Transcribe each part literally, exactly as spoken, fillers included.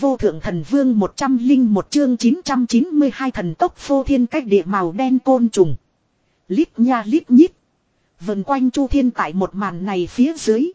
vô thượng thần vương một trăm linh một chương chín trăm chín mươi hai thần tốc phô thiên cách địa màu đen côn trùng. Lít nha lít nhít. Vần quanh Chu Thiên tại một màn này phía dưới.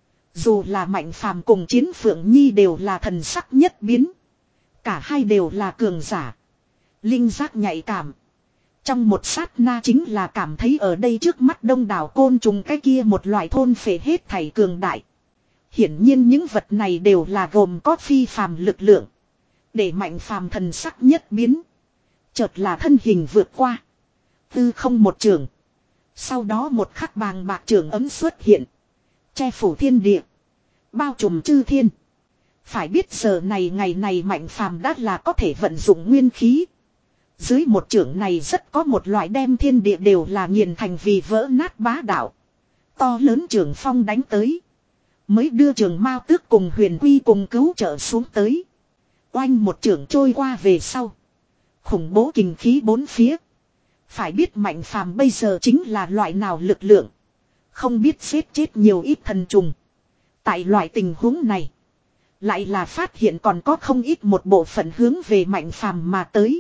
Dù là Mạnh Phàm cùng Chiến Phượng Nhi đều là thần sắc nhất biến. Cả hai đều là cường giả. Linh giác nhạy cảm. Trong một sát na chính là cảm thấy ở đây trước mắt đông đảo côn trùng cái kia một loại thôn phệ hết thảy cường đại. Hiển nhiên những vật này đều là gồm có phi phàm lực lượng. Để Mạnh Phàm thần sắc nhất biến. Chợt là thân hình vượt qua. Tư không một trường. Sau đó một khắc bàng bạc trường ấm xuất hiện. Che phủ thiên địa. Bao trùm chư thiên. Phải biết giờ này ngày này Mạnh Phàm đã là có thể vận dụng nguyên khí. Dưới một trường này rất có một loại đem thiên địa đều là nghiền thành vì vỡ nát bá đạo. To lớn trường phong đánh tới. Mới đưa trường Mao Tước cùng Huyền Quy cùng cứu trợ xuống tới. Oanh một trường trôi qua về sau. Khủng bố kình khí bốn phía. Phải biết Mạnh Phàm bây giờ chính là loại nào lực lượng. Không biết giết chết nhiều ít thần trùng. Tại loại tình huống này. Lại là phát hiện còn có không ít một bộ phận hướng về Mạnh Phàm mà tới.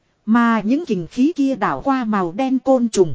Mà những kình khí kia đảo qua màu đen côn trùng.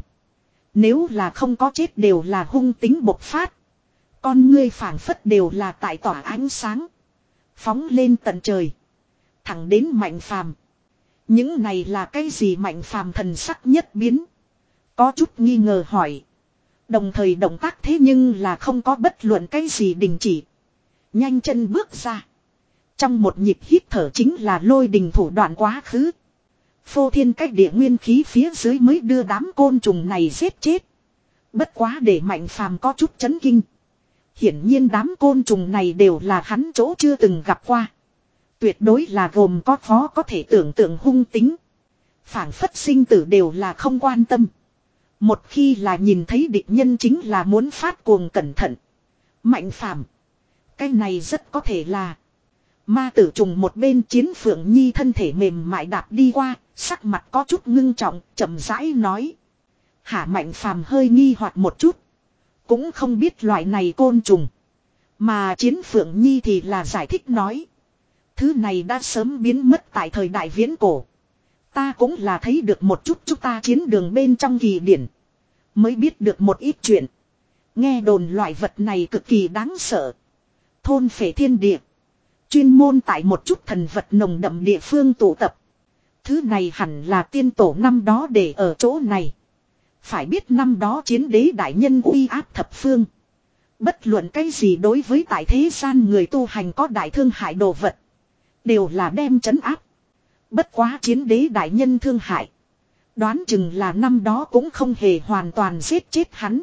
Nếu là không có chết đều là hung tính bộc phát. Con ngươi phảng phất đều là tại tỏa ánh sáng. Phóng lên tận trời. Thẳng đến Mạnh Phàm. Những này là cái gì? Mạnh Phàm thần sắc nhất biến. Có chút nghi ngờ hỏi. Đồng thời động tác thế nhưng là không có bất luận cái gì đình chỉ. Nhanh chân bước ra. Trong một nhịp hít thở chính là lôi đình thủ đoạn quá khứ. Phô thiên cách địa nguyên khí phía dưới mới đưa đám côn trùng này giết chết. Bất quá để Mạnh Phàm có chút chấn kinh. Hiển nhiên đám côn trùng này đều là hắn chỗ chưa từng gặp qua. Tuyệt đối là gồm có khó có thể tưởng tượng hung tính. Phảng phất sinh tử đều là không quan tâm. Một khi là nhìn thấy địch nhân chính là muốn phát cuồng cẩn thận. Mạnh Phàm, cái này rất có thể là ma tử trùng. Một bên Chiến Phượng Nhi thân thể mềm mại đạp đi qua, sắc mặt có chút ngưng trọng, chậm rãi nói. Hả? Mạnh Phàm hơi nghi hoặc một chút. Cũng không biết loại này côn trùng. Mà Chiến Phượng Nhi thì là giải thích nói. Thứ này đã sớm biến mất tại thời đại viễn cổ. Ta cũng là thấy được một chút chúng ta chiến đường bên trong kỳ điển. Mới biết được một ít chuyện. Nghe đồn loại vật này cực kỳ đáng sợ. Thôn phệ thiên địa. Chuyên môn tại một chút thần vật nồng đậm địa phương tụ tập. Thứ này hẳn là tiên tổ năm đó để ở chỗ này. Phải biết năm đó chiến đế đại nhân uy áp thập phương. Bất luận cái gì đối với tại thế gian người tu hành có đại thương hại đồ vật. Đều là đem trấn áp. Bất quá chiến đế đại nhân thương hại. Đoán chừng là năm đó cũng không hề hoàn toàn giết chết hắn.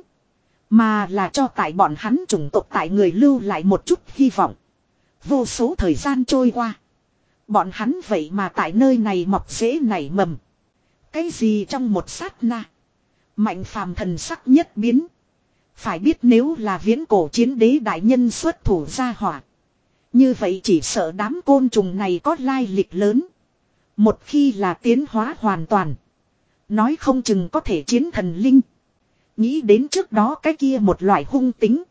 Mà là cho tại bọn hắn chủng tộc tại người lưu lại một chút hy vọng. Vô số thời gian trôi qua. Bọn hắn vậy mà tại nơi này mọc rễ nảy mầm. Cái gì trong một sát na. Mạnh Phàm thần sắc nhất biến. Phải biết nếu là viễn cổ chiến đế đại nhân xuất thủ ra hỏa. Như vậy chỉ sợ đám côn trùng này có lai lịch lớn. Một khi là tiến hóa hoàn toàn. Nói không chừng có thể chiến thần linh. Nghĩ đến trước đó cái kia một loại hung tính.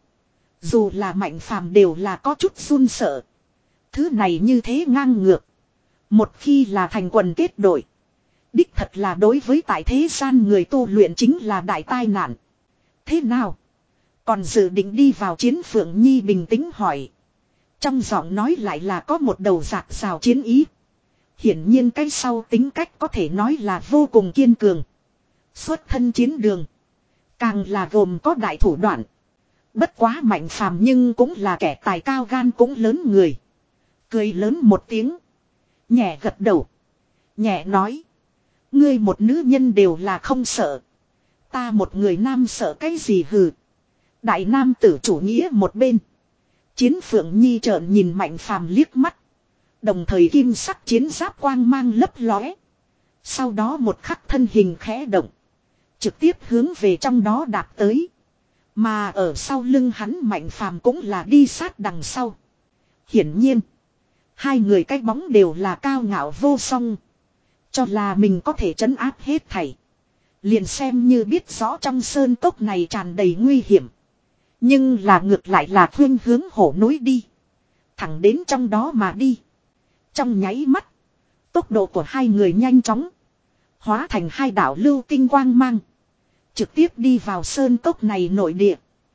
Dù là Mạnh Phàm đều là có chút run sợ. Thứ này như thế ngang ngược. Một khi là thành quần kết đội. Đích thật là đối với tại thế gian người tu luyện chính là đại tai nạn. Thế nào? Còn dự định đi vào? Chiến Phượng Nhi bình tĩnh hỏi. Trong giọng nói lại là có một đầu giạc rào chiến ý. Hiển nhiên cái sau tính cách có thể nói là vô cùng kiên cường. Xuất thân chiến đường. Càng là gồm có đại thủ đoạn. Bất quá Mạnh Phàm nhưng cũng là kẻ tài cao gan cũng lớn người. Cười lớn một tiếng. Nhẹ gật đầu. Nhẹ nói. Ngươi một nữ nhân đều là không sợ. Ta một người nam sợ cái gì? Hừ. Đại nam tử chủ nghĩa một bên. Chiến Phượng Nhi trợn nhìn Mạnh Phàm liếc mắt. Đồng thời kim sắc chiến giáp quang mang lấp lóe. Sau đó một khắc thân hình khẽ động. Trực tiếp hướng về trong đó đạp tới. Mà ở sau lưng hắn Mạnh Phàm cũng là đi sát đằng sau. Hiển nhiên. Hai người cái bóng đều là cao ngạo vô song. Cho là mình có thể trấn áp hết thảy. Liền xem như biết rõ trong sơn cốc này tràn đầy nguy hiểm. Nhưng là ngược lại là khuyên hướng hổ núi đi. Thẳng đến trong đó mà đi. Trong nháy mắt, tốc độ của hai người nhanh chóng. Hóa thành hai đạo lưu tinh quang mang. Trực tiếp đi vào sơn cốc này nội địa.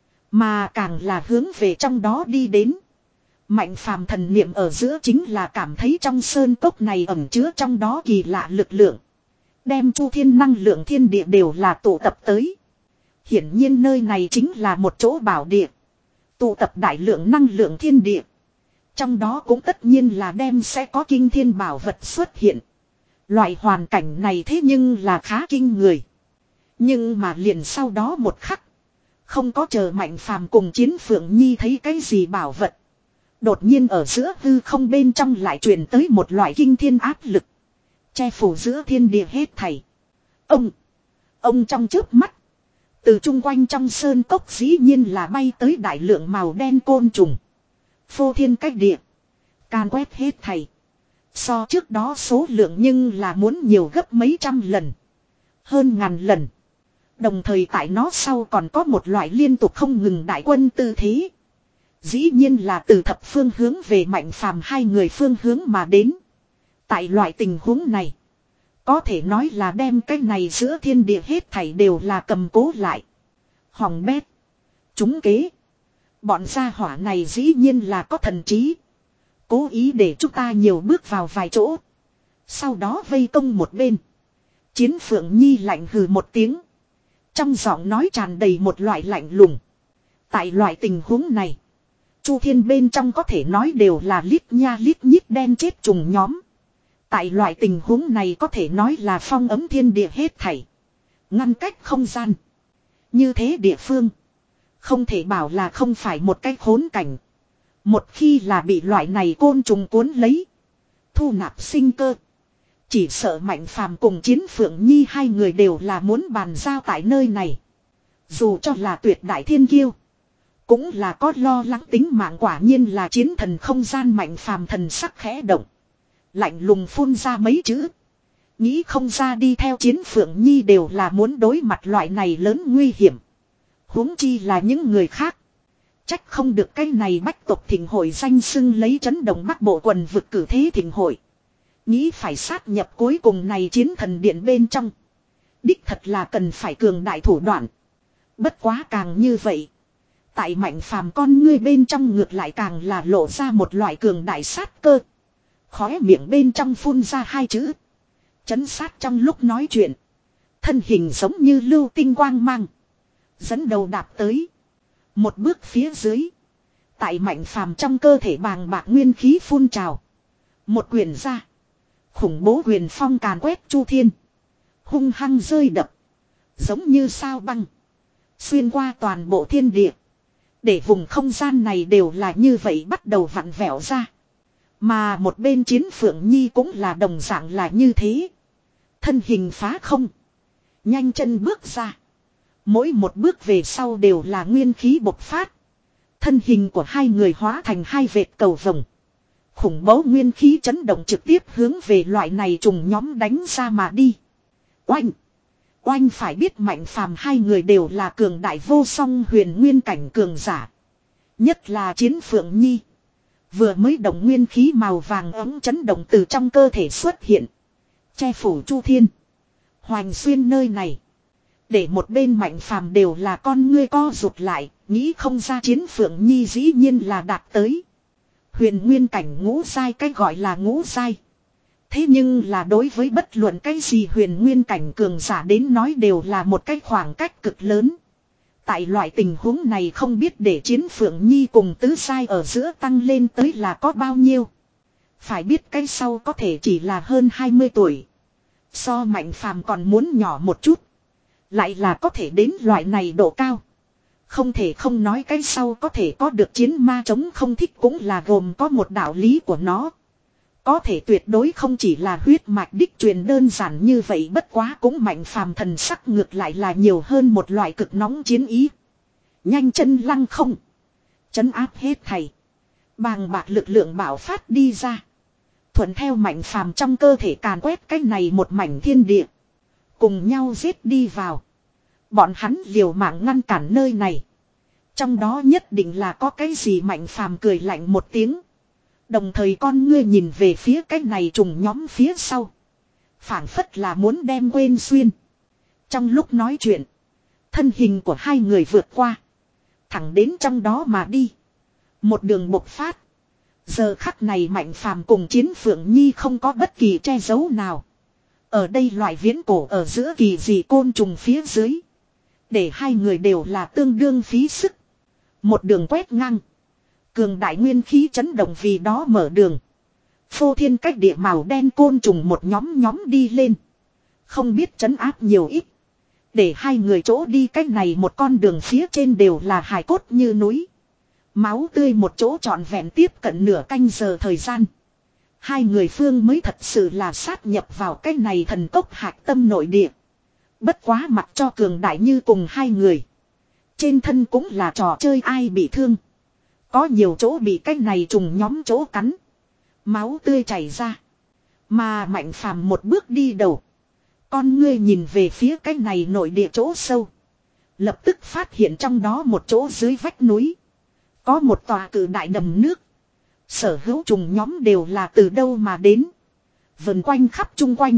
Mà càng là hướng về trong đó đi đến. Mạnh phàm thần niệm ở giữa chính là cảm thấy trong sơn cốc này ẩn chứa trong đó kỳ lạ lực lượng. Đem chu thiên năng lượng thiên địa đều là tụ tập tới. Hiển nhiên nơi này chính là một chỗ bảo địa. Tụ tập đại lượng năng lượng thiên địa. Trong đó cũng tất nhiên là đem sẽ có kinh thiên bảo vật xuất hiện. Loại hoàn cảnh này thế nhưng là khá kinh người. Nhưng mà liền sau đó một khắc. Không có chờ Mạnh Phàm cùng Chiến Phượng Nhi thấy cái gì bảo vật. Đột nhiên ở giữa hư không bên trong lại truyền tới một loại kinh thiên áp lực. Che phủ giữa thiên địa hết thảy. Ông. Ông trong chớp mắt. Từ chung quanh trong sơn cốc dĩ nhiên là bay tới đại lượng màu đen côn trùng. Phô thiên cách địa. Can quét hết thảy. So trước đó số lượng nhưng là muốn nhiều gấp mấy trăm lần. Hơn ngàn lần. Đồng thời tại nó sau còn có một loại liên tục không ngừng đại quân tư thế. Dĩ nhiên là từ thập phương hướng về Mạnh Phàm hai người phương hướng mà đến. Tại loại tình huống này. Có thể nói là đem cái này giữa thiên địa hết thảy đều là cầm cố lại. Hỏng bét. Chúng kế. Bọn gia hỏa này dĩ nhiên là có thần trí. Cố ý để chúng ta nhiều bước vào vài chỗ. Sau đó vây công một bên. Chiến Phượng Nhi lạnh hừ một tiếng. Trong giọng nói tràn đầy một loại lạnh lùng. Tại loại tình huống này. Chu thiên bên trong có thể nói đều là lít nha lít nhít đen chết trùng nhóm. Tại loại tình huống này có thể nói là phong ấm thiên địa hết thảy. Ngăn cách không gian. Như thế địa phương. Không thể bảo là không phải một cái khốn cảnh. Một khi là bị loại này côn trùng cuốn lấy. Thu nạp sinh cơ. Chỉ sợ Mạnh Phàm cùng Chiến Phượng Nhi hai người đều là muốn bàn giao tại nơi này. Dù cho là tuyệt đại thiên kiêu. Cũng là có lo lắng tính mạng, quả nhiên là chiến thần không gian. Mạnh Phàm thần sắc khẽ động. Lạnh lùng phun ra mấy chữ. Nghĩ không ra đi theo Chiến Phượng Nhi đều là muốn đối mặt loại này lớn nguy hiểm. Huống chi là những người khác. Trách không được cái này bách tộc thịnh hội danh xưng lấy chấn động Bắc Bộ quần vực cử thế thịnh hội. Nghĩ phải sát nhập cuối cùng này chiến thần điện bên trong. Đích thật là cần phải cường đại thủ đoạn. Bất quá càng như vậy. Tại Mạnh Phàm con ngươi bên trong ngược lại càng là lộ ra một loại cường đại sát cơ. Khóe miệng bên trong phun ra hai chữ. Chấn sát trong lúc nói chuyện. Thân hình giống như lưu tinh quang mang. Dẫn đầu đạp tới. Một bước phía dưới. Tại Mạnh Phàm trong cơ thể bàng bạc nguyên khí phun trào. Một quyền ra. Khủng bố quyền phong càn quét chu thiên. Hung hăng rơi đập. Giống như sao băng. Xuyên qua toàn bộ thiên địa. Để vùng không gian này đều là như vậy bắt đầu vặn vẹo ra. Mà một bên Chiến Phượng Nhi cũng là đồng dạng là như thế. Thân hình phá không. Nhanh chân bước ra. Mỗi một bước về sau đều là nguyên khí bộc phát. Thân hình của hai người hóa thành hai vệt cầu vồng. Khủng bố nguyên khí chấn động trực tiếp hướng về loại này trùng nhóm đánh ra mà đi. Oanh! Oanh phải biết Mạnh Phàm hai người đều là cường đại vô song huyền nguyên cảnh cường giả. Nhất là Chiến Phượng Nhi. Vừa mới động nguyên khí màu vàng ấm chấn động từ trong cơ thể xuất hiện. Che phủ chu thiên. Hoành xuyên nơi này. Để một bên Mạnh Phàm đều là con ngươi co rụt lại. Nghĩ không ra Chiến Phượng Nhi dĩ nhiên là đạt tới. Huyền nguyên cảnh ngũ giai, cái gọi là ngũ giai. Thế nhưng là đối với bất luận cái gì huyền nguyên cảnh cường giả đến nói đều là một cái khoảng cách cực lớn. Tại loại tình huống này không biết để Chiến Phượng Nhi cùng tứ giai ở giữa tăng lên tới là có bao nhiêu. Phải biết cái sau có thể chỉ là hơn hai mươi tuổi. So Mạnh Phàm còn muốn nhỏ một chút. Lại là có thể đến loại này độ cao. Không thể không nói cái sau có thể có được chiến ma chống không thích cũng là gồm có một đạo lý của nó. Có thể tuyệt đối không chỉ là huyết mạch đích truyền đơn giản như vậy, bất quá cũng Mạnh Phàm thần sắc ngược lại là nhiều hơn một loại cực nóng chiến ý. Nhanh chân lăng không. Chấn áp hết thảy. Bàng bạc lực lượng bạo phát đi ra. Thuận theo Mạnh Phàm trong cơ thể càn quét cái này một mảnh thiên địa. Cùng nhau giết đi vào. Bọn hắn liều mạng ngăn cản nơi này. Trong đó nhất định là có cái gì. Mạnh Phàm cười lạnh một tiếng. Đồng thời con ngươi nhìn về phía cái này trùng nhóm phía sau. Phảng phất là muốn đem quên xuyên. Trong lúc nói chuyện. Thân hình của hai người vượt qua. Thẳng đến trong đó mà đi. Một đường bộc phát. Giờ khắc này Mạnh Phàm cùng Chiến Phượng Nhi không có bất kỳ che giấu nào. Ở đây loại viễn cổ ở giữa kỳ dị côn trùng phía dưới. Để hai người đều là tương đương phí sức. Một đường quét ngang. Cường đại nguyên khí chấn động vì đó mở đường. Phô thiên cách địa màu đen côn trùng một nhóm nhóm đi lên. Không biết trấn áp nhiều ít. Để hai người chỗ đi cách này một con đường phía trên đều là hài cốt như núi. Máu tươi một chỗ trọn vẹn tiếp cận nửa canh giờ thời gian. Hai người phương mới thật sự là sát nhập vào cái này thần cốc hạc tâm nội địa. Bất quá mặt cho cường đại như cùng hai người. Trên thân cũng là trò chơi ai bị thương. Có nhiều chỗ bị cái này trùng nhóm chỗ cắn. Máu tươi chảy ra. Mà Mạnh Phàm một bước đi đầu. Con ngươi nhìn về phía cái này nội địa chỗ sâu. Lập tức phát hiện trong đó một chỗ dưới vách núi. Có một tòa cự đại đầm nước. Sở hữu trùng nhóm đều là từ đâu mà đến. Vần quanh khắp chung quanh.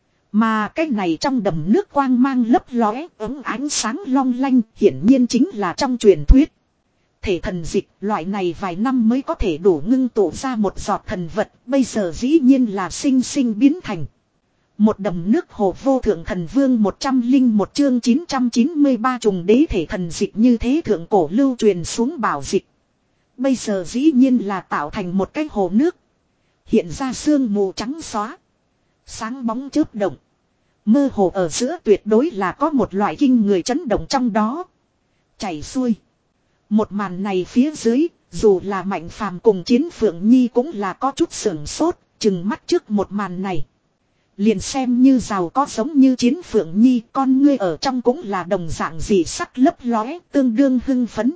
Mà cái này trong đầm nước quang mang lấp lóe ấm ánh sáng long lanh hiển nhiên chính là trong truyền thuyết. Thể thần dịch loại này vài năm mới có thể đủ ngưng tụ ra một giọt thần vật. Bây giờ dĩ nhiên là sinh sinh biến thành. Một đầm nước hồ vô thượng thần vương một trăm linh một chương chín trăm chín mươi ba trùng đế thể thần dịch như thế thượng cổ lưu truyền xuống bảo dịch. Bây giờ dĩ nhiên là tạo thành một cái hồ nước. Hiện ra sương mù trắng xóa. Sáng bóng chớp động. Mơ hồ ở giữa tuyệt đối là có một loại kinh người chấn động trong đó. Chảy xuôi. Một màn này phía dưới, dù là Mạnh Phàm cùng Chiến Phượng Nhi cũng là có chút sưởng sốt, chừng mắt trước một màn này. Liền xem như giàu có giống như Chiến Phượng Nhi, con ngươi ở trong cũng là đồng dạng dị sắc lấp lóe, tương đương hưng phấn.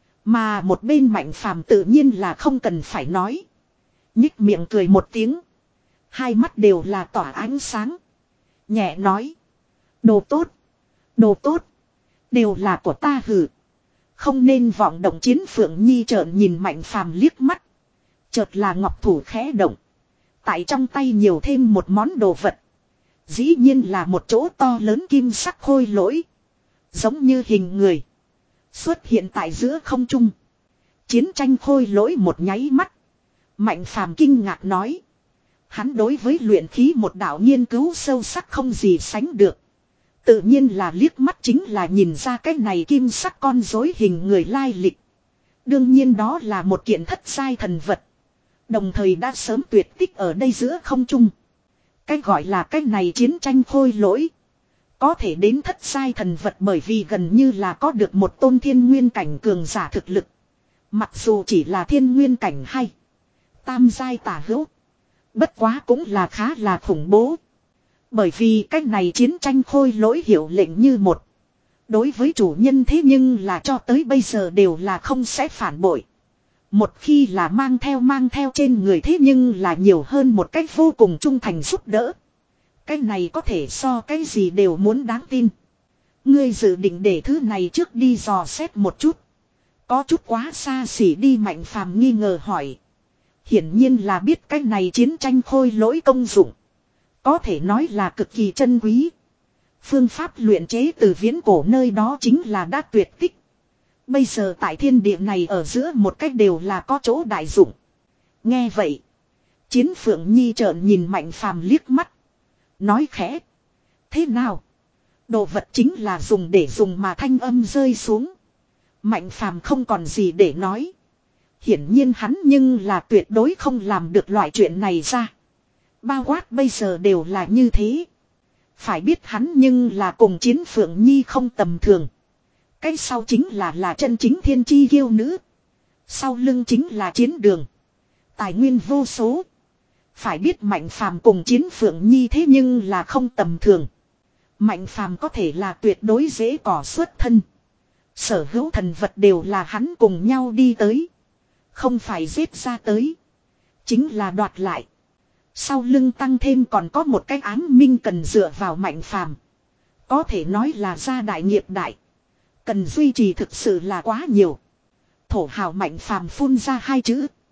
Mà một bên Mạnh Phàm tự nhiên là không cần phải nói. Nhích miệng cười một tiếng. Hai mắt đều là tỏa ánh sáng. Nhẹ nói. Đồ tốt. Đồ tốt. Đều là của ta hử. Không nên vọng động. Chiến Phượng Nhi trợn nhìn Mạnh Phàm liếc mắt. Chợt là ngọc thủ khẽ động. Tại trong tay nhiều thêm một món đồ vật. Dĩ nhiên là một chỗ to lớn kim sắc khôi lỗi. Giống như hình người. Xuất hiện tại giữa không trung. Chiến tranh khôi lỗi một nháy mắt. Mạnh Phàm kinh ngạc nói. Hắn đối với luyện khí một đạo nghiên cứu sâu sắc không gì sánh được. Tự nhiên là liếc mắt chính là nhìn ra cái này kim sắc con rối hình người lai lịch. Đương nhiên đó là một kiện thất giai thần vật. Đồng thời đã sớm tuyệt tích ở đây giữa không trung. Cái gọi là cái này chiến tranh khôi lỗi. Có thể đến thất giai thần vật bởi vì gần như là có được một tôn thiên nguyên cảnh cường giả thực lực. Mặc dù chỉ là thiên nguyên cảnh hay. Tam giai tả hữu. Bất quá cũng là khá là khủng bố. Bởi vì cách này chiến tranh khôi lỗi hiệu lệnh như một. Đối với chủ nhân thế nhưng là cho tới bây giờ đều là không sẽ phản bội. Một khi là mang theo mang theo trên người thế nhưng là nhiều hơn một cách vô cùng trung thành giúp đỡ. Cái này có thể so cái gì đều muốn đáng tin. Ngươi dự định để thứ này trước đi dò xét một chút. Có chút quá xa xỉ đi. Mạnh Phàm nghi ngờ hỏi. Hiển nhiên là biết cái này chiến tranh khôi lỗi công dụng. Có thể nói là cực kỳ chân quý. Phương pháp luyện chế từ viễn cổ nơi đó chính là đã tuyệt tích. Bây giờ tại thiên địa này ở giữa một cách đều là có chỗ đại dụng. Nghe vậy. Chiến Phượng Nhi trợn nhìn Mạnh Phàm liếc mắt. Nói khẽ. Thế nào? Đồ vật chính là dùng để dùng mà thanh âm rơi xuống. Mạnh Phàm không còn gì để nói. Hiển nhiên hắn nhưng là tuyệt đối không làm được loại chuyện này ra. Bao quát bây giờ đều là như thế. Phải biết hắn nhưng là cùng Chiến Phượng Nhi không tầm thường. Cái sau chính là là chân chính thiên chi kiêu nữ. Sau lưng chính là chiến đường. Tài nguyên vô số. Phải biết Mạnh Phàm cùng Chiến Phượng Nhi thế nhưng là không tầm thường. Mạnh Phàm có thể là tuyệt đối dễ cỏ xuất thân. Sở hữu thần vật đều là hắn cùng nhau đi tới. Không phải giết ra tới. Chính là đoạt lại. Sau lưng tăng thêm còn có một cái ám minh cần dựa vào Mạnh Phàm. Có thể nói là gia đại nghiệp đại. Cần duy trì thực sự là quá nhiều. Thổ hào Mạnh Phàm phun ra hai chữ.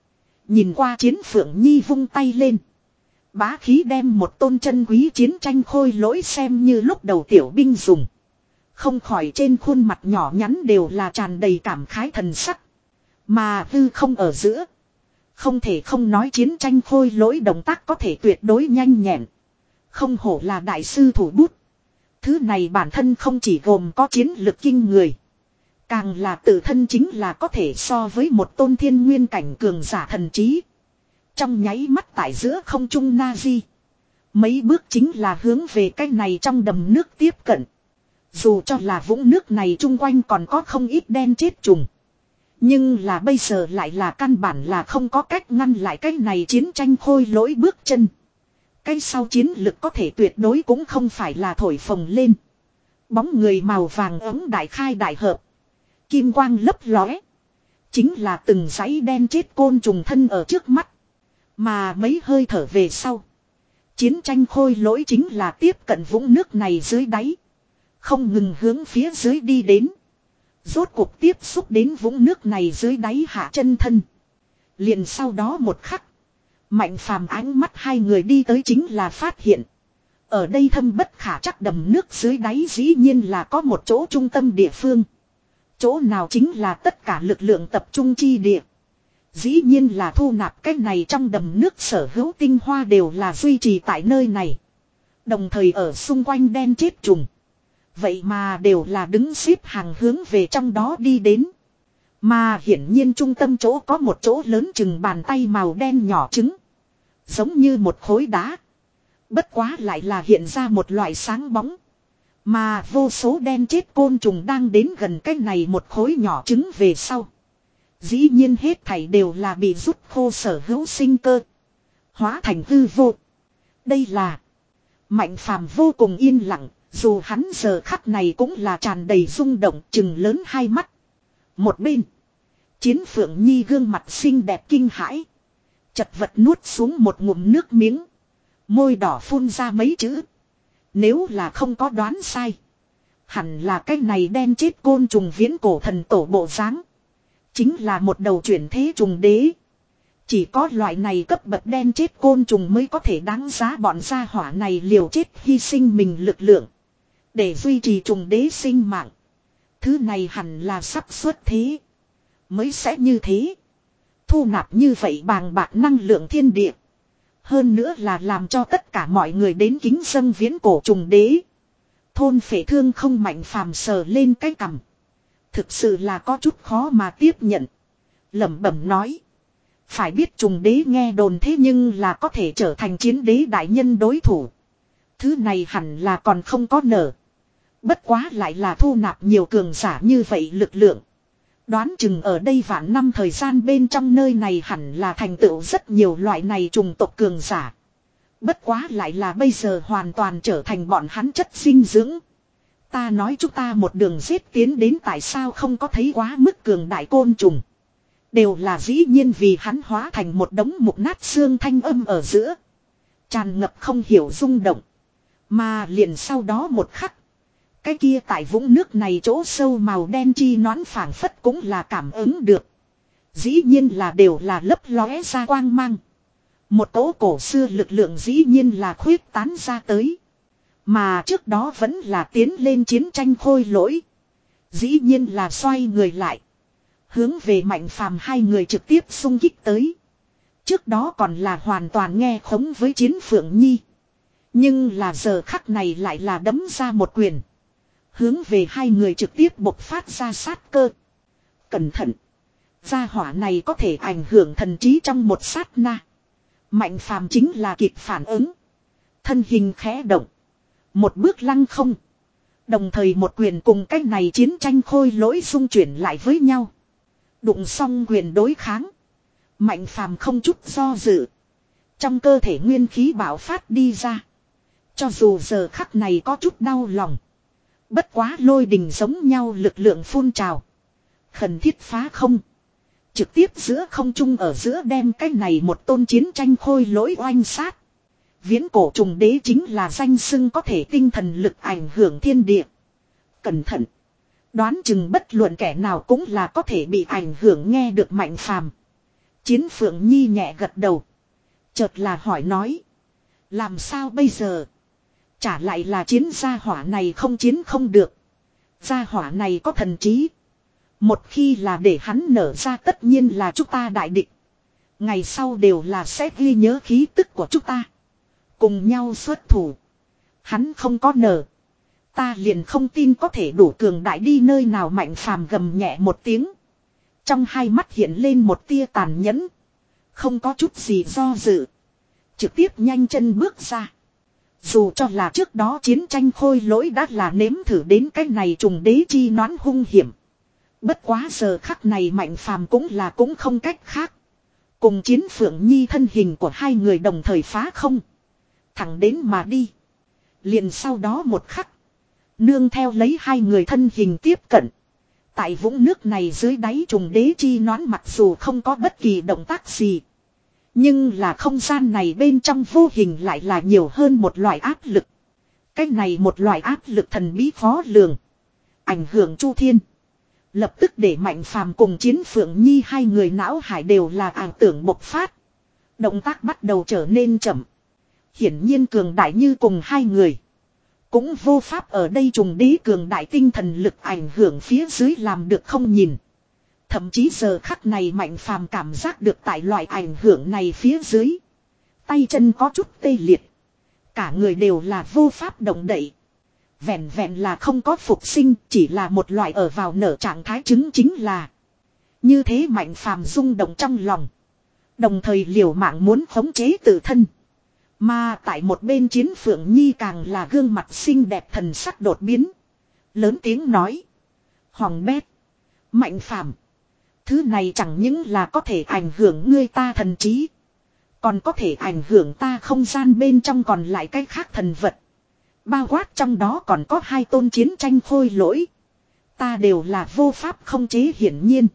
Nhìn qua Chiến Phượng Nhi vung tay lên. Bá khí đem một tôn chân quý chiến tranh khôi lỗi xem như lúc đầu tiểu binh dùng. Không khỏi trên khuôn mặt nhỏ nhắn đều là tràn đầy cảm khái thần sắc. Mà hư không ở giữa. Không thể không nói chiến tranh khôi lỗi động tác có thể tuyệt đối nhanh nhẹn. Không hổ là đại sư thủ bút. Thứ này bản thân không chỉ gồm có chiến lực kinh người. Càng là tự thân chính là có thể so với một tôn thiên nguyên cảnh cường giả thần trí. Trong nháy mắt tại giữa không trung Nazi. Mấy bước chính là hướng về cái này trong đầm nước tiếp cận. Dù cho là vũng nước này chung quanh còn có không ít đen chết trùng. Nhưng là bây giờ lại là căn bản là không có cách ngăn lại cái này chiến tranh khôi lỗi bước chân. Cái sau chiến lực có thể tuyệt đối cũng không phải là thổi phồng lên. Bóng người màu vàng ấm đại khai đại hợp. Kim quang lấp lóe. Chính là từng dãy đen chết côn trùng thân ở trước mắt. Mà mấy hơi thở về sau. Chiến tranh khôi lỗi chính là tiếp cận vũng nước này dưới đáy. Không ngừng hướng phía dưới đi đến. Rốt cuộc tiếp xúc đến vũng nước này dưới đáy hạ chân thân. Liền sau đó một khắc. Mạnh Phàm ánh mắt hai người đi tới chính là phát hiện. Ở đây thâm bất khả chắc đầm nước dưới đáy dĩ nhiên là có một chỗ trung tâm địa phương. Chỗ nào chính là tất cả lực lượng tập trung chi địa. Dĩ nhiên là thu nạp cái này trong đầm nước sở hữu tinh hoa đều là duy trì tại nơi này. Đồng thời ở xung quanh đen chết trùng. Vậy mà đều là đứng xếp hàng hướng về trong đó đi đến. Mà hiển nhiên trung tâm chỗ có một chỗ lớn chừng bàn tay màu đen nhỏ trứng. Giống như một khối đá. Bất quá lại là hiện ra một loại sáng bóng. Mà vô số đen chết côn trùng đang đến gần cái này một khối nhỏ trứng về sau. Dĩ nhiên hết thảy đều là bị rút khô sở hữu sinh cơ. Hóa thành hư vô. Đây là Mạnh Phàm vô cùng yên lặng. Dù hắn giờ khắc này cũng là tràn đầy rung động chừng lớn hai mắt. Một bên. Chiến Phượng Nhi gương mặt xinh đẹp kinh hãi. Chật vật nuốt xuống một ngụm nước miếng. Môi đỏ phun ra mấy chữ. Nếu là không có đoán sai. Hẳn là cái này đen chết côn trùng viễn cổ thần tổ bộ dáng. Chính là một đầu chuyển thế trùng đế. Chỉ có loại này cấp bậc đen chết côn trùng mới có thể đáng giá bọn gia hỏa này liều chết hy sinh mình lực lượng. Để duy trì trùng đế sinh mạng. Thứ này hẳn là sắp xuất thế. Mới sẽ như thế. Thu nạp như vậy bàng bạc năng lượng thiên địa. Hơn nữa là làm cho tất cả mọi người đến kính dâng viễn cổ trùng đế. Thôn Phệ Thương không Mạnh Phàm sờ lên cái cằm. Thực sự là có chút khó mà tiếp nhận. Lẩm bẩm nói. Phải biết trùng đế nghe đồn thế nhưng là có thể trở thành chiến đế đại nhân đối thủ. Thứ này hẳn là còn không có nở. Bất quá lại là thu nạp nhiều cường giả như vậy lực lượng. Đoán chừng ở đây vạn năm thời gian bên trong nơi này hẳn là thành tựu rất nhiều loại này trùng tộc cường giả. Bất quá lại là bây giờ hoàn toàn trở thành bọn hắn chất dinh dưỡng. Ta nói chúng ta một đường giết tiến đến tại sao không có thấy quá mức cường đại côn trùng. Đều là dĩ nhiên vì hắn hóa thành một đống mục nát xương thanh âm ở giữa. Tràn ngập không hiểu rung động. Mà liền sau đó một khắc. Cái kia tại vũng nước này chỗ sâu màu đen chi nón phảng phất cũng là cảm ứng được. Dĩ nhiên là đều là lấp lóe ra quang mang. Một cỗ cổ xưa lực lượng dĩ nhiên là khuyết tán ra tới. Mà trước đó vẫn là tiến lên chiến tranh khôi lỗi. Dĩ nhiên là xoay người lại. Hướng về Mạnh Phàm hai người trực tiếp xung kích tới. Trước đó còn là hoàn toàn nghe khống với Chiến Phượng Nhi. Nhưng là giờ khắc này lại là đấm ra một quyền. Hướng về hai người trực tiếp bộc phát ra sát cơ. Cẩn thận. Gia hỏa này có thể ảnh hưởng thần trí trong một sát na. Mạnh Phàm chính là kịp phản ứng. Thân hình khẽ động. Một bước lăng không. Đồng thời một quyền cùng cách này chiến tranh khôi lỗi xung chuyển lại với nhau. Đụng xong quyền đối kháng. Mạnh Phàm không chút do dự. Trong cơ thể nguyên khí bạo phát đi ra. Cho dù giờ khắc này có chút đau lòng. Bất quá lôi đình giống nhau lực lượng phun trào. Khẩn thiết phá không. Trực tiếp giữa không trung ở giữa đem cái này một tôn chiến tranh khôi lỗi oanh sát. Viễn cổ trùng đế chính là danh xưng có thể tinh thần lực ảnh hưởng thiên địa. Cẩn thận. Đoán chừng bất luận kẻ nào cũng là có thể bị ảnh hưởng nghe được Mạnh Phàm. Chiến Phượng Nhi nhẹ gật đầu. Chợt là hỏi nói. Làm sao bây giờ? Chả lại là chiến gia hỏa này không chiến không được. Gia hỏa này có thần trí. Một khi là để hắn nở ra tất nhiên là chúng ta đại địch. Ngày sau đều là sẽ ghi nhớ khí tức của chúng ta. Cùng nhau xuất thủ. Hắn không có nở. Ta liền không tin có thể đủ cường đại đi nơi nào. Mạnh Phàm gầm nhẹ một tiếng. Trong hai mắt hiện lên một tia tàn nhẫn. Không có chút gì do dự. Trực tiếp nhanh chân bước ra. Dù cho là trước đó chiến tranh khôi lỗi đã là nếm thử đến cái này trùng đế chi noãn hung hiểm. Bất quá giờ khắc này Mạnh Phàm cũng là cũng không cách khác. Cùng Chiến Phượng Nhi thân hình của hai người đồng thời phá không. Thẳng đến mà đi. Liền sau đó một khắc. Nương theo lấy hai người thân hình tiếp cận. Tại vũng nước này dưới đáy trùng đế chi noãn mặc dù không có bất kỳ động tác gì. Nhưng là không gian này bên trong vô hình lại là nhiều hơn một loại áp lực. Cái này một loại áp lực thần bí khó lường. Ảnh hưởng Chu Thiên. Lập tức để Mạnh Phàm cùng Chiến Phượng Nhi hai người não hải đều là ảo tưởng bộc phát. Động tác bắt đầu trở nên chậm. Hiển nhiên cường đại như cùng hai người. Cũng vô pháp ở đây trùng đế cường đại tinh thần lực ảnh hưởng phía dưới làm được không nhìn. Thậm chí giờ khắc này Mạnh Phàm cảm giác được tại loại ảnh hưởng này phía dưới. Tay chân có chút tê liệt. Cả người đều là vô pháp động đậy. Vẹn vẹn là không có phục sinh, chỉ là một loại ở vào nở trạng thái chứng chính là. Như thế Mạnh Phàm rung động trong lòng. Đồng thời liều mạng muốn khống chế tự thân. Mà tại một bên Chiến Phượng Nhi càng là gương mặt xinh đẹp thần sắc đột biến. Lớn tiếng nói. Hoàng bét. Mạnh Phàm. Thứ này chẳng những là có thể ảnh hưởng ngươi ta thần trí. Còn có thể ảnh hưởng ta không gian bên trong còn lại cái khác thần vật. Bao quát trong đó còn có hai tôn chiến tranh khôi lỗi. Ta đều là vô pháp không chế hiển nhiên.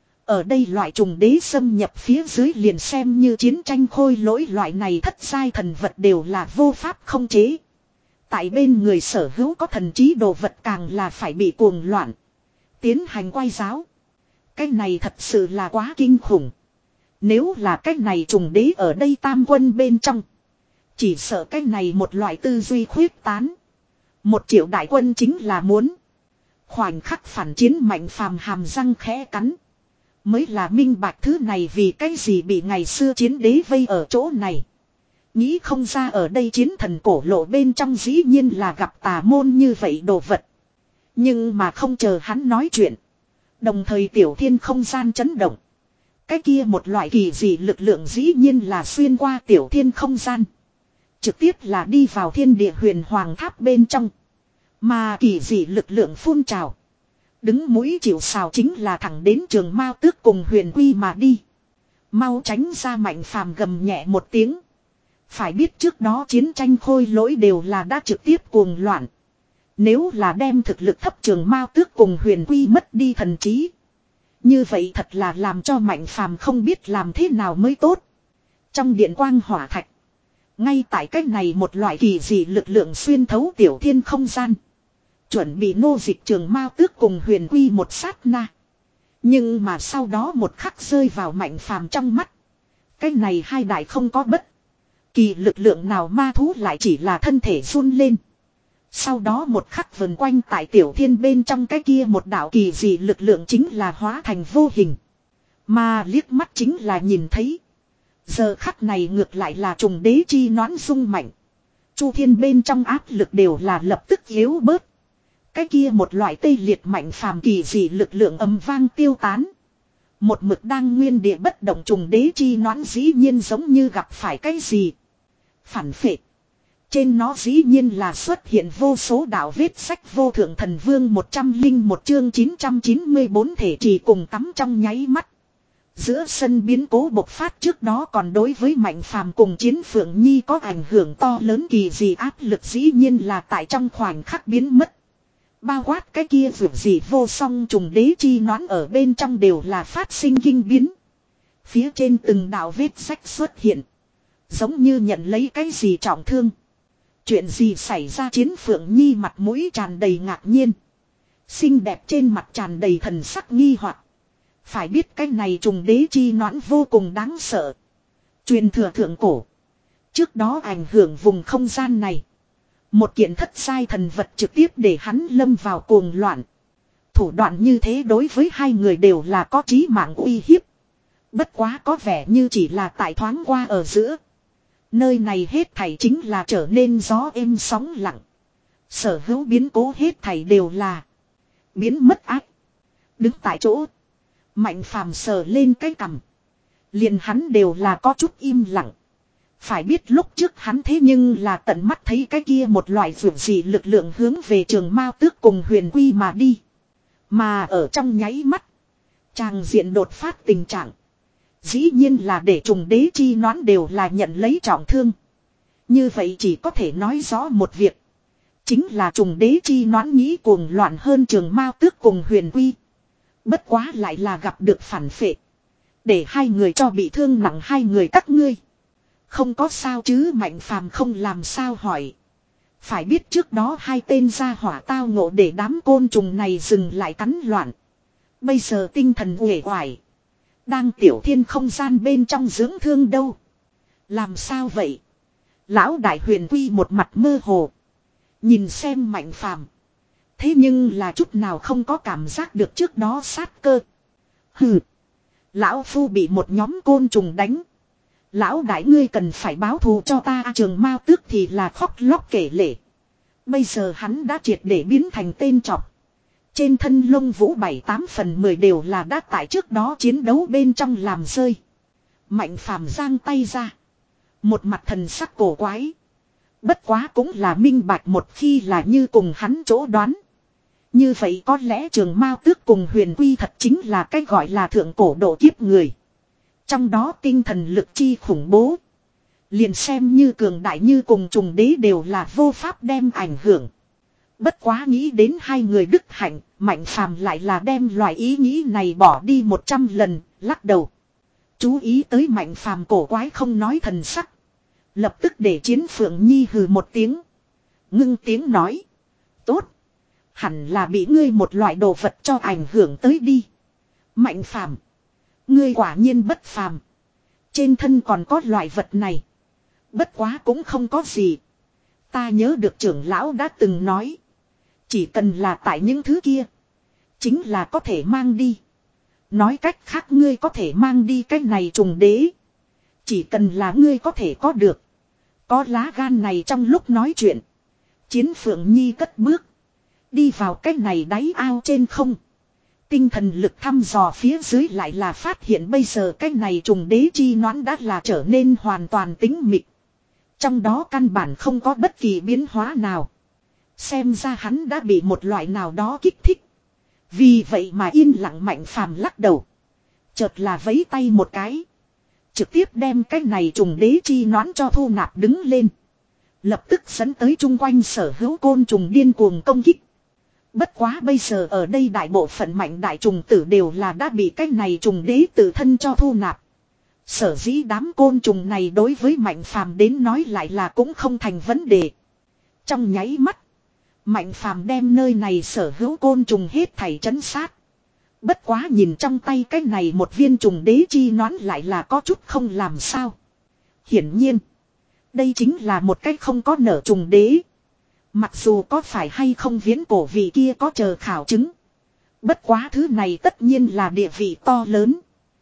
Ở đây loại trùng đế xâm nhập phía dưới liền xem như chiến tranh khôi lỗi loại này thất giai thần vật đều là vô pháp không chế. Tại bên người sở hữu có thần trí đồ vật càng là phải bị cuồng loạn. Tiến hành quay giáo. Cái này thật sự là quá kinh khủng. Nếu là cái này trùng đế ở đây tam quân bên trong. Chỉ sợ cái này một loại tư duy khuyết tán. Một triệu đại quân chính là muốn. Khoảnh khắc phản chiến Mạnh Phàm hàm răng khẽ cắn. Mới là minh bạch thứ này vì cái gì bị ngày xưa chiến đế vây ở chỗ này. Nghĩ không ra ở đây chiến thần cổ lộ bên trong dĩ nhiên là gặp tà môn như vậy đồ vật. Nhưng mà không chờ hắn nói chuyện. Đồng thời Tiểu Thiên không gian chấn động. Cái kia một loại kỳ dị lực lượng dĩ nhiên là xuyên qua Tiểu Thiên không gian. Trực tiếp là đi vào thiên địa huyền hoàng tháp bên trong. Mà kỳ dị lực lượng phun trào. Đứng mũi chịu sào chính là thẳng đến Trường Mao Tước cùng Huyền Quy mà đi. Mau tránh ra Mạnh Phàm gầm nhẹ một tiếng. Phải biết trước đó chiến tranh khôi lỗi đều là đã trực tiếp cuồng loạn. Nếu là đem thực lực thấp Trường Mao Tước cùng Huyền Quy mất đi thần trí. Như vậy thật là làm cho Mạnh Phàm không biết làm thế nào mới tốt. Trong điện quang hỏa thạch. Ngay tại cách này một loại kỳ dị lực lượng xuyên thấu Tiểu Thiên không gian. Chuẩn bị nô dịch Trường Mao Tước cùng Huyền Quy một sát na. Nhưng mà sau đó một khắc rơi vào Mạnh Phàm trong mắt. Cái này hai đại không có bất kỳ lực lượng nào ma thú lại chỉ là thân thể run lên. Sau đó một khắc vần quanh tại Tiểu Thiên bên trong cái kia một đạo kỳ dị lực lượng chính là hóa thành vô hình. Mà liếc mắt chính là nhìn thấy. Giờ khắc này ngược lại là trùng đế chi noãn rung mạnh. Chu Thiên bên trong áp lực đều là lập tức yếu bớt. Cái kia một loại tê liệt Mạnh Phàm kỳ dị lực lượng ầm vang tiêu tán. Một mực đang nguyên địa bất động trùng đế chi noãn dĩ nhiên giống như gặp phải cái gì. Phản phệ. Trên nó dĩ nhiên là xuất hiện vô số đạo vết sách vô thượng thần vương một trăm linh một chương chín trăm chín mươi bốn thể trì cùng tắm trong nháy mắt. Giữa sân biến cố bộc phát trước đó còn đối với Mạnh Phàm cùng Chiến Phượng Nhi có ảnh hưởng to lớn kỳ dị áp lực dĩ nhiên là tại trong khoảnh khắc biến mất. Bao quát cái kia vượt gì vô song trùng đế chi noãn ở bên trong đều là phát sinh kinh biến. Phía trên từng đạo vết sách xuất hiện. Giống như nhận lấy cái gì trọng thương. Chuyện gì xảy ra Chiến Phượng Nhi mặt mũi tràn đầy ngạc nhiên. Xinh đẹp trên mặt tràn đầy thần sắc nghi hoặc. Phải biết cái này trùng đế chi noãn vô cùng đáng sợ. Truyền thừa thượng cổ. Trước đó ảnh hưởng vùng không gian này. Một kiện thất sai thần vật trực tiếp để hắn lâm vào cuồng loạn. Thủ đoạn như thế đối với hai người đều là có chí mạng uy hiếp. Bất quá có vẻ như chỉ là tại thoáng qua ở giữa. Nơi này hết thảy chính là trở nên gió êm sóng lặng. Sở hữu biến cố hết thảy đều là biến mất ác. Đứng tại chỗ. Mạnh phàm sờ lên cái cằm. Liền hắn đều là có chút im lặng. Phải biết lúc trước hắn thế nhưng là tận mắt thấy cái kia một loại vượt dị lực lượng hướng về Trường Mao Tước cùng Huyền Quy mà đi. Mà ở trong nháy mắt. Tràng diện đột phát tình trạng. Dĩ nhiên là để trùng đế chi noãn đều là nhận lấy trọng thương. Như vậy chỉ có thể nói rõ một việc. Chính là trùng đế chi noãn nghĩ cuồng loạn hơn Trường Mao Tước cùng Huyền Quy. Bất quá lại là gặp được phản phệ. Để hai người cho bị thương nặng hai người các ngươi. Không có sao chứ Mạnh Phàm không làm sao hỏi. Phải biết trước đó hai tên gia hỏa tao ngộ để đám côn trùng này dừng lại cắn loạn. Bây giờ tinh thần uể oải. Đang tiểu thiên không gian bên trong dưỡng thương đâu. Làm sao vậy? Lão đại Huyền Quy một mặt mơ hồ. Nhìn xem Mạnh Phàm. Thế nhưng là chút nào không có cảm giác được trước đó sát cơ. Hừ. Lão phu bị một nhóm côn trùng đánh. Lão đại ngươi cần phải báo thù cho ta. Trường Mao Tước thì là khóc lóc kể lể. Bây giờ hắn đã triệt để biến thành tên trọc. Trên thân lông vũ bảy tám phần mười đều là đã tại trước đó chiến đấu bên trong làm rơi. Mạnh phàm giang tay ra. Một mặt thần sắc cổ quái. Bất quá cũng là minh bạch một khi là như cùng hắn chỗ đoán. Như vậy có lẽ Trường Mao Tước cùng Huyền Quy thật chính là cái gọi là thượng cổ độ kiếp người. Trong đó tinh thần lực chi khủng bố. Liền xem như cường đại như cùng trùng đế đều là vô pháp đem ảnh hưởng. Bất quá nghĩ đến hai người đức hạnh, Mạnh Phàm lại là đem loại ý nghĩ này bỏ đi một trăm lần, lắc đầu. Chú ý tới Mạnh Phàm cổ quái không nói thần sắc. Lập tức để Chiến Phượng Nhi hừ một tiếng. Ngưng tiếng nói. Tốt. Hẳn là bị ngươi một loại đồ vật cho ảnh hưởng tới đi. Mạnh Phàm, ngươi quả nhiên bất phàm. Trên thân còn có loại vật này. Bất quá cũng không có gì. Ta nhớ được trưởng lão đã từng nói. Chỉ cần là tại những thứ kia. Chính là có thể mang đi. Nói cách khác ngươi có thể mang đi cái này trùng đế. Chỉ cần là ngươi có thể có được. Có lá gan này trong lúc nói chuyện. Chiến Phượng Nhi cất bước. Đi vào cái này đáy ao trên không. Tinh thần lực thăm dò phía dưới lại là phát hiện bây giờ cái này trùng đế chi noãn đã là trở nên hoàn toàn tĩnh mịch. Trong đó căn bản không có bất kỳ biến hóa nào. Xem ra hắn đã bị một loại nào đó kích thích. Vì vậy mà yên lặng Mạnh Phàm lắc đầu. Chợt là vấy tay một cái. Trực tiếp đem cái này trùng đế chi noãn cho thu nạp đứng lên. Lập tức dẫn tới chung quanh sở hữu côn trùng điên cuồng công kích. Bất quá bây giờ ở đây đại bộ phận mạnh đại trùng tử đều là đã bị cái này trùng đế tự thân cho thu nạp. Sở dĩ đám côn trùng này đối với Mạnh Phàm đến nói lại là cũng không thành vấn đề. Trong nháy mắt, Mạnh Phàm đem nơi này sở hữu côn trùng hết thảy trấn sát. Bất quá nhìn trong tay cái này một viên trùng đế chi noãn lại là có chút không làm sao. Hiển nhiên, đây chính là một cách không có nở trùng đế. Mặc dù có phải hay không viễn cổ vị kia có chờ khảo chứng. Bất quá thứ này tất nhiên là địa vị to lớn.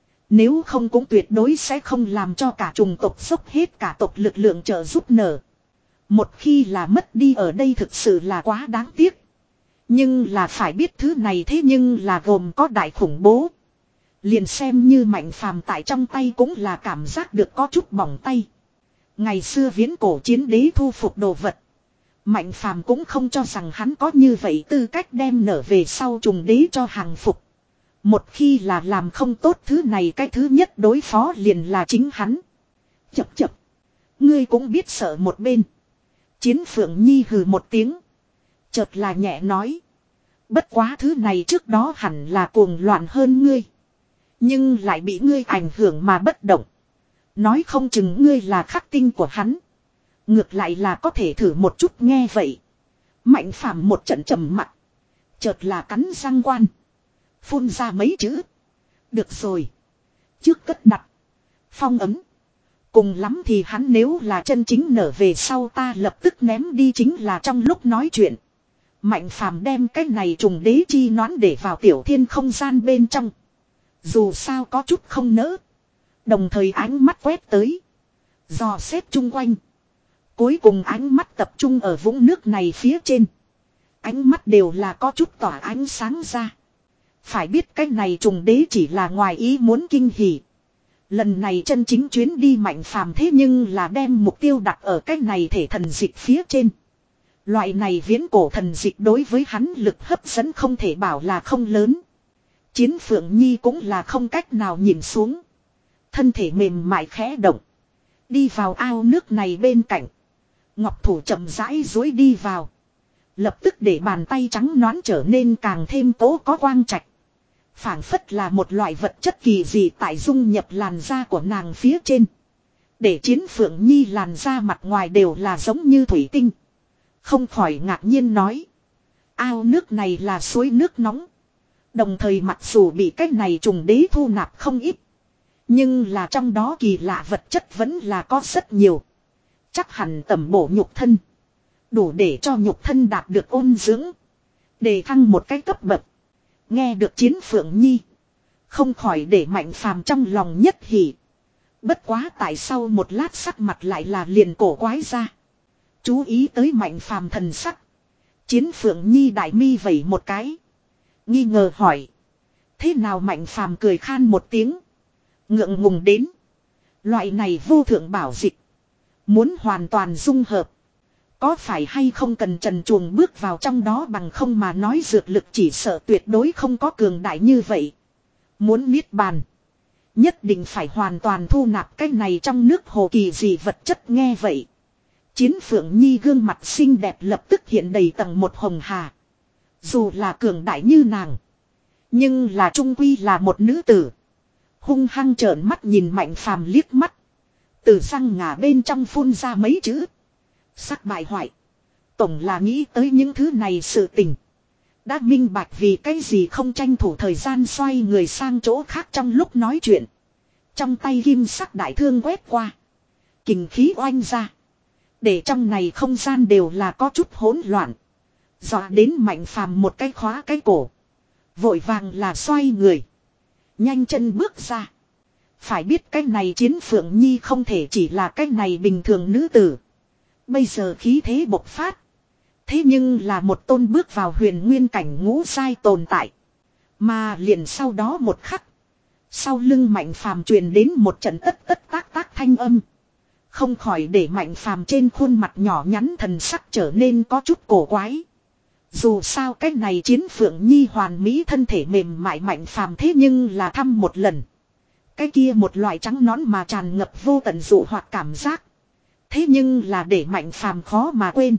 Nếu không cũng tuyệt đối sẽ không làm cho cả trùng tộc dốc hết cả tộc lực lượng trợ giúp nở. Một khi là mất đi ở đây thực sự là quá đáng tiếc. Nhưng là phải biết thứ này thế nhưng là gồm có đại khủng bố. Liền xem như Mạnh Phàm tại trong tay cũng là cảm giác được có chút bỏng tay. Ngày xưa viễn cổ chiến đế thu phục đồ vật. Mạnh Phàm cũng không cho rằng hắn có như vậy tư cách đem nở về sau trùng đế cho hàng phục. Một khi là làm không tốt thứ này cái thứ nhất đối phó liền là chính hắn. Chập chập. Ngươi cũng biết sợ một bên. Chiến Phượng Nhi hừ một tiếng. Chợt là nhẹ nói. Bất quá thứ này trước đó hẳn là cuồng loạn hơn ngươi. Nhưng lại bị ngươi ảnh hưởng mà bất động. Nói không chừng ngươi là khắc tinh của hắn. Ngược lại là có thể thử một chút nghe vậy. Mạnh Phàm một trận trầm mặt. Chợt là cắn răng quan. Phun ra mấy chữ. Được rồi. Trước cất đặt. Phong ấm. Cùng lắm thì hắn nếu là chân chính nở về sau ta lập tức ném đi chính là trong lúc nói chuyện. Mạnh phàm đem cái này trùng đế chi nón để vào tiểu thiên không gian bên trong. Dù sao có chút không nỡ. Đồng thời ánh mắt quét tới. Dò xét chung quanh. Cuối cùng ánh mắt tập trung ở vũng nước này phía trên. Ánh mắt đều là có chút tỏa ánh sáng ra. Phải biết cái này trùng đế chỉ là ngoài ý muốn kinh hỉ. Lần này chân chính chuyến đi mạnh phàm thế nhưng là đem mục tiêu đặt ở cái này thể thần dịch phía trên. Loại này viễn cổ thần dịch đối với hắn lực hấp dẫn không thể bảo là không lớn. Chiến Phượng Nhi cũng là không cách nào nhìn xuống. Thân thể mềm mại khẽ động. Đi vào ao nước này bên cạnh. Ngọc thủ chậm rãi duỗi đi vào. Lập tức để bàn tay trắng nõn trở nên càng thêm tố có quang trạch. Phảng phất là một loại vật chất kỳ dị tại dung nhập làn da của nàng phía trên. Để Chiến Phượng Nhi làn da mặt ngoài đều là giống như thủy tinh. Không khỏi ngạc nhiên nói. Ao nước này là suối nước nóng. Đồng thời mặc dù bị cái này trùng đế thu nạp không ít. Nhưng là trong đó kỳ lạ vật chất vẫn là có rất nhiều. Chắc hẳn tẩm bổ nhục thân. Đủ để cho nhục thân đạt được ôn dưỡng. Để thăng một cái cấp bậc. Nghe được Chiến Phượng Nhi. Không khỏi để Mạnh Phàm trong lòng nhất hỉ. Bất quá tại sau một lát sắc mặt lại là liền cổ quái ra. Chú ý tới Mạnh Phàm thần sắc. Chiến Phượng Nhi đại mi vẩy một cái. Nghi ngờ hỏi. Thế nào Mạnh Phàm cười khan một tiếng. Ngượng ngùng đến. Loại này vô thượng bảo dịch. Muốn hoàn toàn dung hợp. Có phải hay không cần trần truồng bước vào trong đó bằng không mà nói dược lực chỉ sợ tuyệt đối không có cường đại như vậy. Muốn niết bàn. Nhất định phải hoàn toàn thu nạp cái này trong nước hồ kỳ dị vật chất nghe vậy. Chiến Phượng Nhi gương mặt xinh đẹp lập tức hiện đầy tầng một hồng hà. Dù là cường đại như nàng. Nhưng là trung quy là một nữ tử. Hung hăng trợn mắt nhìn Mạnh Phàm liếc mắt. Từ răng ngà bên trong phun ra mấy chữ. Sắc bại hoại. Tổng là nghĩ tới những thứ này sự tình. Đã minh bạch vì cái gì không tranh thủ thời gian xoay người sang chỗ khác trong lúc nói chuyện. Trong tay kim sắc đại thương quét qua. Kình khí oanh ra. Để trong này không gian đều là có chút hỗn loạn. Dọa đến Mạnh Phàm một cái khóa cái cổ. Vội vàng là xoay người. Nhanh chân bước ra. Phải biết cái này Chiến Phượng Nhi không thể chỉ là cái này bình thường nữ tử. Bây giờ khí thế bộc phát. Thế nhưng là một tôn bước vào huyền nguyên cảnh ngũ sai tồn tại. Mà liền sau đó một khắc. Sau lưng Mạnh Phàm truyền đến một trận tất tất tác tác thanh âm. Không khỏi để Mạnh Phàm trên khuôn mặt nhỏ nhắn thần sắc trở nên có chút cổ quái. Dù sao cái này Chiến Phượng Nhi hoàn mỹ thân thể mềm mại Mạnh Phàm thế nhưng là thăm một lần. Cái kia một loại trắng nõn mà tràn ngập vô tận dụ hoặc cảm giác. Thế nhưng là để Mạnh Phàm khó mà quên.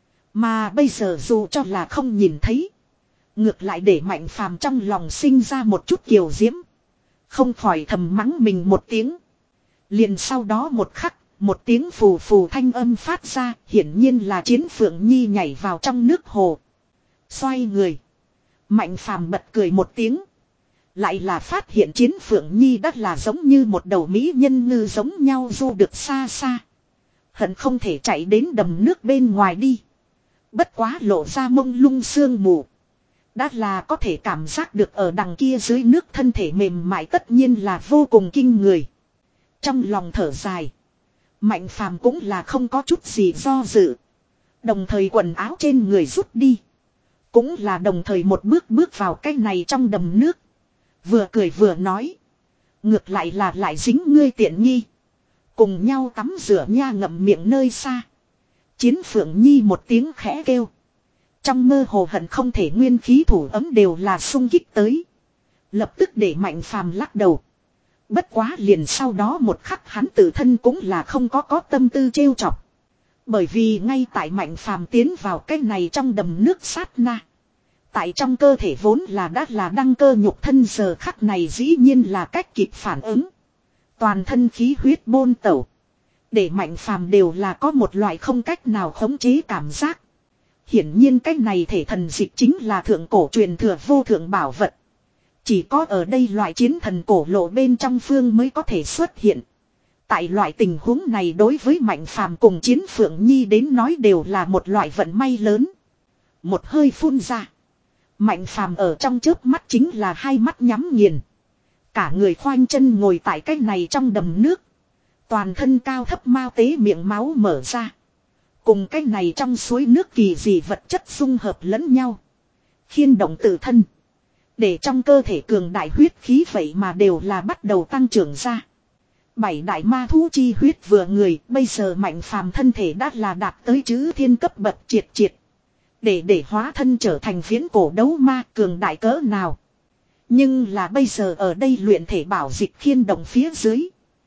Mà bây giờ dù cho là không nhìn thấy. Ngược lại để Mạnh Phàm trong lòng sinh ra một chút kiều diễm. Không khỏi thầm mắng mình một tiếng. Liền sau đó một khắc. Một tiếng phù phù thanh âm phát ra. Hiển nhiên là Chiến Phượng Nhi nhảy vào trong nước hồ. Xoay người. Mạnh Phàm bật cười một tiếng. Lại là phát hiện Chiến Phượng Nhi đắt là giống như một đầu mỹ nhân ngư giống nhau du được xa xa. Hận không thể chạy đến đầm nước bên ngoài đi. Bất quá lộ ra mông lung sương mù. Đã là có thể cảm giác được ở đằng kia dưới nước thân thể mềm mại tất nhiên là vô cùng kinh người. Trong lòng thở dài. Mạnh Phàm cũng là không có chút gì do dự. Đồng thời quần áo trên người rút đi. Cũng là đồng thời một bước bước vào cái này trong đầm nước. Vừa cười vừa nói. Ngược lại là lại dính ngươi tiện nghi. Cùng nhau tắm rửa nha ngậm miệng nơi xa. Chiến Phượng Nhi một tiếng khẽ kêu. Trong mơ hồ hận không thể nguyên khí thủ ấm đều là sung kích tới. Lập tức để Mạnh Phàm lắc đầu. Bất quá liền sau đó một khắc hắn tự thân cũng là không có có tâm tư trêu chọc. Bởi vì ngay tại Mạnh Phàm tiến vào cái này trong đầm nước sát na. Tại trong cơ thể vốn là đã là đăng cơ nhục thân giờ khắc này dĩ nhiên là cách kịp phản ứng. Toàn thân khí huyết bôn tẩu. Để Mạnh Phàm đều là có một loại không cách nào khống chế cảm giác. Hiển nhiên cái này thể thần dịch chính là thượng cổ truyền thừa vô thượng bảo vật. Chỉ có ở đây loại chiến thần cổ lộ bên trong phương mới có thể xuất hiện. Tại loại tình huống này đối với Mạnh Phàm cùng Chiến Phượng Nhi đến nói đều là một loại vận may lớn. Một hơi phun ra. Mạnh Phàm ở trong chớp mắt chính là hai mắt nhắm nghiền. Cả người khoanh chân ngồi tại cái này trong đầm nước. Toàn thân cao thấp mao tế miệng máu mở ra. Cùng cái này trong suối nước kỳ dị vật chất dung hợp lẫn nhau. Khiên động tự thân. Để trong cơ thể cường đại huyết khí vậy mà đều là bắt đầu tăng trưởng ra. Bảy đại ma thú chi huyết vừa người, bây giờ Mạnh Phàm thân thể đã là đạt tới chữ thiên cấp bậc triệt triệt. Để để hóa thân trở thành viễn cổ đấu ma cường đại cỡ nào. Nhưng là bây giờ ở đây luyện thể bảo dịch khiên động phía dưới.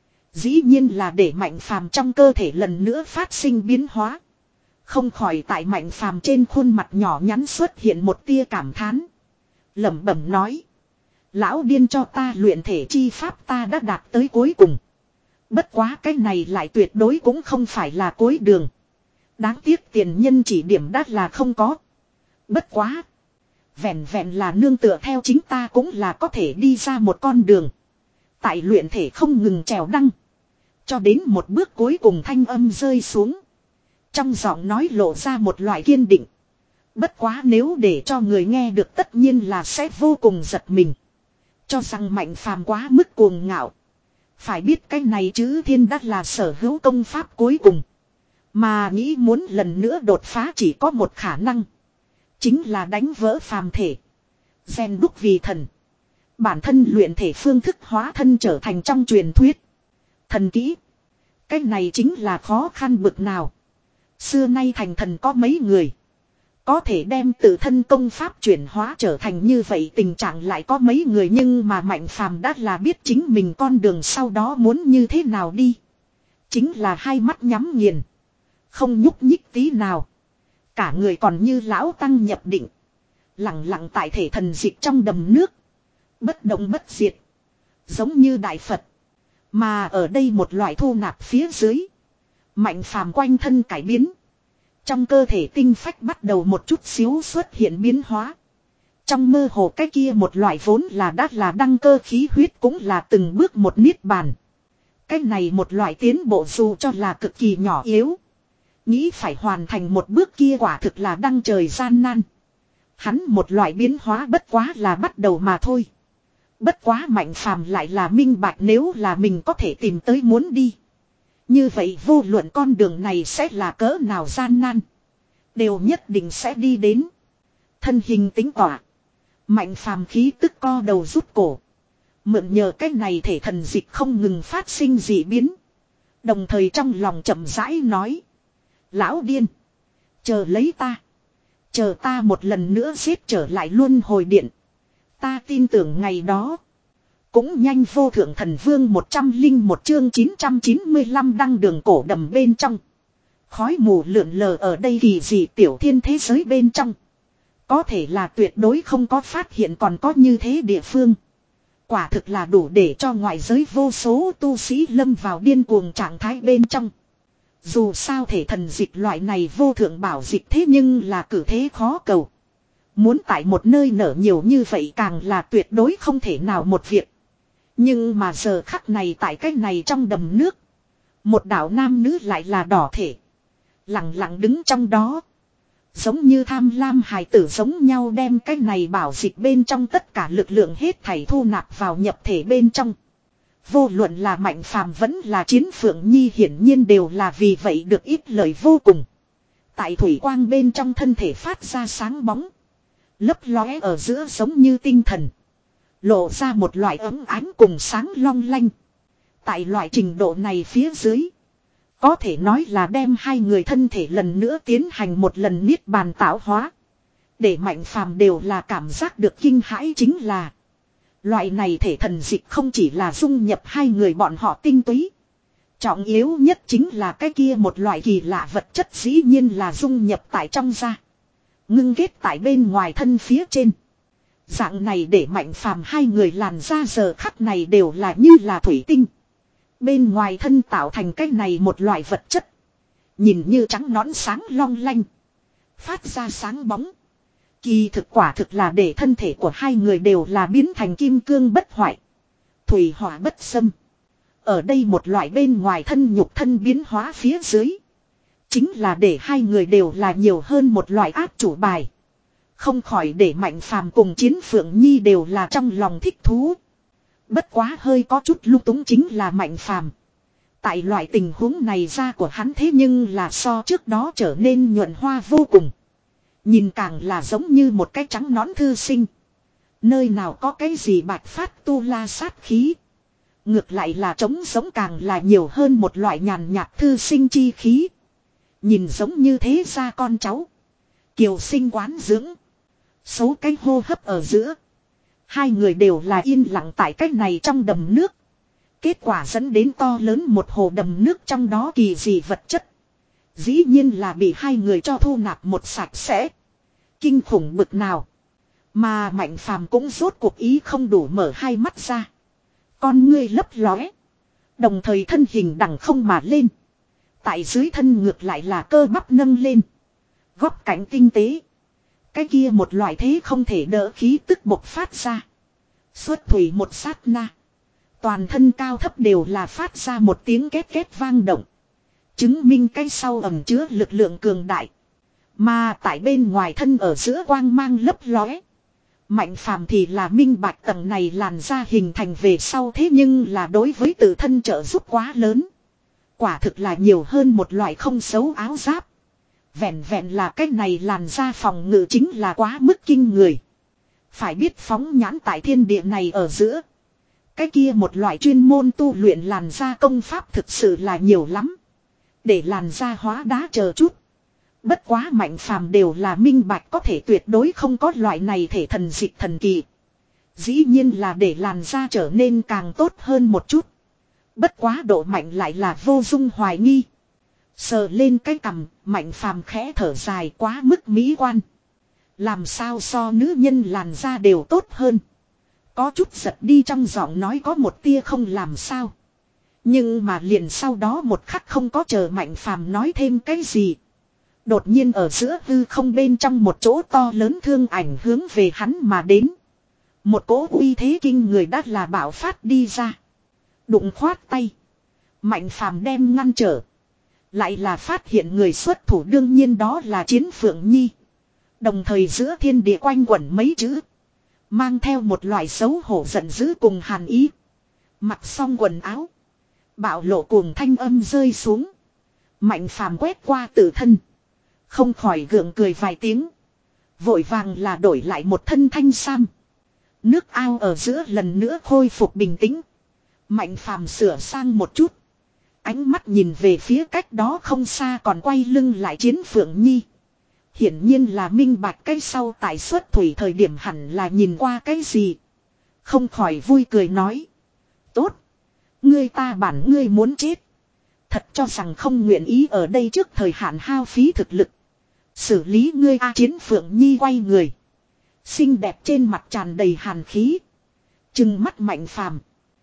Dĩ nhiên là để Mạnh Phàm trong cơ thể lần nữa phát sinh biến hóa. Không khỏi tại Mạnh Phàm trên khuôn mặt nhỏ nhắn xuất hiện một tia cảm thán. Lẩm bẩm nói. Lão điên cho ta luyện thể chi pháp ta đã đạt tới cuối cùng. Bất quá cái này lại tuyệt đối cũng không phải là cuối đường. Đáng tiếc tiền nhân chỉ điểm đắt là không có. Bất quá. Vẹn vẹn là nương tựa theo chính ta cũng là có thể đi ra một con đường. Tại luyện thể không ngừng trèo đăng. Cho đến một bước cuối cùng thanh âm rơi xuống. Trong giọng nói lộ ra một loại kiên định. Bất quá nếu để cho người nghe được tất nhiên là sẽ vô cùng giật mình. Cho rằng Mạnh Phàm quá mức cuồng ngạo. Phải biết cái này chữ thiên đắc là sở hữu công pháp cuối cùng. Mà nghĩ muốn lần nữa đột phá chỉ có một khả năng. Chính là đánh vỡ phàm thể. Gen đúc vì thần. Bản thân luyện thể phương thức hóa thân trở thành trong truyền thuyết. Thần kỹ. Cái này chính là khó khăn bực nào. Xưa nay thành thần có mấy người. Có thể đem tự thân công pháp chuyển hóa trở thành như vậy tình trạng lại có mấy người nhưng mà Mạnh Phàm đã là biết chính mình con đường sau đó muốn như thế nào đi. Chính là hai mắt nhắm nghiền. Không nhúc nhích tí nào. Cả người còn như lão tăng nhập định. Lặng lặng tại thể thần dịch trong đầm nước. Bất động bất diệt. Giống như Đại Phật. Mà ở đây một loại thu nạp phía dưới. Mạnh Phàm quanh thân cải biến. Trong cơ thể tinh phách bắt đầu một chút xíu xuất hiện biến hóa. Trong mơ hồ cái kia một loại vốn là đắt là đăng cơ khí huyết cũng là từng bước một niết bàn. Cái này một loại tiến bộ dù cho là cực kỳ nhỏ yếu. Nghĩ phải hoàn thành một bước kia quả thực là đăng trời gian nan. Hắn một loại biến hóa bất quá là bắt đầu mà thôi. Bất quá Mạnh Phàm lại là minh bạch nếu là mình có thể tìm tới muốn đi. Như vậy vô luận con đường này sẽ là cỡ nào gian nan. Đều nhất định sẽ đi đến. Thân hình tính tỏa. Mạnh Phàm khí tức co đầu rút cổ. Mượn nhờ cái này thể thần dịch không ngừng phát sinh dị biến. Đồng thời trong lòng chậm rãi nói. Lão điên. Chờ lấy ta. Chờ ta một lần nữa giết trở lại luân hồi điện. Ta tin tưởng ngày đó. Cũng nhanh vô thượng thần vương một trăm linh một chương chín trăm chín mươi lăm đăng đường cổ đầm bên trong. Khói mù lượn lờ ở đây kỳ dị tiểu thiên thế giới bên trong. Có thể là tuyệt đối không có phát hiện còn có như thế địa phương. Quả thực là đủ để cho ngoại giới vô số tu sĩ lâm vào điên cuồng trạng thái bên trong. Dù sao thể thần dịch loại này vô thượng bảo dịch thế nhưng là cử thế khó cầu. Muốn tại một nơi nở nhiều như vậy càng là tuyệt đối không thể nào một việc. Nhưng mà giờ khắc này tại cái này trong đầm nước. Một đạo nam nữ lại là đỏ thể. Lặng lặng đứng trong đó. Giống như tham lam hài tử giống nhau đem cái này bảo dịch bên trong tất cả lực lượng hết thảy thu nạp vào nhập thể bên trong. Vô luận là Mạnh Phàm vẫn là Chiến Phượng Nhi hiển nhiên đều là vì vậy được ít lời vô cùng. Tại thủy quang bên trong thân thể phát ra sáng bóng. Lấp lóe ở giữa giống như tinh thần. Lộ ra một loại ấm ánh cùng sáng long lanh. Tại loại trình độ này phía dưới. Có thể nói là đem hai người thân thể lần nữa tiến hành một lần niết bàn tạo hóa. Để Mạnh Phàm đều là cảm giác được kinh hãi chính là. Loại này thể thần dịch không chỉ là dung nhập hai người bọn họ tinh túy. Trọng yếu nhất chính là cái kia một loại kỳ lạ vật chất dĩ nhiên là dung nhập tại trong da. Ngưng kết tại bên ngoài thân phía trên. Dạng này để Mạnh Phàm hai người làn da giờ khắc này đều là như là thủy tinh. Bên ngoài thân tạo thành cái này một loại vật chất. Nhìn như trắng nõn sáng long lanh. Phát ra sáng bóng. Kỳ thực quả thực là để thân thể của hai người đều là biến thành kim cương bất hoại. Thủy hỏa bất xâm. Ở đây một loại bên ngoài thân nhục thân biến hóa phía dưới. Chính là để hai người đều là nhiều hơn một loại áp chủ bài. Không khỏi để Mạnh Phàm cùng Chiến Phượng Nhi đều là trong lòng thích thú. Bất quá hơi có chút lung túng chính là Mạnh Phàm. Tại loại tình huống này da của hắn thế nhưng là so trước đó trở nên nhuận hoa vô cùng. Nhìn càng là giống như một cái trắng nõn thư sinh. Nơi nào có cái gì bạch phát tu la sát khí. Ngược lại là trống giống càng là nhiều hơn một loại nhàn nhạt thư sinh chi khí. Nhìn giống như thế ra con cháu. Kiều sinh quán dưỡng. Số cái hô hấp ở giữa. Hai người đều là yên lặng tại cách này trong đầm nước. Kết quả dẫn đến to lớn một hồ đầm nước trong đó kỳ dị vật chất. Dĩ nhiên là bị hai người cho thu nạp một sạch sẽ. Kinh khủng bực nào. Mà Mạnh Phàm cũng rốt cuộc ý không đủ mở hai mắt ra. Con ngươi lấp lóe. Đồng thời thân hình đằng không mà lên. Tại dưới thân ngược lại là cơ bắp nâng lên. Góc cạnh tinh tế. Cái kia một loại thế không thể đỡ khí tức bộc phát ra. Xuất thủy một sát na. Toàn thân cao thấp đều là phát ra một tiếng két két vang động. Chứng minh cái sau ẩn chứa lực lượng cường đại. Mà tại bên ngoài thân ở giữa quang mang lấp lóe. Mạnh Phàm thì là minh bạch tầng này làn da hình thành về sau thế nhưng là đối với tự thân trợ giúp quá lớn. Quả thực là nhiều hơn một loại không xấu áo giáp. Vẹn vẹn là cái này làn da phòng ngự chính là quá mức kinh người. Phải biết phóng nhãn tại thiên địa này ở giữa. Cái kia một loại chuyên môn tu luyện làn da công pháp thực sự là nhiều lắm. Để làn da hóa đá chờ chút. Bất quá Mạnh Phàm đều là minh bạch có thể tuyệt đối không có loại này thể thần dịch thần kỳ. Dĩ nhiên là để làn da trở nên càng tốt hơn một chút. Bất quá độ mạnh lại là vô dung hoài nghi. Sờ lên cái cằm, Mạnh Phàm khẽ thở dài quá mức mỹ quan. Làm sao so nữ nhân làn da đều tốt hơn. Có chút giật đi trong giọng nói có một tia không làm sao. Nhưng mà liền sau đó một khắc không có chờ Mạnh Phàm nói thêm cái gì. Đột nhiên ở giữa hư không bên trong một chỗ to lớn thương ảnh hướng về hắn mà đến. Một cỗ uy thế kinh người đã là bạo phát đi ra. Đụng khoát tay. Mạnh Phàm đem ngăn trở. Lại là phát hiện người xuất thủ đương nhiên đó là Chiến Phượng Nhi. Đồng thời giữa thiên địa quanh quẩn mấy chữ. Mang theo một loại xấu hổ giận dữ cùng hàn ý. Mặc xong quần áo. Bạo lộ cuồng thanh âm rơi xuống. Mạnh Phàm quét qua tự thân. Không khỏi gượng cười vài tiếng. Vội vàng là đổi lại một thân thanh sam. Nước ao ở giữa lần nữa khôi phục bình tĩnh. Mạnh Phàm sửa sang một chút. Ánh mắt nhìn về phía cách đó không xa còn quay lưng lại Chiến Phượng Nhi. Hiển nhiên là minh bạch cái sau tại xuất thủy thời điểm hẳn là nhìn qua cái gì. Không khỏi vui cười nói. Tốt. Ngươi ta bản ngươi muốn chết. Thật cho rằng không nguyện ý ở đây trước thời hạn hao phí thực lực. Xử lý ngươi a Chiến Phượng Nhi quay người. Xinh đẹp trên mặt tràn đầy hàn khí. Trừng mắt Mạnh Phàm.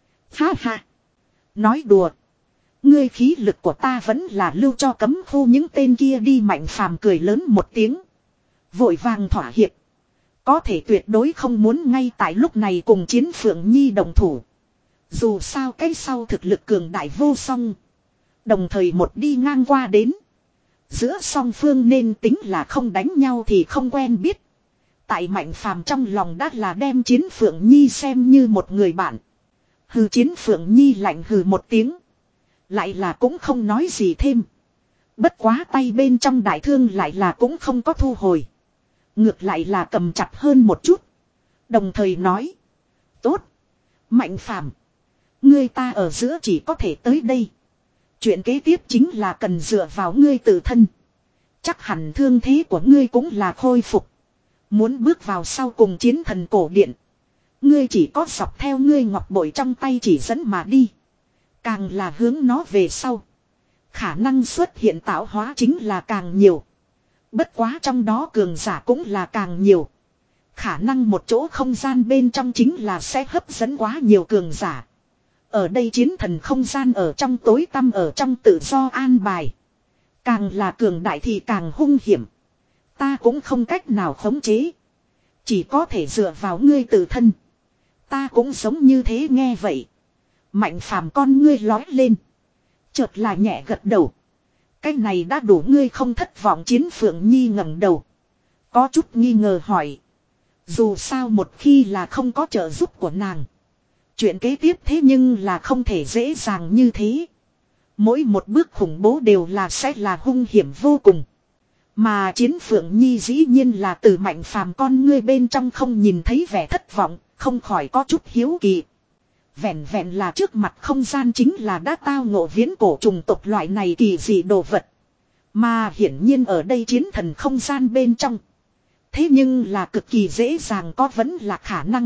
Ha ha. Nói đùa. Ngươi khí lực của ta vẫn là lưu cho cấm khu những tên kia đi. Mạnh Phàm cười lớn một tiếng. Vội vàng thỏa hiệp. Có thể tuyệt đối không muốn ngay tại lúc này cùng Chiến Phượng Nhi đồng thủ. Dù sao cái sau thực lực cường đại vô song. Đồng thời một đi ngang qua đến. Giữa song phương nên tính là không đánh nhau thì không quen biết. Tại Mạnh Phàm trong lòng đã là đem Chiến Phượng Nhi xem như một người bạn. Hừ Chiến Phượng Nhi lạnh hừ một tiếng. Lại là cũng không nói gì thêm. Bất quá tay bên trong đại thương lại là cũng không có thu hồi. Ngược lại là cầm chặt hơn một chút. Đồng thời nói. Tốt. Mạnh Phàm, ngươi ta ở giữa chỉ có thể tới đây. Chuyện kế tiếp chính là cần dựa vào ngươi tự thân. Chắc hẳn thương thế của ngươi cũng là khôi phục. Muốn bước vào sau cùng chiến thần cổ điện. Ngươi chỉ có dọc theo ngươi ngọc bội trong tay chỉ dẫn mà đi. Càng là hướng nó về sau. Khả năng xuất hiện tạo hóa chính là càng nhiều. Bất quá trong đó cường giả cũng là càng nhiều. Khả năng một chỗ không gian bên trong chính là sẽ hấp dẫn quá nhiều cường giả. Ở đây chiến thần không gian ở trong tối tăm ở trong tự do an bài. Càng là cường đại thì càng hung hiểm. Ta cũng không cách nào khống chế. Chỉ có thể dựa vào ngươi tự thân. Ta cũng giống như thế nghe vậy. Mạnh phàm con ngươi lói lên. Chợt là nhẹ gật đầu. Cái này đã đủ ngươi không thất vọng. Chiến Phượng Nhi ngẩng đầu. Có chút nghi ngờ hỏi. Dù sao một khi là không có trợ giúp của nàng. Chuyện kế tiếp thế nhưng là không thể dễ dàng như thế. Mỗi một bước khủng bố đều là sẽ là hung hiểm vô cùng. Mà Chiến Phượng Nhi dĩ nhiên là từ Mạnh phàm con ngươi bên trong không nhìn thấy vẻ thất vọng, không khỏi có chút hiếu kỳ. Vẹn vẹn là trước mặt không gian chính là đã tao ngộ viễn cổ trùng tộc loại này kỳ dị đồ vật. Mà hiển nhiên ở đây chiến thần không gian bên trong. Thế nhưng là cực kỳ dễ dàng có vẫn là khả năng.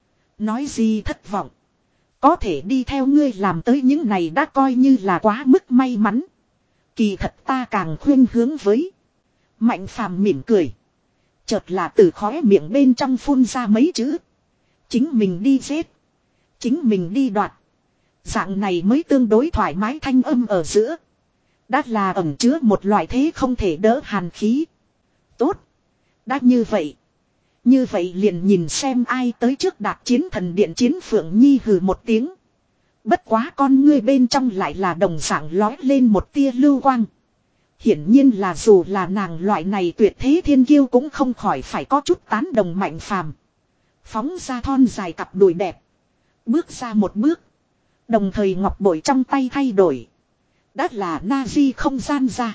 Nói gì thất vọng. Có thể đi theo ngươi làm tới những này đã coi như là quá mức may mắn. Kỳ thật ta càng khuyên hướng với. Mạnh phàm mỉm cười. Chợt là từ khóe miệng bên trong phun ra mấy chữ. Chính mình đi giết. Chính mình đi đoạt. Dạng này mới tương đối thoải mái thanh âm ở giữa. Đã là ẩn chứa một loại thế không thể đỡ hàn khí. Tốt. Đã như vậy. Như vậy liền nhìn xem ai tới trước đạt chiến thần điện. Chiến Phượng Nhi hừ một tiếng. Bất quá con ngươi bên trong lại là đồng dạng lói lên một tia lưu quang. Hiển nhiên là dù là nàng loại này tuyệt thế thiên kiêu cũng không khỏi phải có chút tán đồng Mạnh phàm. Phóng ra thon dài cặp đùi đẹp. Bước ra một bước. Đồng thời ngọc bội trong tay thay đổi. Đã là Nazi không gian ra.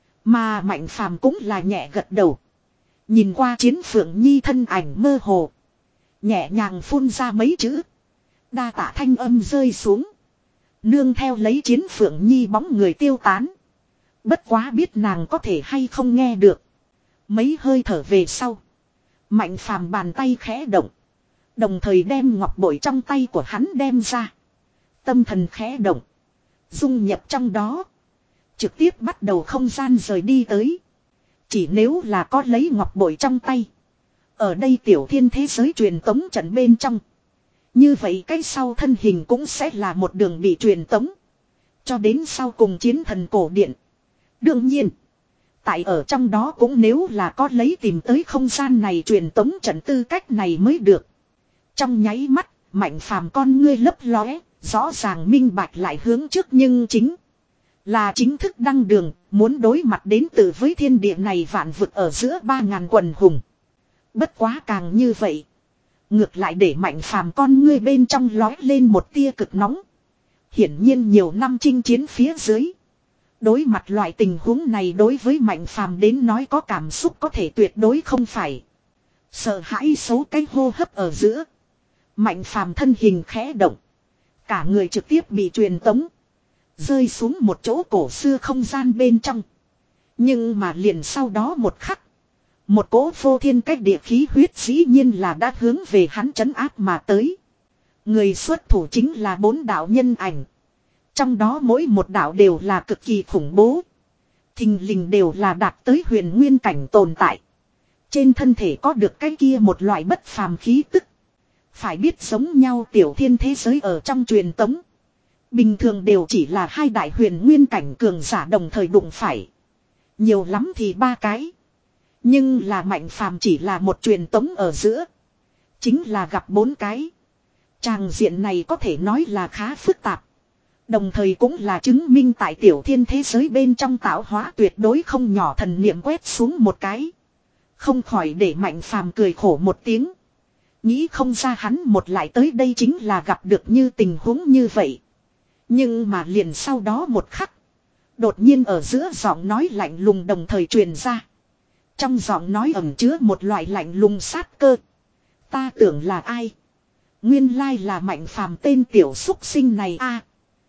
Mà Mạnh phàm cũng là nhẹ gật đầu. Nhìn qua Chiến Phượng Nhi thân ảnh mơ hồ. Nhẹ nhàng phun ra mấy chữ. Đa tạ thanh âm rơi xuống. Nương theo lấy Chiến Phượng Nhi bóng người tiêu tán. Bất quá biết nàng có thể hay không nghe được. Mấy hơi thở về sau. Mạnh phàm bàn tay khẽ động. Đồng thời đem ngọc bội trong tay của hắn đem ra. Tâm thần khẽ động. Dung nhập trong đó. Trực tiếp bắt đầu không gian rời đi tới. Chỉ nếu là có lấy ngọc bội trong tay. Ở đây tiểu thiên thế giới truyền tống trận bên trong. Như vậy cái sau thân hình cũng sẽ là một đường bị truyền tống. Cho đến sau cùng chiến thần cổ điện. Đương nhiên. Tại ở trong đó cũng nếu là có lấy tìm tới không gian này truyền tống trận tư cách này mới được. Trong nháy mắt, Mạnh phàm con ngươi lấp lóe, rõ ràng minh bạch lại hướng trước nhưng chính. Là chính thức đăng đường, muốn đối mặt đến từ với thiên địa này vạn vực ở giữa ba ngàn quần hùng. Bất quá càng như vậy. Ngược lại để Mạnh phàm con ngươi bên trong lói lên một tia cực nóng. Hiển nhiên nhiều năm chinh chiến phía dưới. Đối mặt loại tình huống này đối với Mạnh phàm đến nói có cảm xúc có thể tuyệt đối không phải. Sợ hãi xấu cái hô hấp ở giữa. Mạnh phàm thân hình khẽ động. Cả người trực tiếp bị truyền tống. Rơi xuống một chỗ cổ xưa không gian bên trong. Nhưng mà liền sau đó một khắc. Một cỗ phô thiên cách địa khí huyết dĩ nhiên là đã hướng về hắn trấn áp mà tới. Người xuất thủ chính là bốn đạo nhân ảnh. Trong đó mỗi một đạo đều là cực kỳ khủng bố. Thình lình đều là đạt tới huyền nguyên cảnh tồn tại. Trên thân thể có được cái kia một loại bất phàm khí tức. Phải biết giống nhau tiểu thiên thế giới ở trong truyền tống. Bình thường đều chỉ là hai đại huyền nguyên cảnh cường giả đồng thời đụng phải. Nhiều lắm thì ba cái. Nhưng là Mạnh phàm chỉ là một truyền tống ở giữa. Chính là gặp bốn cái. Tràng diện này có thể nói là khá phức tạp. Đồng thời cũng là chứng minh tại tiểu thiên thế giới bên trong tạo hóa tuyệt đối không nhỏ thần niệm quét xuống một cái. Không khỏi để Mạnh phàm cười khổ một tiếng. Nghĩ không ra hắn một lại tới đây chính là gặp được như tình huống như vậy. Nhưng mà liền sau đó một khắc. Đột nhiên ở giữa giọng nói lạnh lùng đồng thời truyền ra. Trong giọng nói ẩn chứa một loại lạnh lùng sát cơ. Ta tưởng là ai? Nguyên lai là Mạnh phàm tên tiểu xúc sinh này a.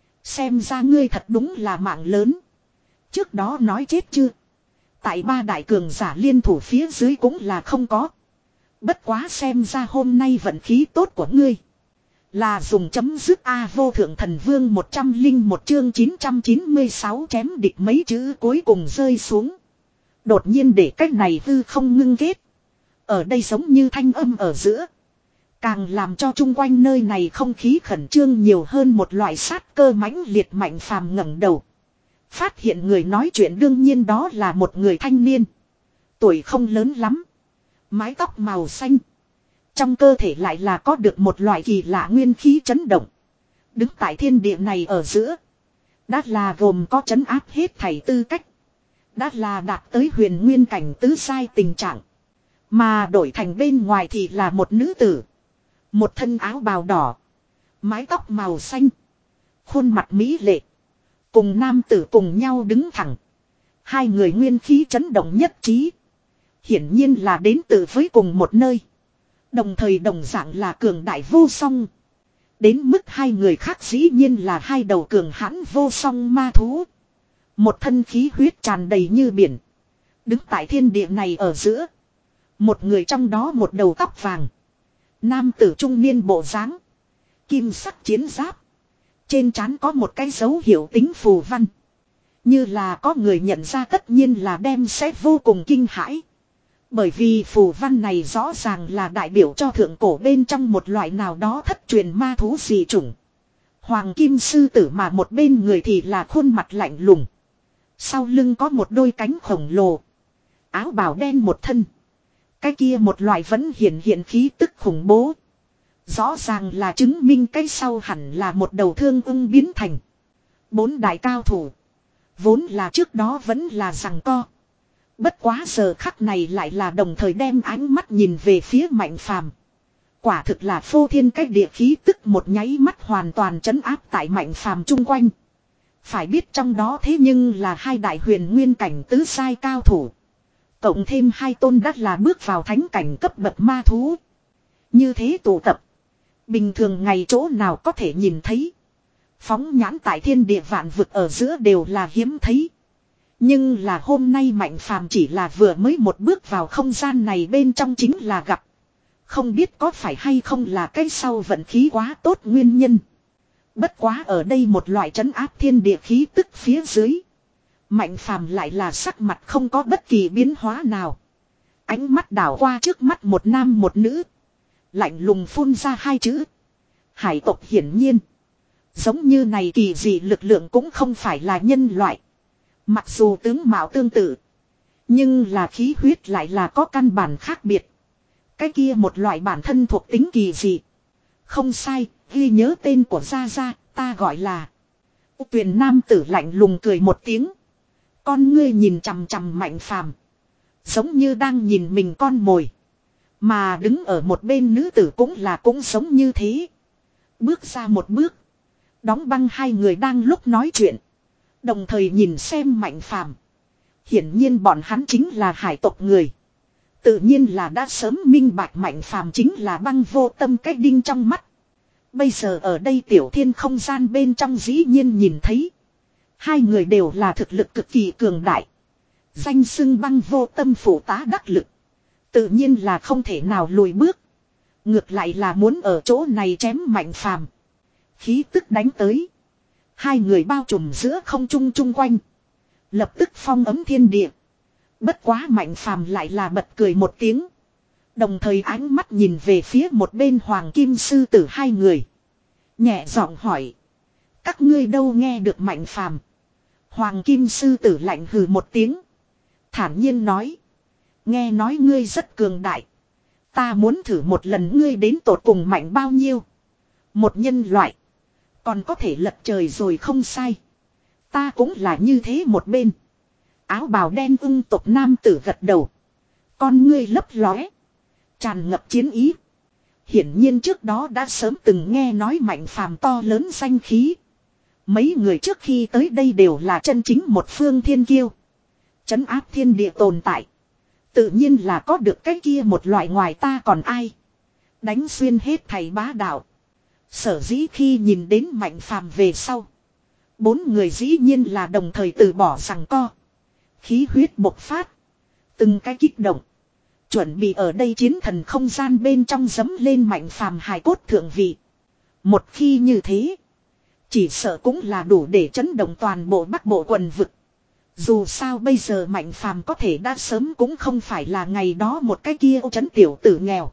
Xem ra ngươi thật đúng là mạng lớn. Trước đó nói chết chưa? Tại ba đại cường giả liên thủ phía dưới cũng là không có. Bất quá xem ra hôm nay vận khí tốt của ngươi. Là dùng chấm dứt A vô thượng thần vương một trăm linh một chương chín trăm chín mươi sáu chém địch mấy chữ cuối cùng rơi xuống. Đột nhiên để cách này hư không ngưng kết. Ở đây giống như thanh âm ở giữa. Càng làm cho chung quanh nơi này không khí khẩn trương nhiều hơn một loại sát cơ mãnh liệt. Mạnh phàm ngẩng đầu. Phát hiện người nói chuyện đương nhiên đó là một người thanh niên. Tuổi không lớn lắm. Mái tóc màu xanh. Trong cơ thể lại là có được một loại kỳ lạ nguyên khí chấn động. Đứng tại thiên địa này ở giữa. Đã là gồm có trấn áp hết thảy tư cách. Đã là đạt tới huyền nguyên cảnh tứ sai tình trạng. Mà đổi thành bên ngoài thì là một nữ tử. Một thân áo bào đỏ. Mái tóc màu xanh. Khuôn mặt mỹ lệ. Cùng nam tử cùng nhau đứng thẳng. Hai người nguyên khí chấn động nhất trí. Hiển nhiên là đến từ với cùng một nơi. Đồng thời đồng dạng là cường đại vô song. Đến mức hai người khác dĩ nhiên là hai đầu cường hãn vô song ma thú. Một thân khí huyết tràn đầy như biển. Đứng tại thiên địa này ở giữa. Một người trong đó một đầu tóc vàng. Nam tử trung niên bộ dáng. Kim sắc chiến giáp. Trên trán có một cái dấu hiệu tính phù văn. Như là có người nhận ra tất nhiên là đem sẽ vô cùng kinh hãi. Bởi vì phù văn này rõ ràng là đại biểu cho thượng cổ bên trong một loại nào đó thất truyền ma thú dị chủng. Hoàng kim sư tử mà một bên người thì là khuôn mặt lạnh lùng. Sau lưng có một đôi cánh khổng lồ. Áo bào đen một thân. Cái kia một loại vẫn hiện hiện khí tức khủng bố. Rõ ràng là chứng minh cái sau hẳn là một đầu thương ưng biến thành. Bốn đại cao thủ. Vốn là trước đó vẫn là giằng co. Bất quá giờ khắc này lại là đồng thời đem ánh mắt nhìn về phía Mạnh Phàm. Quả thực là phô thiên cách địa khí tức một nháy mắt hoàn toàn trấn áp tại Mạnh Phàm chung quanh. Phải biết trong đó thế nhưng là hai đại huyền nguyên cảnh tứ sai cao thủ. Cộng thêm hai tôn đắt là bước vào thánh cảnh cấp bậc ma thú. Như thế tụ tập. Bình thường ngày chỗ nào có thể nhìn thấy. Phóng nhãn tại thiên địa vạn vực ở giữa đều là hiếm thấy. Nhưng là hôm nay Mạnh Phàm chỉ là vừa mới một bước vào không gian này bên trong chính là gặp. Không biết có phải hay không là cái sau vận khí quá tốt nguyên nhân. Bất quá ở đây một loại trấn áp thiên địa khí tức phía dưới. Mạnh Phàm lại là sắc mặt không có bất kỳ biến hóa nào. Ánh mắt đảo qua trước mắt một nam một nữ. Lạnh lùng phun ra hai chữ. Hải tộc hiển nhiên. Giống như này kỳ dị lực lượng cũng không phải là nhân loại. Mặc dù tướng mạo tương tự. Nhưng là khí huyết lại là có căn bản khác biệt. Cái kia một loại bản thân thuộc tính kỳ dị. Không sai, ghi nhớ tên của Gia Gia, ta gọi là. Tuyền nam tử lạnh lùng cười một tiếng. Con ngươi nhìn chằm chằm Mạnh Phàm, giống như đang nhìn mình con mồi. Mà đứng ở một bên nữ tử cũng là cũng giống như thế. Bước ra một bước. Đóng băng hai người đang lúc nói chuyện. Đồng thời nhìn xem Mạnh Phàm. Hiển nhiên bọn hắn chính là hải tộc người. Tự nhiên là đã sớm minh bạch Mạnh Phàm chính là băng vô tâm cái đinh trong mắt. Bây giờ ở đây tiểu thiên không gian bên trong dĩ nhiên nhìn thấy. Hai người đều là thực lực cực kỳ cường đại. Danh xưng băng vô tâm phụ tá đắc lực. Tự nhiên là không thể nào lùi bước. Ngược lại là muốn ở chỗ này chém Mạnh Phàm. Khí tức đánh tới. Hai người bao trùm giữa không trung chung quanh. Lập tức phong ấm thiên địa. Bất quá Mạnh Phàm lại là bật cười một tiếng. Đồng thời ánh mắt nhìn về phía một bên Hoàng Kim Sư Tử hai người. Nhẹ giọng hỏi. Các ngươi đâu nghe được Mạnh Phàm? Hoàng Kim Sư Tử lạnh hừ một tiếng. Thản nhiên nói. Nghe nói ngươi rất cường đại. Ta muốn thử một lần ngươi đến tột cùng mạnh bao nhiêu. Một nhân loại. Còn có thể lật trời rồi không sai. Ta cũng là như thế một bên. Áo bào đen ưng tộc nam tử gật đầu. Con ngươi lấp lóe. Tràn ngập chiến ý. Hiển nhiên trước đó đã sớm từng nghe nói Mạnh Phàm to lớn danh khí. Mấy người trước khi tới đây đều là chân chính một phương thiên kiêu. Trấn áp thiên địa tồn tại. Tự nhiên là có được cái kia một loại ngoài ta còn ai. Đánh xuyên hết thầy bá đạo. Sở dĩ khi nhìn đến Mạnh Phàm về sau. Bốn người dĩ nhiên là đồng thời từ bỏ rằng co. Khí huyết bộc phát. Từng cái kích động. Chuẩn bị ở đây chiến thần không gian bên trong dấm lên Mạnh Phàm hài cốt thượng vị. Một khi như thế. Chỉ sợ cũng là đủ để chấn động toàn bộ Bắc Bộ quần vực. Dù sao bây giờ Mạnh Phàm có thể đã sớm cũng không phải là ngày đó một cái kia ô chấn tiểu tử nghèo.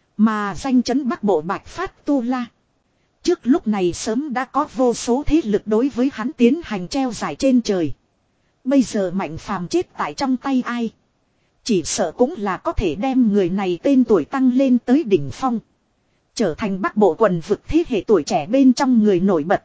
Mà danh chấn Bắc Bộ Bạch Phát Tu La. Trước lúc này sớm đã có vô số thế lực đối với hắn tiến hành treo giải trên trời. Bây giờ Mạnh Phàm chết tại trong tay ai? Chỉ sợ cũng là có thể đem người này tên tuổi tăng lên tới đỉnh phong. Trở thành Bắc Bộ quần vực thế hệ tuổi trẻ bên trong người nổi bật.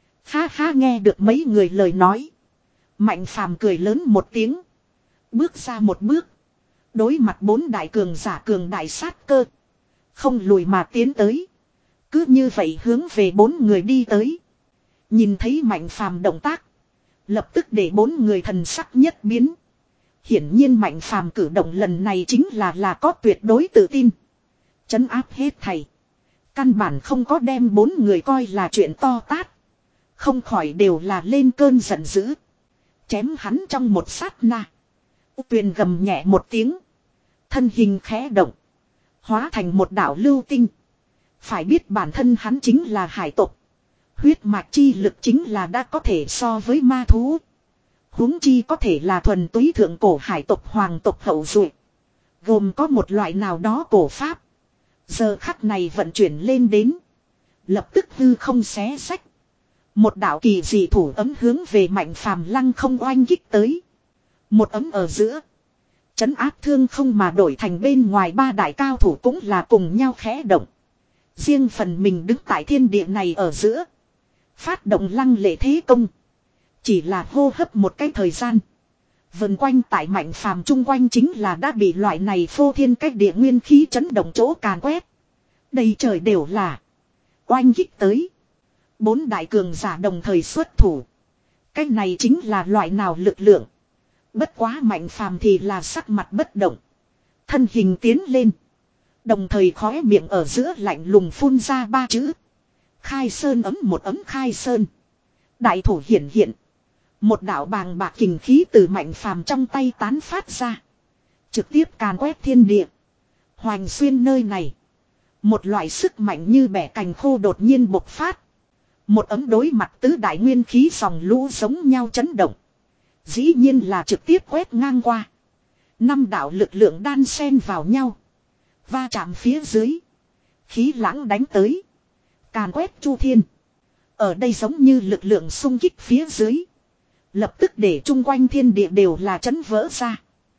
Ha ha, nghe được mấy người lời nói. Mạnh Phàm cười lớn một tiếng. Bước ra một bước. Đối mặt bốn đại cường giả cường đại sát cơ. Không lùi mà tiến tới. Cứ như vậy hướng về bốn người đi tới. Nhìn thấy Mạnh Phàm động tác. Lập tức để bốn người thần sắc nhất biến. Hiển nhiên Mạnh Phàm cử động lần này chính là là có tuyệt đối tự tin. Trấn áp hết thầy. Căn bản không có đem bốn người coi là chuyện to tát. Không khỏi đều là lên cơn giận dữ. Chém hắn trong một sát na. Tuyền gầm nhẹ một tiếng. Thân hình khẽ động. Hóa thành một đạo lưu tinh. Phải biết bản thân hắn chính là hải tộc. Huyết mạch chi lực chính là đã có thể so với ma thú. Huống chi có thể là thuần túy thượng cổ hải tộc hoàng tộc hậu duệ. Gồm có một loại nào đó cổ pháp. Giờ khắc này vận chuyển lên đến. Lập tức hư không xé sách. Một đạo kỳ dị thủ ấm hướng về Mạnh Phàm lăng không oanh kích tới. Một ấm ở giữa. Trấn áp thương không mà đổi thành bên ngoài ba đại cao thủ cũng là cùng nhau khẽ động. Riêng phần mình đứng tại thiên địa này ở giữa. Phát động lăng lệ thế công. Chỉ là hô hấp một cái thời gian. Vần quanh tại Mạnh Phàm chung quanh chính là đã bị loại này phô thiên cách địa nguyên khí chấn động chỗ càn quét. Đầy trời đều là. Oanh kích tới. Bốn đại cường giả đồng thời xuất thủ. Cái này chính là loại nào lực lượng. Bất quá Mạnh Phàm thì là sắc mặt bất động. Thân hình tiến lên. Đồng thời khóe miệng ở giữa lạnh lùng phun ra ba chữ. Khai sơn ấm một ấm khai sơn. Đại thủ hiển hiện. Một đạo bàng bạc kình khí từ Mạnh Phàm trong tay tán phát ra. Trực tiếp càn quét thiên địa. Hoành xuyên nơi này. Một loại sức mạnh như bẻ cành khô đột nhiên bộc phát. Một ấm đối mặt tứ đại nguyên khí dòng lũ giống nhau chấn động. Dĩ nhiên là trực tiếp quét ngang qua. Năm đạo lực lượng đan xen vào nhau. Va chạm phía dưới. Khí lãng đánh tới. Càn quét chu thiên. Ở đây giống như lực lượng xung kích phía dưới. Lập tức để chung quanh thiên địa đều là chấn vỡ ra.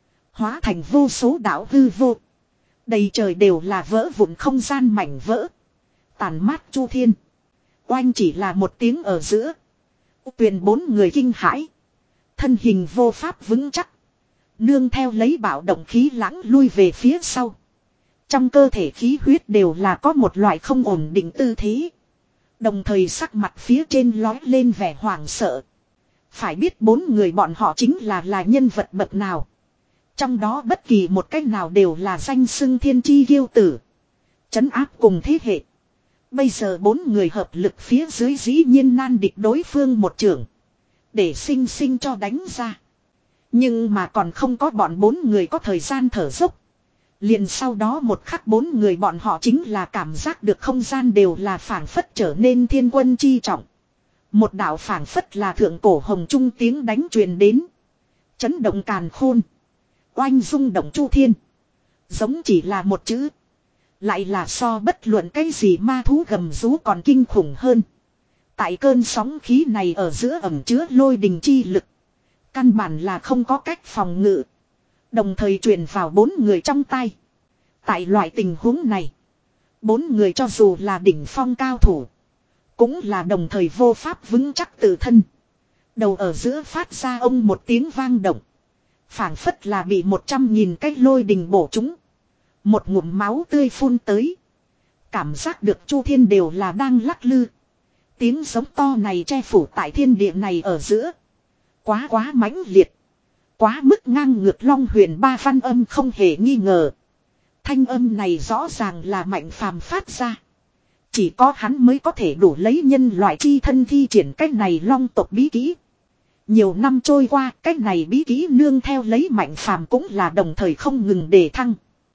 Hóa thành vô số đạo hư vô. Đầy trời đều là vỡ vụn không gian mảnh vỡ. Tàn mát chu thiên. Oanh chỉ là một tiếng ở giữa. Tuyền bốn người kinh hãi. Thân hình vô pháp vững chắc. Nương theo lấy bạo động khí lãng lui về phía sau. Trong cơ thể khí huyết đều là có một loại không ổn định tư thế. Đồng thời sắc mặt phía trên lói lên vẻ hoảng sợ. Phải biết bốn người bọn họ chính là là nhân vật bậc nào. Trong đó bất kỳ một cách nào đều là danh xưng thiên chi kiêu tử. Trấn áp cùng thế hệ. Bây giờ bốn người hợp lực phía dưới dĩ nhiên nan địch đối phương một trưởng. Để sinh sinh cho đánh ra. Nhưng mà còn không có bọn bốn người có thời gian thở dốc. Liền sau đó một khắc bốn người bọn họ chính là cảm giác được không gian đều là phảng phất trở nên thiên quân chi trọng. Một đạo phảng phất là thượng cổ hồng trung tiếng đánh truyền đến. Chấn động càn khôn. Oanh rung động chu thiên. Giống chỉ là một chữ. Lại là so bất luận cái gì ma thú gầm rú còn kinh khủng hơn. Tại cơn sóng khí này ở giữa ẩm chứa lôi đình chi lực. Căn bản là không có cách phòng ngự. Đồng thời truyền vào bốn người trong tay. Tại loại tình huống này. Bốn người cho dù là đỉnh phong cao thủ. Cũng là đồng thời vô pháp vững chắc tự thân. Đầu ở giữa phát ra ông một tiếng vang động. Phảng phất là bị một trăm nghìn cái lôi đình bổ trúng. Một ngụm máu tươi phun tới. Cảm giác được chu thiên đều là đang lắc lư. Tiếng giống to này che phủ tại thiên địa này ở giữa. Quá quá mãnh liệt. Quá mức ngang ngược long huyền ba văn âm không hề nghi ngờ. Thanh âm này rõ ràng là Mạnh Phàm phát ra. Chỉ có hắn mới có thể đủ lấy nhân loại chi thân thi triển cách này long tộc bí kỹ. Nhiều năm trôi qua, cách này bí kỹ nương theo lấy Mạnh Phàm cũng là đồng thời không ngừng đề thăng.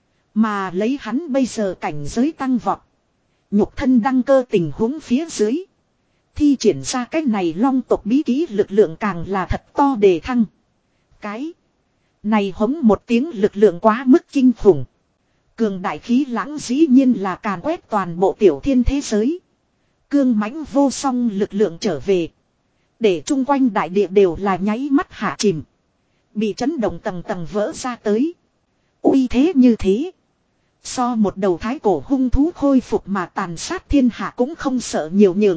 Mà lấy hắn bây giờ cảnh giới tăng vọt. Nhục thân đăng cơ tình huống phía dưới. Thi triển ra cách này long tộc bí kỹ lực lượng càng là thật to đề thăng. Cái này hống một tiếng lực lượng quá mức kinh khủng. Cường đại khí lãng dĩ nhiên là càn quét toàn bộ tiểu thiên thế giới. Cương mãnh vô song lực lượng trở về. Để chung quanh đại địa đều là nháy mắt hạ chìm. Bị chấn động tầng tầng vỡ ra tới. Uy thế như thế. So một đầu thái cổ hung thú khôi phục mà tàn sát thiên hạ cũng không sợ nhiều nhường.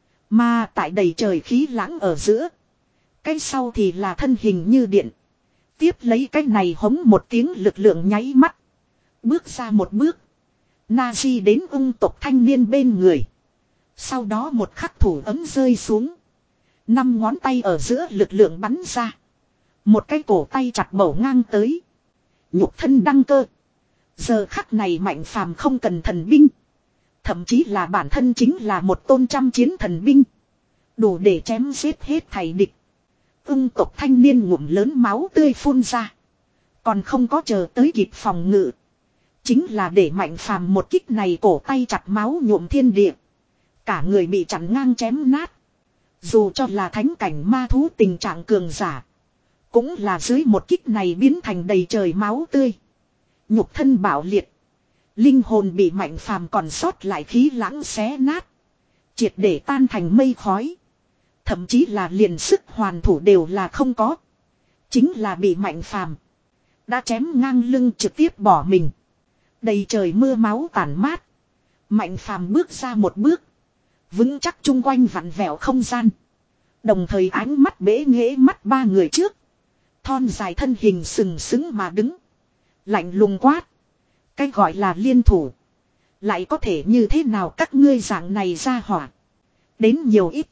Mà tại đầy trời khí lãng ở giữa. Cái sau thì là thân hình như điện. Tiếp lấy cái này hống một tiếng lực lượng nháy mắt. Bước ra một bước. Nazi đến ung tộc thanh niên bên người. Sau đó một khắc thủ ấm rơi xuống. Năm ngón tay ở giữa lực lượng bắn ra. Một cái cổ tay chặt bổ ngang tới. Nhục thân đăng cơ. Giờ khắc này Mạnh Phàm không cần thần binh. Thậm chí là bản thân chính là một tôn trăm chiến thần binh. Đủ để chém giết hết thảy địch. Ưng tộc thanh niên ngụm lớn máu tươi phun ra. Còn không có chờ tới kịp phòng ngự. Chính là để Mạnh Phàm một kích này cổ tay chặt máu nhuộm thiên địa. Cả người bị chặn ngang chém nát. Dù cho là thánh cảnh ma thú tình trạng cường giả. Cũng là dưới một kích này biến thành đầy trời máu tươi. Nhục thân bạo liệt. Linh hồn bị Mạnh Phàm còn sót lại khí lãng xé nát. Triệt để tan thành mây khói. Thậm chí là liền sức hoàn thủ đều là không có. Chính là bị Mạnh Phàm đã chém ngang lưng trực tiếp bỏ mình. Đầy trời mưa máu tàn mát. Mạnh Phàm bước ra một bước. Vững chắc chung quanh vặn vẹo không gian. Đồng thời ánh mắt bể nghễ mắt ba người trước. Thon dài thân hình sừng sững mà đứng. Lạnh lùng quát. Cái gọi là liên thủ. Lại có thể như thế nào các ngươi dạng này ra hỏa. Đến nhiều ít.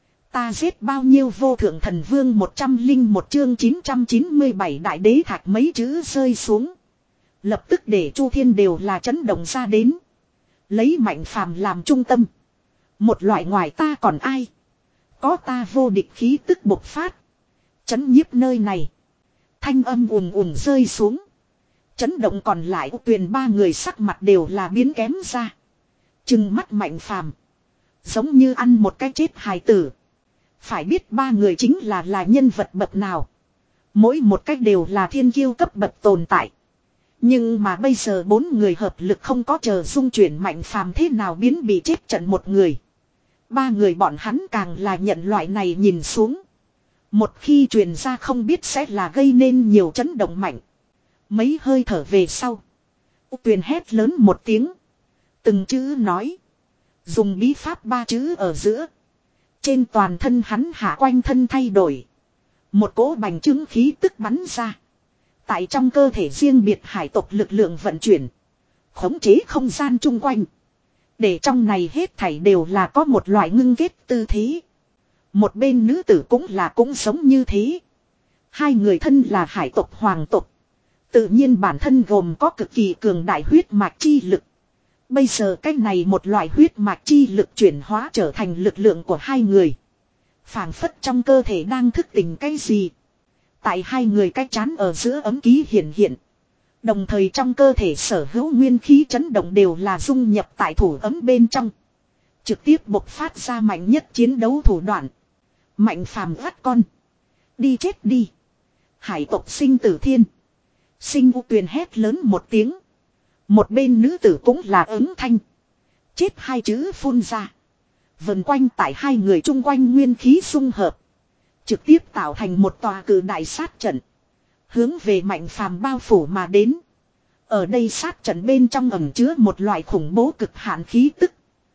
Ta giết bao nhiêu vô thượng thần vương một trăm linh một chương chín trăm chín mươi bảy đại đế thạch mấy chữ rơi xuống. Lập tức để Chu Thiên đều là chấn động ra đến. Lấy Mạnh Phàm làm trung tâm. Một loại ngoài ta còn ai. Có ta vô địch khí tức bộc phát. Chấn nhiếp nơi này. Thanh âm ùn ùn rơi xuống. Chấn động còn lại Tuyền ba người sắc mặt đều là biến kém ra. Trừng mắt Mạnh Phàm giống như ăn một cái chết hài tử. Phải biết ba người chính là là nhân vật bậc nào. Mỗi một cách đều là thiên kiêu cấp bậc tồn tại. Nhưng mà bây giờ bốn người hợp lực không có chờ dung chuyển Mạnh Phàm thế nào biến bị chết trận một người. Ba người bọn hắn càng là nhận loại này nhìn xuống. Một khi truyền ra không biết sẽ là gây nên nhiều chấn động mạnh. Mấy hơi thở về sau. Tuyền hét lớn một tiếng. Từng chữ nói. Dùng bí pháp ba chữ ở giữa. Trên toàn thân hắn hạ quanh thân thay đổi. Một cỗ bành trướng khí tức bắn ra. Tại trong cơ thể riêng biệt hải tộc lực lượng vận chuyển. Khống chế không gian chung quanh. Để trong này hết thảy đều là có một loại ngưng kết tư thế. Một bên nữ tử cũng là cũng sống như thế. Hai người thân là hải tộc hoàng tộc. Tự nhiên bản thân gồm có cực kỳ cường đại huyết mạch chi lực. Bây giờ cái này một loại huyết mạch chi lực chuyển hóa trở thành lực lượng của hai người. Phảng phất trong cơ thể đang thức tỉnh cái gì. Tại hai người cái chán ở giữa ấm ký hiện hiện. Đồng thời trong cơ thể sở hữu nguyên khí chấn động đều là dung nhập tại thủ ấm bên trong. Trực tiếp bộc phát ra mạnh nhất chiến đấu thủ đoạn. Mạnh Phàm gắt con. Đi chết đi. Hải tộc sinh tử thiên. Sinh U Tuyền hét lớn một tiếng. Một bên nữ tử cũng là ứng thanh. Chết hai chữ phun ra. Vần quanh tại hai người chung quanh nguyên khí xung hợp. Trực tiếp tạo thành một tòa cử đại sát trận. Hướng về Mạnh Phàm bao phủ mà đến. Ở đây sát trận bên trong ẩn chứa một loại khủng bố cực hạn khí tức.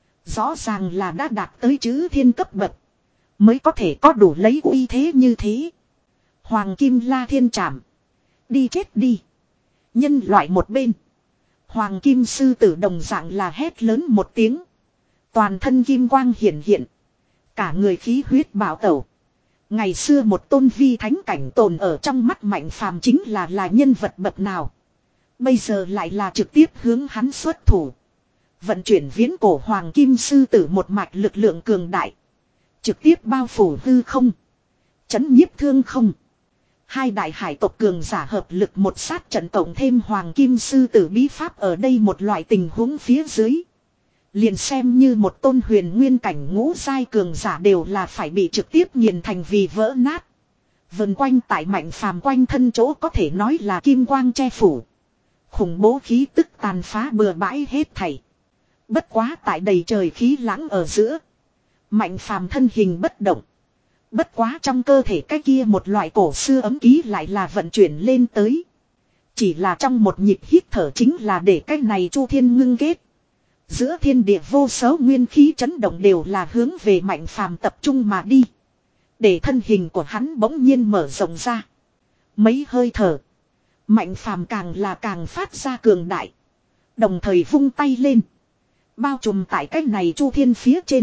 Rõ ràng là đã đạt tới chữ thiên cấp bậc. Mới có thể có đủ lấy uy thế như thế. Hoàng Kim La Thiên Trảm. Đi chết đi. Nhân loại một bên. Hoàng Kim Sư Tử đồng dạng là hét lớn một tiếng. Toàn thân kim quang hiển hiện. Cả người khí huyết bạo tẩu. Ngày xưa một tôn vi thánh cảnh tồn ở trong mắt Mạnh Phàm chính là là nhân vật bậc nào. Bây giờ lại là trực tiếp hướng hắn xuất thủ. Vận chuyển viễn cổ Hoàng Kim Sư Tử một mạch lực lượng cường đại. Trực tiếp bao phủ hư không. Chấn nhiếp thương không. Hai đại hải tộc cường giả hợp lực một sát trận cộng thêm Hoàng Kim Sư Tử bí pháp ở đây một loại tình huống phía dưới. Liền xem như một tôn huyền nguyên cảnh ngũ giai cường giả đều là phải bị trực tiếp nghiền thành vì vỡ nát. Vần quanh tại Mạnh Phàm quanh thân chỗ có thể nói là kim quang che phủ. Khủng bố khí tức tàn phá bừa bãi hết thảy. Bất quá tại đầy trời khí lãng ở giữa. Mạnh Phàm thân hình bất động. Bất quá trong cơ thể cái kia một loại cổ xưa ấm ký lại là vận chuyển lên tới. Chỉ là trong một nhịp hít thở chính là để cái này chu thiên ngưng kết. Giữa thiên địa vô số nguyên khí chấn động đều là hướng về Mạnh Phàm tập trung mà đi. Để thân hình của hắn bỗng nhiên mở rộng ra. Mấy hơi thở. Mạnh Phàm càng là càng phát ra cường đại. Đồng thời vung tay lên. Bao trùm tại cái này chu thiên phía trên.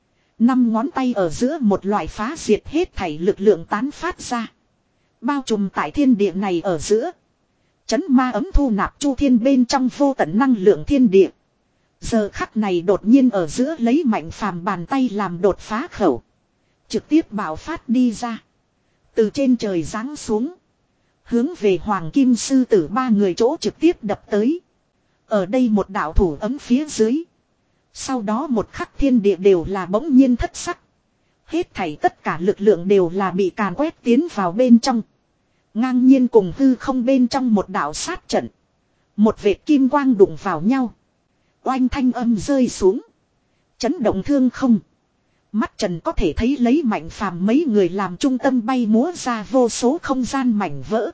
Năm ngón tay ở giữa một loại phá diệt hết thảy lực lượng tán phát ra. Bao trùm tại thiên địa này ở giữa. Chấn ma ấm thu nạp chu thiên bên trong vô tận năng lượng thiên địa. Giờ khắc này đột nhiên ở giữa lấy Mạnh Phàm bàn tay làm đột phá khẩu. Trực tiếp bạo phát đi ra. Từ trên trời giáng xuống. Hướng về Hoàng Kim Sư Tử ba người chỗ trực tiếp đập tới. Ở đây một đạo thủ ấm phía dưới. Sau đó một khắc thiên địa đều là bỗng nhiên thất sắc. Hết thảy tất cả lực lượng đều là bị càn quét tiến vào bên trong. Ngang nhiên cùng hư không bên trong một đạo sát trận. Một vệt kim quang đụng vào nhau. Oanh thanh âm rơi xuống. Chấn động thương không. Mắt Trần có thể thấy lấy Mạnh Phàm mấy người làm trung tâm bay múa ra vô số không gian mảnh vỡ.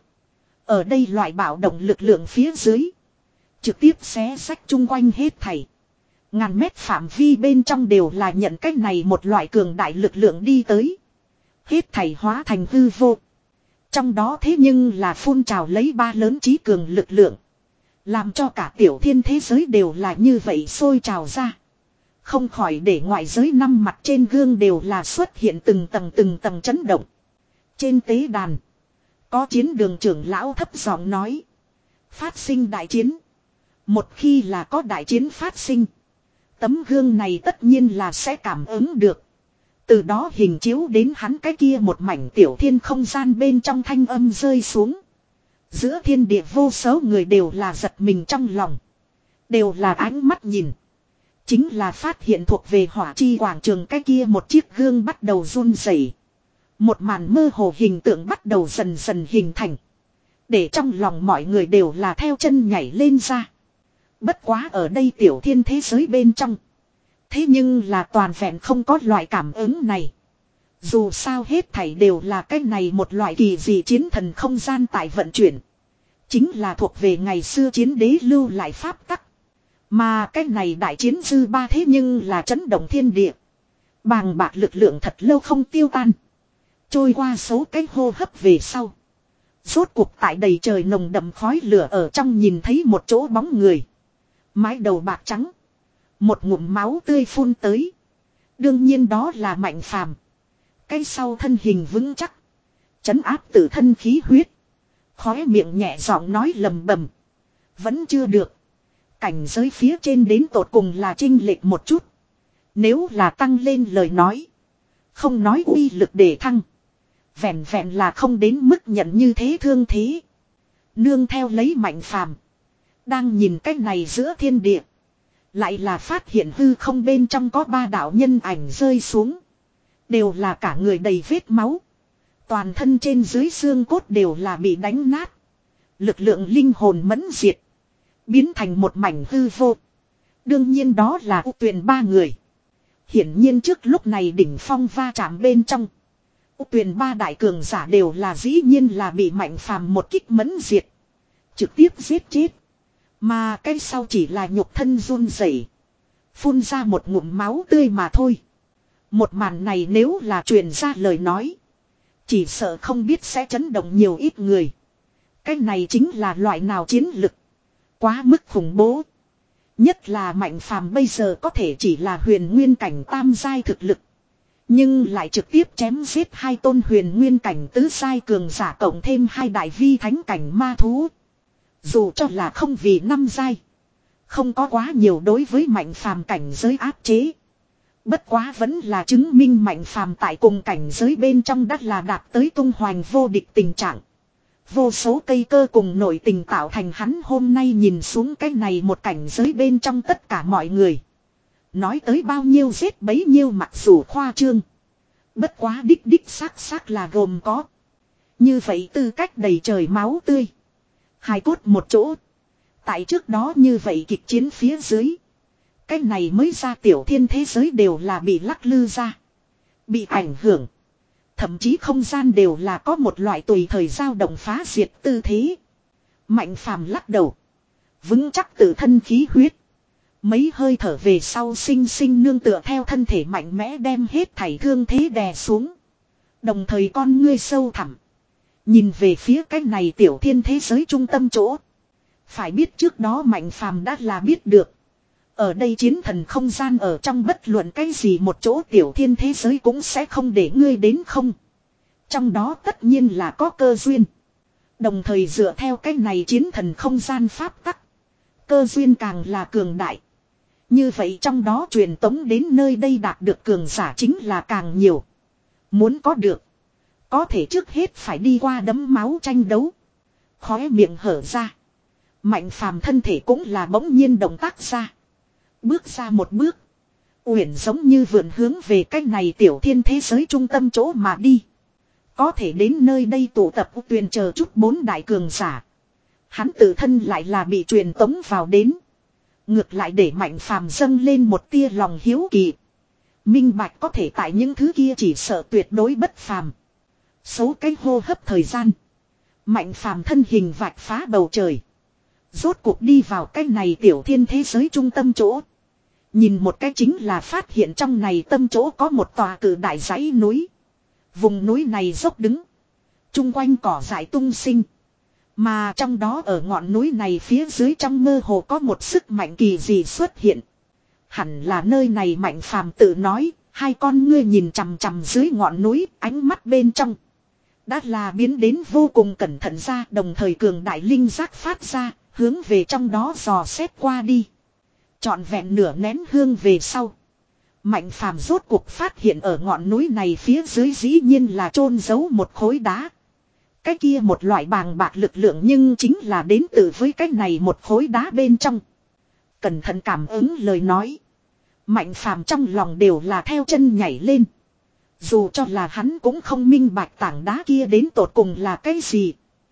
Ở đây loại bạo động lực lượng phía dưới. Trực tiếp xé rách chung quanh hết thảy. Ngàn mét phạm vi bên trong đều là nhận cách này một loại cường đại lực lượng đi tới. Hết thảy hóa thành hư vô. Trong đó thế nhưng là phun trào lấy ba lớn trí cường lực lượng. Làm cho cả tiểu thiên thế giới đều là như vậy sôi trào ra. Không khỏi để ngoại giới năm mặt trên gương đều là xuất hiện từng tầng từng tầng chấn động. Trên tế đàn. Có chiến đường trưởng lão thấp giọng nói. Phát sinh đại chiến. Một khi là có đại chiến phát sinh. Tấm gương này tất nhiên là sẽ cảm ứng được. Từ đó hình chiếu đến hắn cái kia một mảnh tiểu thiên không gian bên trong thanh âm rơi xuống. Giữa thiên địa vô số người đều là giật mình trong lòng. Đều là ánh mắt nhìn. Chính là phát hiện thuộc về hỏa chi quảng trường cái kia một chiếc gương bắt đầu run rẩy. Một màn mơ hồ hình tượng bắt đầu dần dần hình thành. Để trong lòng mọi người đều là theo chân nhảy lên ra. Bất quá ở đây tiểu thiên thế giới bên trong. Thế nhưng là toàn vẹn không có loại cảm ứng này. Dù sao hết thảy đều là cái này một loại kỳ dị chiến thần không gian tại vận chuyển. Chính là thuộc về ngày xưa chiến đế lưu lại pháp tắc. Mà cái này đại chiến dư ba thế nhưng là chấn động thiên địa. Bàng bạc lực lượng thật lâu không tiêu tan. Trôi qua số cái hô hấp về sau. Rốt cuộc tại đầy trời nồng đậm khói lửa ở trong nhìn thấy một chỗ bóng người. Mái đầu bạc trắng. Một ngụm máu tươi phun tới. Đương nhiên đó là Mạnh Phàm. Cái sau thân hình vững chắc. Chấn áp tự thân khí huyết. Khóe miệng nhẹ giọng nói lầm bầm. Vẫn chưa được. Cảnh giới phía trên đến tột cùng là chênh lệch một chút. Nếu là tăng lên lời nói. Không nói uy lực để thăng. Vẹn vẹn là không đến mức nhận như thế thương thế. Nương theo lấy Mạnh Phàm. Đang nhìn cách này giữa thiên địa. Lại là phát hiện hư không bên trong có ba đạo nhân ảnh rơi xuống. Đều là cả người đầy vết máu. Toàn thân trên dưới xương cốt đều là bị đánh nát. Lực lượng linh hồn mẫn diệt. Biến thành một mảnh hư vô. Đương nhiên đó là U Tuyền ba người. Hiển nhiên trước lúc này đỉnh phong va chạm bên trong. U Tuyền ba đại cường giả đều là dĩ nhiên là bị Mạnh Phàm một kích mẫn diệt. Trực tiếp giết chết. Mà cái sau chỉ là nhục thân run rẩy, phun ra một ngụm máu tươi mà thôi. Một màn này nếu là truyền ra lời nói. Chỉ sợ không biết sẽ chấn động nhiều ít người. Cái này chính là loại nào chiến lực. Quá mức khủng bố. Nhất là Mạnh Phàm bây giờ có thể chỉ là huyền nguyên cảnh tam giai thực lực. Nhưng lại trực tiếp chém giết hai tôn huyền nguyên cảnh tứ giai cường giả cộng thêm hai đại vi thánh cảnh ma thú. Dù cho là không vì năm giai. Không có quá nhiều đối với Mạnh Phàm cảnh giới áp chế. Bất quá vẫn là chứng minh Mạnh Phàm tại cùng cảnh giới bên trong đất là đạt tới tung hoành vô địch tình trạng. Vô số cây cơ cùng nội tình tạo thành hắn hôm nay nhìn xuống cái này một cảnh giới bên trong tất cả mọi người. Nói tới bao nhiêu giết bấy nhiêu mặc dù khoa trương. Bất quá đích đích xác xác là gồm có. Như vậy tư cách đầy trời máu tươi. Hai cốt một chỗ. Tại trước đó như vậy kịch chiến phía dưới. Cái này mới ra tiểu thiên thế giới đều là bị lắc lư ra. Bị ảnh hưởng. Thậm chí không gian đều là có một loại tùy thời dao động phá diệt tư thế. Mạnh phàm lắc đầu. Vững chắc tự thân khí huyết. Mấy hơi thở về sau sinh sinh nương tựa theo thân thể mạnh mẽ đem hết thảy thương thế đè xuống. Đồng thời con ngươi sâu thẳm. Nhìn về phía cái này tiểu thiên thế giới trung tâm chỗ. Phải biết trước đó Mạnh phàm đã là biết được. Ở đây chiến thần không gian ở trong bất luận cái gì một chỗ tiểu thiên thế giới cũng sẽ không để ngươi đến không. Trong đó tất nhiên là có cơ duyên. Đồng thời dựa theo cái này chiến thần không gian pháp tắc. Cơ duyên càng là cường đại. Như vậy trong đó truyền tống đến nơi đây đạt được cường giả chính là càng nhiều. Muốn có được. Có thể trước hết phải đi qua đấm máu tranh đấu. Khóe miệng hở ra. Mạnh phàm thân thể cũng là bỗng nhiên động tác ra. Bước ra một bước. Uyển giống như vượn hướng về cách này tiểu thiên thế giới trung tâm chỗ mà đi. Có thể đến nơi đây tụ tập tuyền chờ chút bốn đại cường giả. Hắn tự thân lại là bị truyền tống vào đến. Ngược lại để Mạnh phàm dâng lên một tia lòng hiếu kỳ. Minh bạch có thể tại những thứ kia chỉ sợ tuyệt đối bất phàm. Số cái hô hấp thời gian. Mạnh phàm thân hình vạch phá bầu trời. Rốt cuộc đi vào cái này tiểu thiên thế giới trung tâm chỗ. Nhìn một cái chính là phát hiện trong này tâm chỗ có một tòa cử đại dãy núi. Vùng núi này dốc đứng. Trung quanh cỏ dại tung sinh. Mà trong đó ở ngọn núi này phía dưới trong mơ hồ có một sức mạnh kỳ dị xuất hiện. Hẳn là nơi này Mạnh phàm tự nói. Hai con ngươi nhìn chằm chằm dưới ngọn núi, ánh mắt bên trong. Đã là biến đến vô cùng cẩn thận ra, đồng thời cường đại linh giác phát ra, hướng về trong đó dò xét qua đi. Trọn vẹn nửa nén hương về sau. Mạnh phàm rốt cuộc phát hiện ở ngọn núi này phía dưới dĩ nhiên là chôn giấu một khối đá. Cái kia một loại bàng bạc lực lượng nhưng chính là đến từ với cái này một khối đá bên trong. Cẩn thận cảm ứng lời nói. Mạnh phàm trong lòng đều là theo chân nhảy lên. Dù cho là hắn cũng không minh bạch tảng đá kia đến tột cùng là cái gì.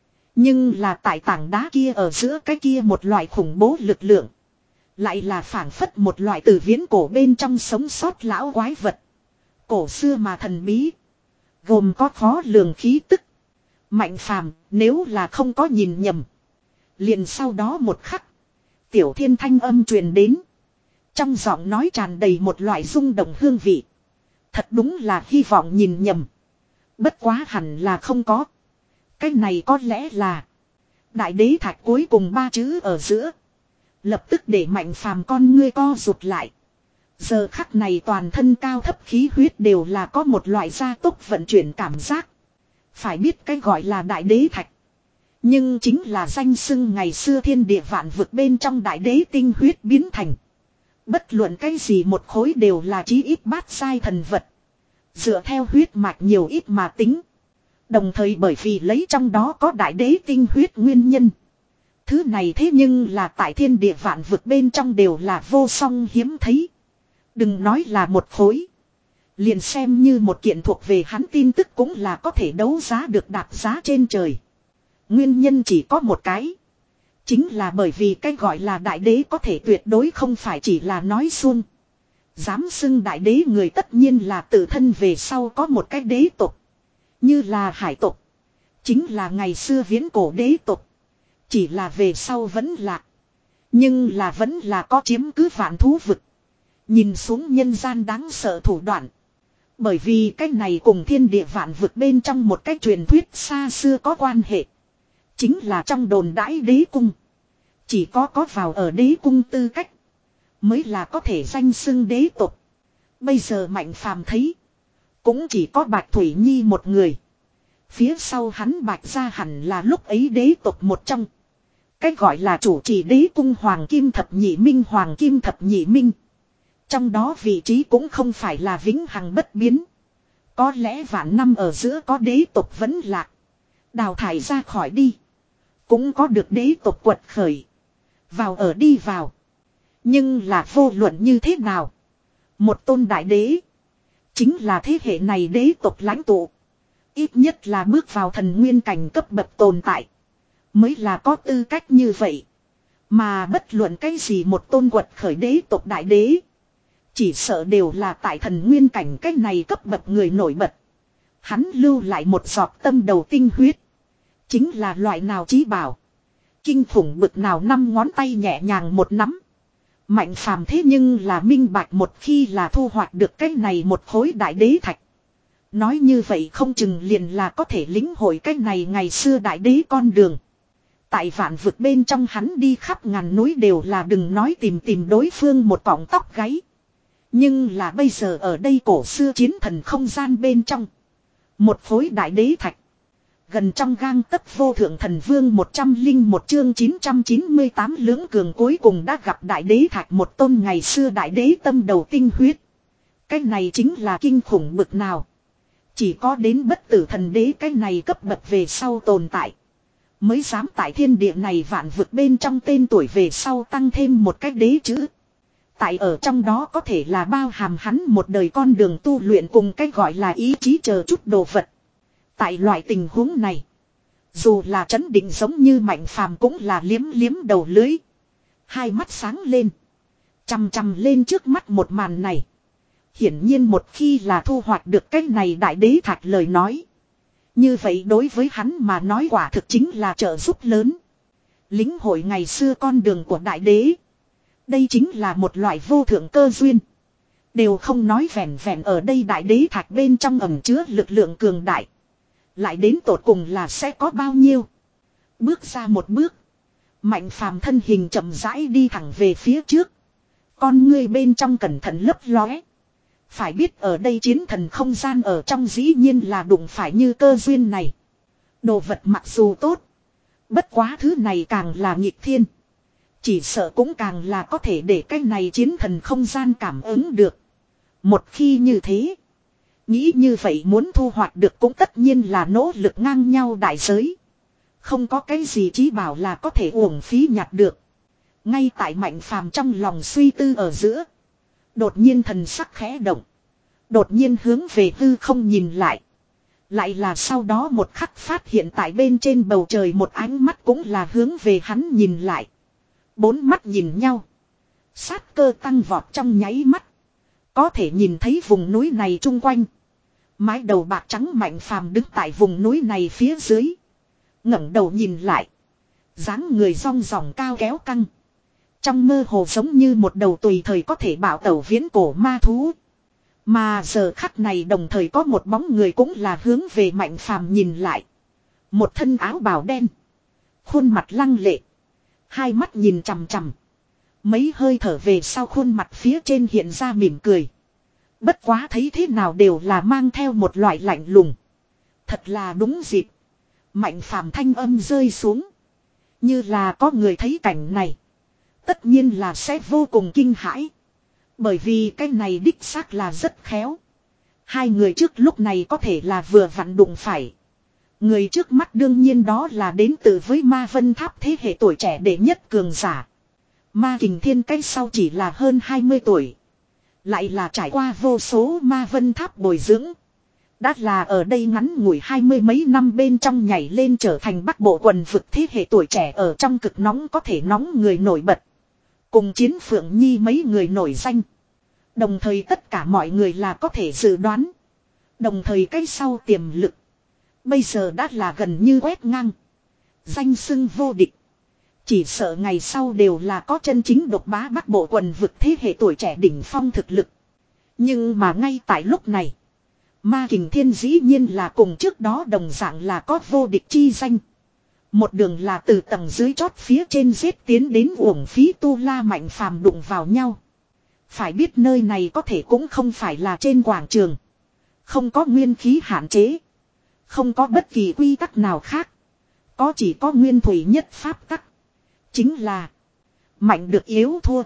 Nhưng là tại tảng đá kia ở giữa cái kia một loại khủng bố lực lượng. Lại là phảng phất một loại từ viễn cổ bên trong sống sót lão quái vật. Cổ xưa mà thần bí. Gồm có khó lường khí tức. Mạnh phàm nếu là không có nhìn nhầm. Liền sau đó một khắc. Tiểu thiên thanh âm truyền đến. Trong giọng nói tràn đầy một loại rung động hương vị. Thật đúng là hy vọng nhìn nhầm. Bất quá hẳn là không có. Cái này có lẽ là. Đại đế thạch cuối cùng ba chữ ở giữa. Lập tức để Mạnh phàm con ngươi co rụt lại. Giờ khắc này toàn thân cao thấp khí huyết đều là có một loại gia tốc vận chuyển cảm giác. Phải biết cái gọi là đại đế thạch. Nhưng chính là danh xưng ngày xưa thiên địa vạn vực bên trong đại đế tinh huyết biến thành. Bất luận cái gì một khối đều là chí ít bát sai thần vật. Dựa theo huyết mạch nhiều ít mà tính. Đồng thời bởi vì lấy trong đó có đại đế tinh huyết nguyên nhân. Thứ này thế nhưng là tại thiên địa vạn vực bên trong đều là vô song hiếm thấy. Đừng nói là một khối. Liền xem như một kiện thuộc về hắn tin tức cũng là có thể đấu giá được đạp giá trên trời. Nguyên nhân chỉ có một cái. Chính là bởi vì cái gọi là đại đế có thể tuyệt đối không phải chỉ là nói suông. Dám xưng đại đế người tất nhiên là tự thân về sau có một cái đế tộc. Như là hải tộc. Chính là ngày xưa viễn cổ đế tộc. Chỉ là về sau vẫn lạc. Nhưng là vẫn là có chiếm cứ vạn thú vực. Nhìn xuống nhân gian đáng sợ thủ đoạn. Bởi vì cái này cùng thiên địa vạn vực bên trong một cái truyền thuyết xa xưa có quan hệ. Chính là trong đồn đãi đế cung. Chỉ có có vào ở đế cung tư cách. Mới là có thể danh xưng đế tộc. Bây giờ Mạnh phàm thấy. Cũng chỉ có Bạch Thủy Nhi một người. Phía sau hắn Bạch gia hẳn là lúc ấy đế tộc một trong. Cái gọi là chủ trì đế cung Hoàng Kim Thập Nhị Minh Hoàng Kim Thập Nhị Minh. Trong đó vị trí cũng không phải là vĩnh hằng bất biến. Có lẽ vạn năm ở giữa có đế tộc vẫn lạc. Đào thải ra khỏi đi. Cũng có được đế tộc quật khởi. Vào ở đi vào. Nhưng là vô luận như thế nào. Một tôn đại đế. Chính là thế hệ này đế tộc lãnh tụ. Ít nhất là bước vào thần nguyên cảnh cấp bậc tồn tại. Mới là có tư cách như vậy. Mà bất luận cái gì một tôn quật khởi đế tộc đại đế. Chỉ sợ đều là tại thần nguyên cảnh cái này cấp bậc người nổi bật. Hắn lưu lại một giọt tâm đầu tinh huyết. Chính là loại nào chí bảo. Kinh khủng bực nào năm ngón tay nhẹ nhàng một nắm. Mạnh phàm thế nhưng là minh bạch một khi là thu hoạch được cái này một khối đại đế thạch. Nói như vậy không chừng liền là có thể lĩnh hội cái này ngày xưa đại đế con đường. Tại vạn vực bên trong hắn đi khắp ngàn núi đều là đừng nói tìm tìm đối phương một cọng tóc gáy. Nhưng là bây giờ ở đây cổ xưa chiến thần không gian bên trong. Một khối đại đế thạch. Gần trong gang tấc vô thượng thần vương một trăm linh một chương chín trăm chín mươi tám lưỡng cường cuối cùng đã gặp đại đế thạch một tôn ngày xưa đại đế tâm đầu tinh huyết. Cái này chính là kinh khủng bực nào. Chỉ có đến bất tử thần đế cái này cấp bậc về sau tồn tại. Mới dám tại thiên địa này vạn vực bên trong tên tuổi về sau tăng thêm một cái đế chữ. Tại ở trong đó có thể là bao hàm hắn một đời con đường tu luyện cùng cái gọi là ý chí chờ chút đồ vật. Tại loại tình huống này, dù là chấn định giống như Mạnh Phàm cũng là liếm liếm đầu lưới. Hai mắt sáng lên. Chằm chằm lên trước mắt một màn này. Hiển nhiên một khi là thu hoạch được cái này đại đế thạch lời nói. Như vậy đối với hắn mà nói quả thực chính là trợ giúp lớn. Lính hội ngày xưa con đường của đại đế. Đây chính là một loại vô thượng cơ duyên. Đều không nói vẹn vẹn ở đây đại đế thạch bên trong ẩn chứa lực lượng cường đại. Lại đến tột cùng là sẽ có bao nhiêu. Bước ra một bước. Mạnh phàm thân hình chậm rãi đi thẳng về phía trước. Con ngươi bên trong cẩn thận lấp lóe. Phải biết ở đây chiến thần không gian ở trong dĩ nhiên là đụng phải như cơ duyên này. Đồ vật mặc dù tốt. Bất quá thứ này càng là nghịch thiên. Chỉ sợ cũng càng là có thể để cái này chiến thần không gian cảm ứng được. Một khi như thế. Nghĩ như vậy muốn thu hoạch được cũng tất nhiên là nỗ lực ngang nhau đại giới. Không có cái gì chí bảo là có thể uổng phí nhặt được. Ngay tại Mạnh Phàm trong lòng suy tư ở giữa. Đột nhiên thần sắc khẽ động. Đột nhiên hướng về hư không nhìn lại. Lại là sau đó một khắc phát hiện tại bên trên bầu trời một ánh mắt cũng là hướng về hắn nhìn lại. Bốn mắt nhìn nhau. Sát cơ tăng vọt trong nháy mắt. Có thể nhìn thấy vùng núi này chung quanh. Mái đầu bạc trắng Mạnh Phàm đứng tại vùng núi này phía dưới. Ngẩng đầu nhìn lại. Dáng người rong ròng cao kéo căng. Trong mơ hồ giống như một đầu tùy thời có thể bảo tẩu viễn cổ ma thú. Mà giờ khắc này đồng thời có một bóng người cũng là hướng về Mạnh Phàm nhìn lại. Một thân áo bào đen. Khuôn mặt lăng lệ. Hai mắt nhìn chằm chằm. Mấy hơi thở về sau khuôn mặt phía trên hiện ra mỉm cười. Bất quá thấy thế nào đều là mang theo một loại lạnh lùng. Thật là đúng dịp. Mạnh Phàm thanh âm rơi xuống. Như là có người thấy cảnh này. Tất nhiên là sẽ vô cùng kinh hãi. Bởi vì cái này đích xác là rất khéo. Hai người trước lúc này có thể là vừa vặn đụng phải. Người trước mắt đương nhiên đó là đến từ với Ma Vân Tháp thế hệ tuổi trẻ đệ nhất cường giả. Ma Kình Thiên cái sau chỉ là hơn hai mươi tuổi. Lại là trải qua vô số Ma Vân Tháp bồi dưỡng. Đã là ở đây ngắn ngủi hai mươi mấy năm bên trong nhảy lên trở thành Bắc Bộ quần vực thế hệ tuổi trẻ ở trong cực nóng có thể nóng người nổi bật. Cùng Chiến Phượng Nhi mấy người nổi danh. Đồng thời tất cả mọi người là có thể dự đoán. Đồng thời cái sau tiềm lực. Bây giờ đã là gần như quét ngang. Danh xưng vô địch. Chỉ sợ ngày sau đều là có chân chính độc bá Bắc Bộ quần vực thế hệ tuổi trẻ đỉnh phong thực lực. Nhưng mà ngay tại lúc này. Ma Kình Thiên dĩ nhiên là cùng trước đó đồng dạng là có vô địch chi danh. Một đường là từ tầng dưới chót phía trên giết tiến đến uổng phí tu la Mạnh Phàm đụng vào nhau. Phải biết nơi này có thể cũng không phải là trên quảng trường. Không có nguyên khí hạn chế. Không có bất kỳ quy tắc nào khác. Có chỉ có nguyên thủy nhất pháp tắc. Chính là mạnh được yếu thua.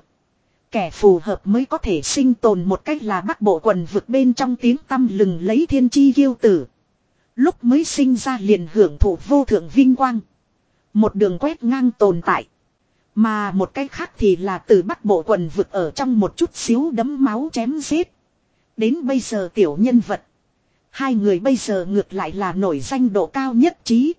Kẻ phù hợp mới có thể sinh tồn một cách là Bắc Bộ quần vực bên trong tiếng tăm lừng lấy thiên chi kiêu tử. Lúc mới sinh ra liền hưởng thụ vô thượng vinh quang. Một đường quét ngang tồn tại. Mà một cách khác thì là từ Bắc Bộ quần vực ở trong một chút xíu đấm máu chém giết. Đến bây giờ tiểu nhân vật. Hai người bây giờ ngược lại là nổi danh độ cao nhất trí.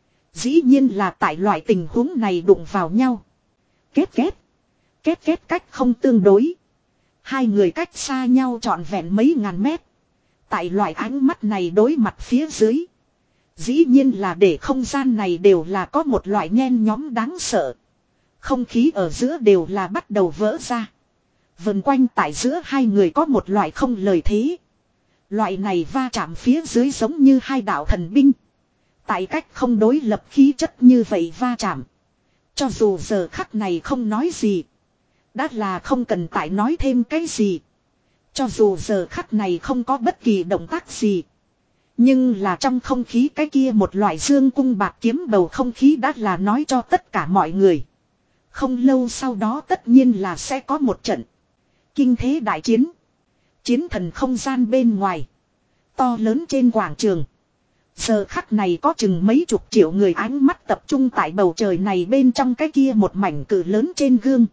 Dĩ nhiên là tại loại tình huống này đụng vào nhau. Kết kết. Kết kết cách không tương đối. Hai người cách xa nhau trọn vẹn mấy ngàn mét. Tại loại ánh mắt này đối mặt phía dưới. Dĩ nhiên là để không gian này đều là có một loại nhen nhóm đáng sợ. Không khí ở giữa đều là bắt đầu vỡ ra. Vần quanh tại giữa hai người có một loại không lời thế. Loại này va chạm phía dưới giống như hai đạo thần binh. Tại cách không đối lập khí chất như vậy va chạm. Cho dù giờ khắc này không nói gì. Đã là không cần tại nói thêm cái gì. Cho dù giờ khắc này không có bất kỳ động tác gì. Nhưng là trong không khí cái kia một loại dương cung bạc kiếm bầu không khí đã là nói cho tất cả mọi người. Không lâu sau đó tất nhiên là sẽ có một trận kinh thế đại chiến. Chiến thần không gian bên ngoài. To lớn trên quảng trường. Giờ khắc này có chừng mấy chục triệu người ánh mắt tập trung tại bầu trời này bên trong cái kia một mảnh cự lớn trên gương.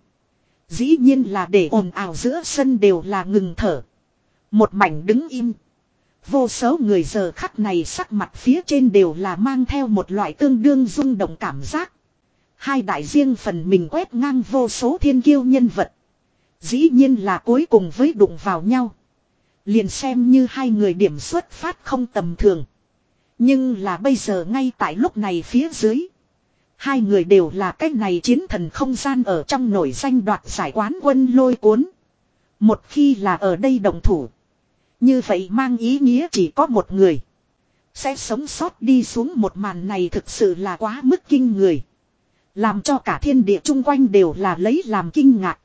Dĩ nhiên là để ồn ào giữa sân đều là ngừng thở. Một mảnh đứng im. Vô số người giờ khắc này sắc mặt phía trên đều là mang theo một loại tương đương rung động cảm giác. Hai đại riêng phần mình quét ngang vô số thiên kiêu nhân vật. Dĩ nhiên là cuối cùng với đụng vào nhau. Liền xem như hai người điểm xuất phát không tầm thường. Nhưng là bây giờ ngay tại lúc này phía dưới. Hai người đều là cái này chiến thần không gian ở trong nổi danh đoạt giải quán quân lôi cuốn. Một khi là ở đây đồng thủ. Như vậy mang ý nghĩa chỉ có một người. Sẽ sống sót đi xuống một màn này thực sự là quá mức kinh người. Làm cho cả thiên địa chung quanh đều là lấy làm kinh ngạc.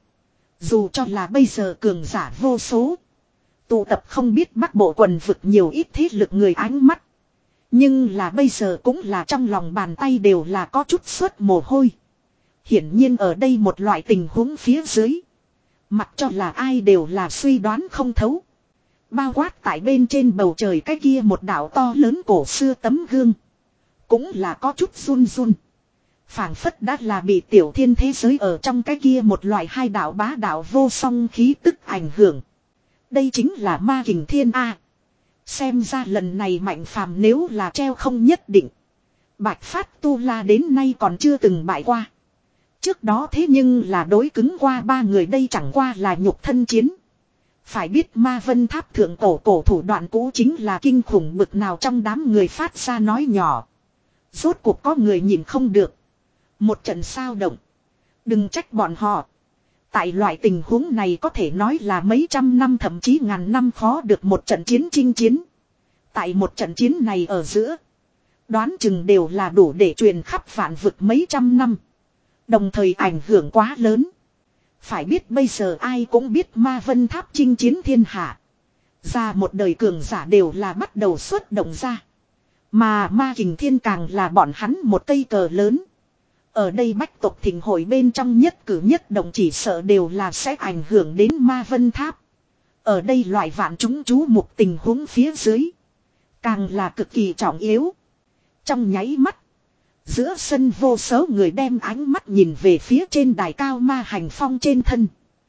Dù cho là bây giờ cường giả vô số. Tụ tập không biết bắc bộ quần vực nhiều ít thế lực người ánh mắt. Nhưng là bây giờ cũng là trong lòng bàn tay đều là có chút suốt mồ hôi. Hiển nhiên ở đây một loại tình huống phía dưới. Mặc cho là ai đều là suy đoán không thấu. Bao quát tại bên trên bầu trời cái kia một đảo to lớn cổ xưa tấm gương. Cũng là có chút run run. Phảng phất đã là bị tiểu thiên thế giới ở trong cái kia một loại hai đảo bá đảo vô song khí tức ảnh hưởng. Đây chính là ma kình thiên A. Xem ra lần này Mạnh Phàm nếu là treo không nhất định. Bạch Phát Tu La đến nay còn chưa từng bại qua. Trước đó thế nhưng là đối cứng qua ba người đây chẳng qua là nhục thân chiến. Phải biết Ma Vân Tháp thượng cổ cổ thủ đoạn cũ chính là kinh khủng bực nào trong đám người phát ra nói nhỏ. Rốt cuộc có người nhìn không được. Một trận sao động. Đừng trách bọn họ. Tại loại tình huống này có thể nói là mấy trăm năm thậm chí ngàn năm khó được một trận chiến chinh chiến. Tại một trận chiến này ở giữa. Đoán chừng đều là đủ để truyền khắp vạn vực mấy trăm năm. Đồng thời ảnh hưởng quá lớn. Phải biết bây giờ ai cũng biết Ma Vân Tháp chinh chiến thiên hạ. Ra một đời cường giả đều là bắt đầu xuất động ra. Mà Ma Kình Thiên càng là bọn hắn một cây cờ lớn. Ở đây bách tộc thịnh hội bên trong nhất cử nhất động chỉ sợ đều là sẽ ảnh hưởng đến Ma Vân Tháp. Ở đây loại vạn chúng chú mục tình huống phía dưới. Càng là cực kỳ trọng yếu. Trong nháy mắt. Giữa sân vô số người đem ánh mắt nhìn về phía trên đài cao Ma Hành Phong trên thân.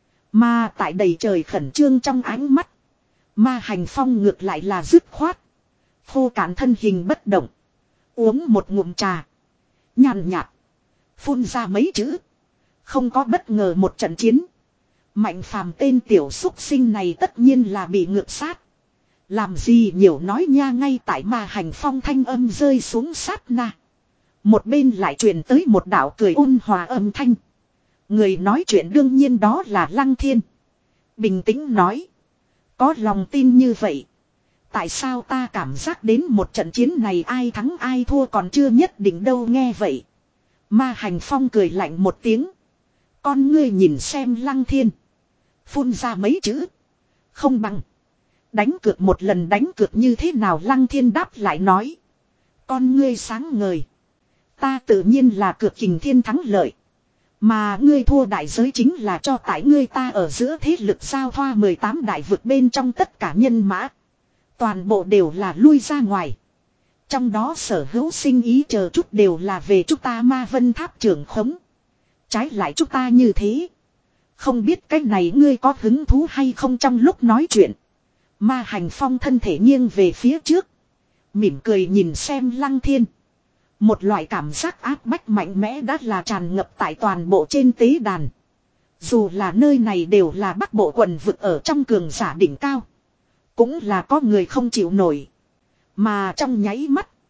Mà tại đầy trời khẩn trương trong ánh mắt. Ma Hành Phong ngược lại là dứt khoát. Khô cạn thân hình bất động. Uống một ngụm trà. Nhàn nhạt. Phun ra mấy chữ. Không có bất ngờ một trận chiến. Mạnh Phàm tên tiểu xúc sinh này tất nhiên là bị ngược sát. Làm gì nhiều nói nha ngay tại Ma Hành Phong thanh âm rơi xuống sát na. Một bên lại truyền tới một đạo cười ôn hòa âm thanh. Người nói chuyện đương nhiên đó là Lăng Thiên. Bình tĩnh nói. Có lòng tin như vậy. Tại sao ta cảm giác đến một trận chiến này ai thắng ai thua còn chưa nhất định đâu nghe vậy. Ma Hành Phong cười lạnh một tiếng. Con ngươi nhìn xem Lăng Thiên. Phun ra mấy chữ. Không bằng. Đánh cược một lần đánh cược như thế nào Lăng Thiên đáp lại nói. Con ngươi sáng ngời. Ta tự nhiên là cược Kình Thiên thắng lợi. Mà ngươi thua đại giới chính là cho tại ngươi ta ở giữa thế lực giao thoa mười tám đại vực bên trong tất cả nhân mã. Toàn bộ đều là lui ra ngoài. Trong đó sở hữu sinh ý chờ chút đều là về chúng ta Ma Vân Tháp trưởng khống. Trái lại chúng ta như thế. Không biết cái này ngươi có hứng thú hay không trong lúc nói chuyện. Ma Hành Phong thân thể nghiêng về phía trước. Mỉm cười nhìn xem Lăng Thiên. Một loại cảm giác áp bách mạnh mẽ đã là tràn ngập tại toàn bộ trên tế đàn. Dù là nơi này đều là bắc bộ quần vực ở trong cường giả đỉnh cao. Cũng là có người không chịu nổi. Mà trong nháy mắt.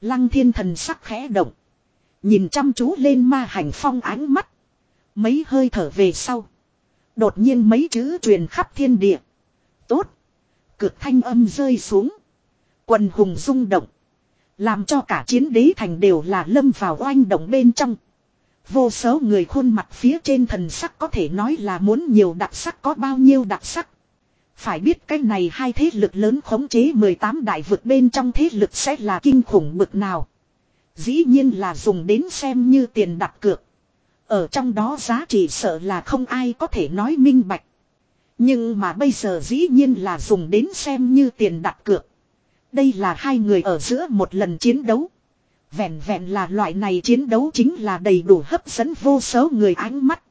Lăng Thiên thần sắc khẽ động. Nhìn chăm chú lên Ma Hành Phong ánh mắt. Mấy hơi thở về sau. Đột nhiên mấy chữ truyền khắp thiên địa. Tốt. Cực thanh âm rơi xuống. Quần hùng rung động. Làm cho cả chiến đế thành đều là lâm vào oanh động bên trong. Vô số người khuôn mặt phía trên thần sắc có thể nói là muốn nhiều đặc sắc có bao nhiêu đặc sắc. Phải biết cái này hai thế lực lớn khống chế mười tám đại vực bên trong thế lực sẽ là kinh khủng bực nào. Dĩ nhiên là dùng đến xem như tiền đặt cược. Ở trong đó giá trị sợ là không ai có thể nói minh bạch. Nhưng mà bây giờ dĩ nhiên là dùng đến xem như tiền đặt cược. Đây là hai người ở giữa một lần chiến đấu. Vẹn vẹn là loại này chiến đấu chính là đầy đủ hấp dẫn vô số người ánh mắt.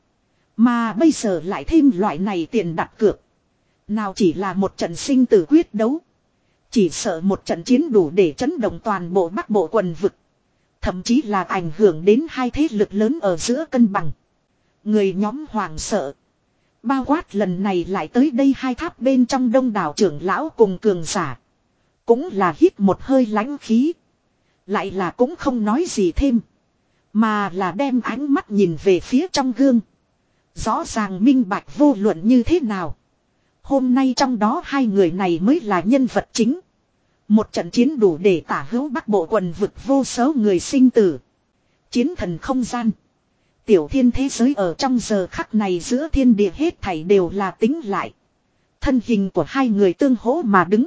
Mà bây giờ lại thêm loại này tiền đặt cược. Nào chỉ là một trận sinh tử quyết đấu. Chỉ sợ một trận chiến đủ để chấn động toàn bộ Bắc Bộ quần vực. Thậm chí là ảnh hưởng đến hai thế lực lớn ở giữa cân bằng. Người nhóm hoàng sợ. Bao quát lần này lại tới đây hai tháp bên trong đông đảo trưởng lão cùng cường giả. Cũng là hít một hơi lãnh khí. Lại là cũng không nói gì thêm. Mà là đem ánh mắt nhìn về phía trong gương. Rõ ràng minh bạch vô luận như thế nào. Hôm nay trong đó hai người này mới là nhân vật chính. Một trận chiến đủ để tả hữu Bắc Bộ quần vực vô số người sinh tử. Chiến thần không gian. Tiểu thiên thế giới ở trong giờ khắc này giữa thiên địa hết thảy đều là tính lại. Thân hình của hai người tương hỗ mà đứng.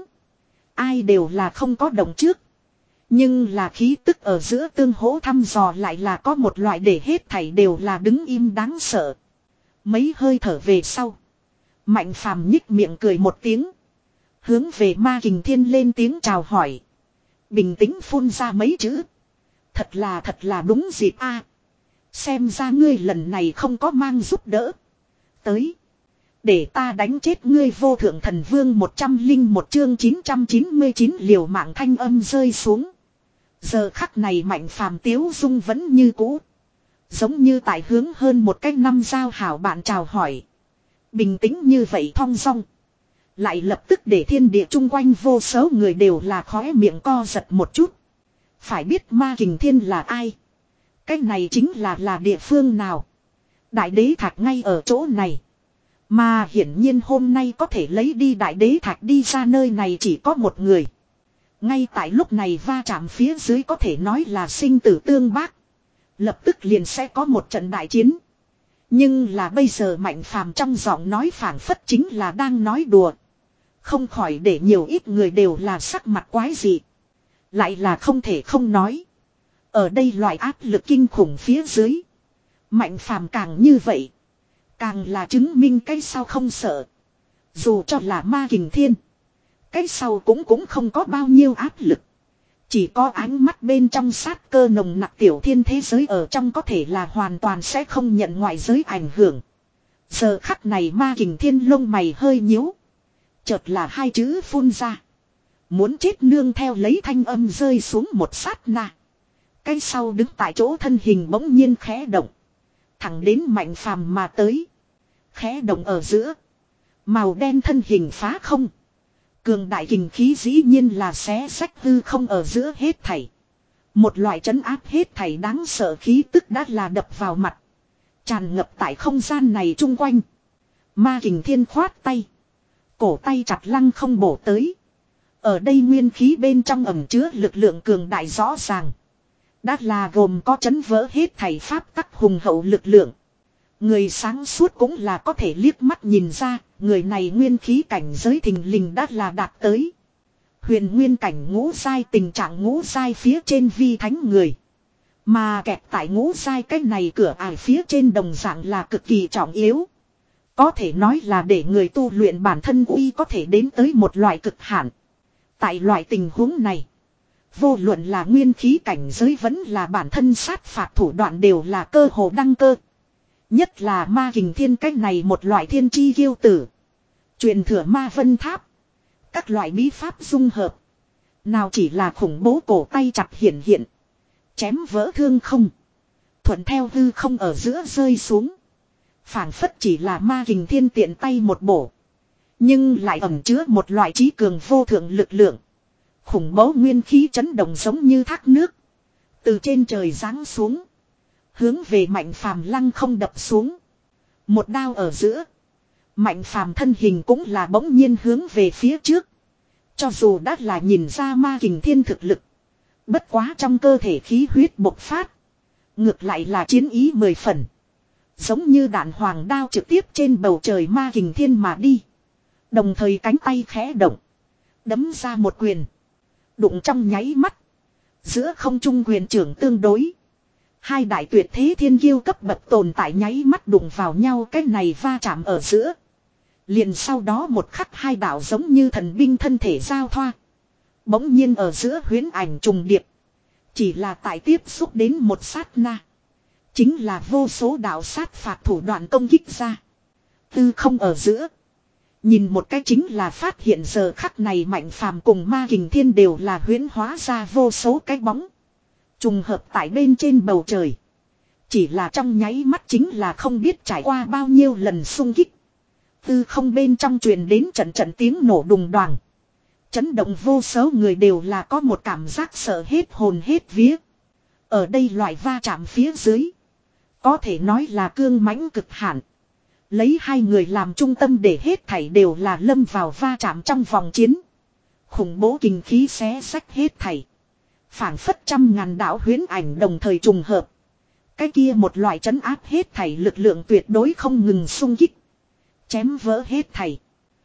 Ai đều là không có động trước. Nhưng là khí tức ở giữa tương hỗ thăm dò lại là có một loại để hết thảy đều là đứng im đáng sợ. Mấy hơi thở về sau. Mạnh phàm nhích miệng cười một tiếng. Hướng về Ma Kình Thiên lên tiếng chào hỏi. Bình tĩnh phun ra mấy chữ. Thật là thật là đúng dịp a. Xem ra ngươi lần này không có mang giúp đỡ. Tới. Để ta đánh chết ngươi vô thượng thần vương một trăm linh một chương chín trăm chín mươi chín liều mạng thanh âm rơi xuống. Giờ khắc này Mạnh phàm tiếu dung vẫn như cũ. Giống như tại hướng hơn một cái năm giao hảo bạn chào hỏi. Bình tĩnh như vậy thong dong. Lại lập tức để thiên địa chung quanh vô số người đều là khóe miệng co giật một chút. Phải biết Ma Kình Thiên là ai? Cái này chính là là địa phương nào? Đại đế thạch ngay ở chỗ này. Mà hiển nhiên hôm nay có thể lấy đi đại đế thạch đi ra nơi này chỉ có một người. Ngay tại lúc này va chạm phía dưới có thể nói là sinh tử tương bác. Lập tức liền sẽ có một trận đại chiến. Nhưng là bây giờ Mạnh phàm trong giọng nói phảng phất chính là đang nói đùa. Không khỏi để nhiều ít người đều là sắc mặt quái dị. Lại là không thể không nói. Ở đây loại áp lực kinh khủng phía dưới. Mạnh phàm càng như vậy. Càng là chứng minh cái sau không sợ. Dù cho là Ma Kình Thiên. Cái sau cũng cũng không có bao nhiêu áp lực. Chỉ có ánh mắt bên trong sát cơ nồng nặc tiểu thiên thế giới ở trong có thể là hoàn toàn sẽ không nhận ngoại giới ảnh hưởng. Giờ khắc này Ma Kình Thiên lông mày hơi nhíu. Chợt là hai chữ phun ra. Muốn chết nương theo lấy thanh âm rơi xuống một sát na. Cái sau đứng tại chỗ thân hình bỗng nhiên khẽ động. Thẳng đến Mạnh phàm mà tới. Khẽ động ở giữa. Màu đen thân hình phá không. Cường đại kình khí dĩ nhiên là xé rách hư không ở giữa hết thảy. Một loại trấn áp hết thảy đáng sợ khí tức đã là đập vào mặt. Tràn ngập tại không gian này chung quanh. Ma Kình Thiên khoát tay. Cổ tay chặt lăng không bổ tới. Ở đây nguyên khí bên trong ẩm chứa lực lượng cường đại rõ ràng. Đã là gồm có chấn vỡ hết thảy pháp tắc hùng hậu lực lượng. Người sáng suốt cũng là có thể liếc mắt nhìn ra, người này nguyên khí cảnh giới thình lình đã là đạt tới. Huyền nguyên cảnh ngũ giai tình trạng ngũ giai phía trên vi thánh người. Mà kẹt tại ngũ giai cái này cửa ải phía trên đồng dạng là cực kỳ trọng yếu. Có thể nói là để người tu luyện bản thân uy có thể đến tới một loại cực hạn. Tại loại tình huống này, vô luận là nguyên khí cảnh giới vẫn là bản thân sát phạt thủ đoạn đều là cơ hồ đăng cơ. Nhất là Ma Kình Thiên cách này một loại thiên chi kiêu tử. Truyền thừa Ma Vân Tháp. Các loại bí pháp dung hợp. Nào chỉ là khủng bố cổ tay chặt hiển hiện. Chém vỡ thương không. Thuận theo hư không ở giữa rơi xuống. Phảng phất chỉ là Ma Kình Thiên tiện tay một bổ. Nhưng lại ẩn chứa một loại trí cường vô thượng lực lượng. Khủng bố nguyên khí chấn động giống như thác nước. Từ trên trời giáng xuống. Hướng về Mạnh Phàm lăng không đập xuống. Một đao ở giữa. Mạnh Phàm thân hình cũng là bỗng nhiên hướng về phía trước. Cho dù đã là nhìn ra ma kình thiên thực lực. Bất quá trong cơ thể khí huyết bộc phát. Ngược lại là chiến ý mười phần. Giống như đạn hoàng đao trực tiếp trên bầu trời ma kình thiên mà đi. Đồng thời cánh tay khẽ động. Đấm ra một quyền. Đụng trong nháy mắt. Giữa không trung quyền trưởng tương đối. Hai đại tuyệt thế thiên kiêu cấp bậc tồn tại nháy mắt đụng vào nhau, cái này va chạm ở giữa. Liền sau đó một khắc hai đạo giống như thần binh thân thể giao thoa. Bỗng nhiên ở giữa huyễn ảnh trùng điệp. Chỉ là tại tiếp xúc đến một sát na. Chính là vô số đạo sát phạt thủ đoạn công kích ra. Tư không ở giữa. Nhìn một cái chính là phát hiện giờ khắc này Mạnh Phàm cùng ma kình thiên đều là huyễn hóa ra vô số cái bóng. Trùng hợp tại bên trên bầu trời. Chỉ là trong nháy mắt chính là không biết trải qua bao nhiêu lần xung kích. Tư không bên trong truyền đến trận trận tiếng nổ đùng đoàng. Chấn động vô số người đều là có một cảm giác sợ hết hồn hết vía. Ở đây loại va chạm phía dưới. Có thể nói là cương mãnh cực hạn. Lấy hai người làm trung tâm để hết thảy đều là lâm vào va chạm trong vòng chiến. Khủng bố kinh khí xé sách hết thảy. Phảng phất trăm ngàn đạo huyễn ảnh đồng thời trùng hợp. Cái kia một loại trấn áp hết thảy lực lượng tuyệt đối không ngừng xung kích. Chém vỡ hết thảy.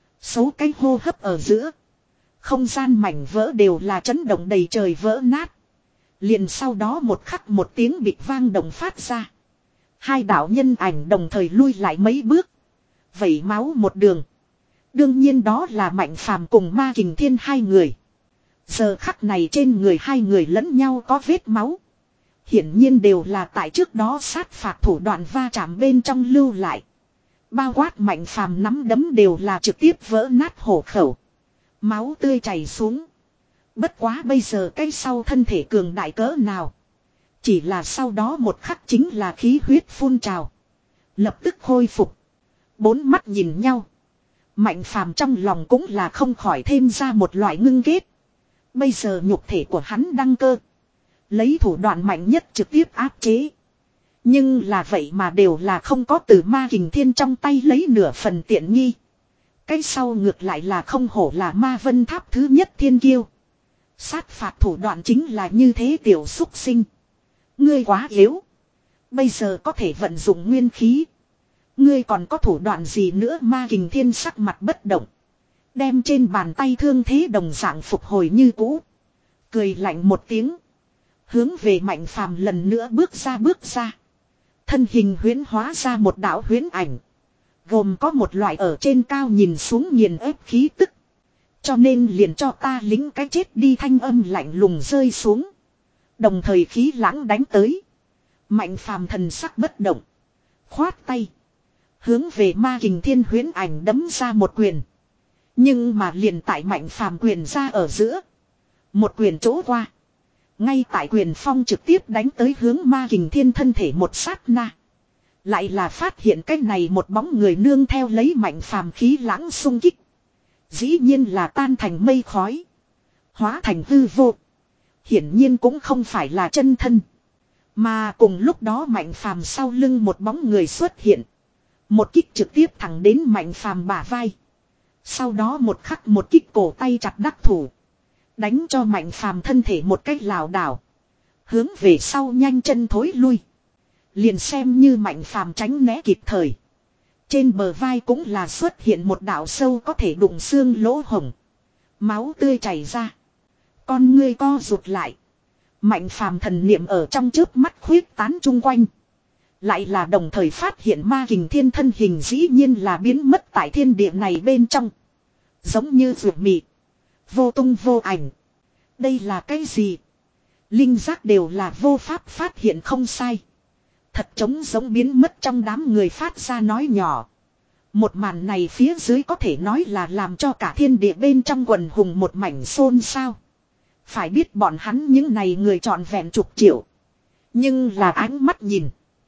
Số cái hô hấp ở giữa. Không gian mảnh vỡ đều là chấn động đầy trời vỡ nát. Liền sau đó một khắc một tiếng bịch vang động phát ra. Hai đạo nhân ảnh đồng thời lui lại mấy bước. Vẩy máu một đường. Đương nhiên đó là Mạnh Phàm cùng ma kình thiên hai người. Giờ khắc này trên người hai người lẫn nhau có vết máu. Hiển nhiên đều là tại trước đó sát phạt thủ đoạn va chạm bên trong lưu lại. Bao quát Mạnh Phàm nắm đấm đều là trực tiếp vỡ nát hổ khẩu. Máu tươi chảy xuống. Bất quá bây giờ cái sau thân thể cường đại cỡ nào. Chỉ là sau đó một khắc chính là khí huyết phun trào. Lập tức khôi phục. Bốn mắt nhìn nhau. Mạnh Phàm trong lòng cũng là không khỏi thêm ra một loại ngưng kết. Bây giờ nhục thể của hắn đăng cơ. Lấy thủ đoạn mạnh nhất trực tiếp áp chế. Nhưng là vậy mà đều là không có từ ma kình thiên trong tay lấy nửa phần tiện nghi. Cái sau ngược lại là không hổ là ma vân tháp thứ nhất thiên kiêu. Sát phạt thủ đoạn chính là như thế tiểu xúc sinh. Ngươi quá yếu. Bây giờ có thể vận dụng nguyên khí. Ngươi còn có thủ đoạn gì nữa, ma kình thiên sắc mặt bất động. Đem trên bàn tay thương thế đồng dạng phục hồi như cũ. Cười lạnh một tiếng. Hướng về Mạnh Phàm lần nữa bước ra bước ra. Thân hình huyễn hóa ra một đạo huyễn ảnh. Gồm có một loại ở trên cao nhìn xuống nghiền ép khí tức. Cho nên liền cho ta lính cái chết đi, thanh âm lạnh lùng rơi xuống. Đồng thời khí lãng đánh tới. Mạnh Phàm thần sắc bất động. Khoát tay. Hướng về ma kình thiên huyễn ảnh đấm ra một quyền. Nhưng mà liền tại Mạnh Phàm quyền ra ở giữa. Một quyền chỗ qua. Ngay tại quyền phong trực tiếp đánh tới hướng ma kình thiên thân thể một sát na. Lại là phát hiện cái này một bóng người nương theo lấy Mạnh Phàm khí lãng xung kích. Dĩ nhiên là tan thành mây khói. Hóa thành hư vô. Hiển nhiên cũng không phải là chân thân. Mà cùng lúc đó Mạnh Phàm sau lưng một bóng người xuất hiện. Một kích trực tiếp thẳng đến Mạnh Phàm bả vai. Sau đó một khắc một kích cổ tay chặt đắc thủ. Đánh cho Mạnh Phàm thân thể một cách lảo đảo. Hướng về sau nhanh chân thối lui. Liền xem như Mạnh Phàm tránh né kịp thời. Trên bờ vai cũng là xuất hiện một đạo sâu có thể đụng xương lỗ hổng. Máu tươi chảy ra. Con ngươi co rụt lại. Mạnh Phàm thần niệm ở trong chớp mắt khuyết tán chung quanh. Lại là đồng thời phát hiện ma kình thiên thân hình dĩ nhiên là biến mất tại thiên địa này bên trong. Giống như ruột mị. Vô tung vô ảnh. Đây là cái gì? Linh giác đều là vô pháp phát hiện không sai. Thật trống giống biến mất trong đám người phát ra nói nhỏ. Một màn này phía dưới có thể nói là làm cho cả thiên địa bên trong quần hùng một mảnh xôn xao. Phải biết bọn hắn những này người trọn vẹn chục triệu. Nhưng là ánh mắt nhìn.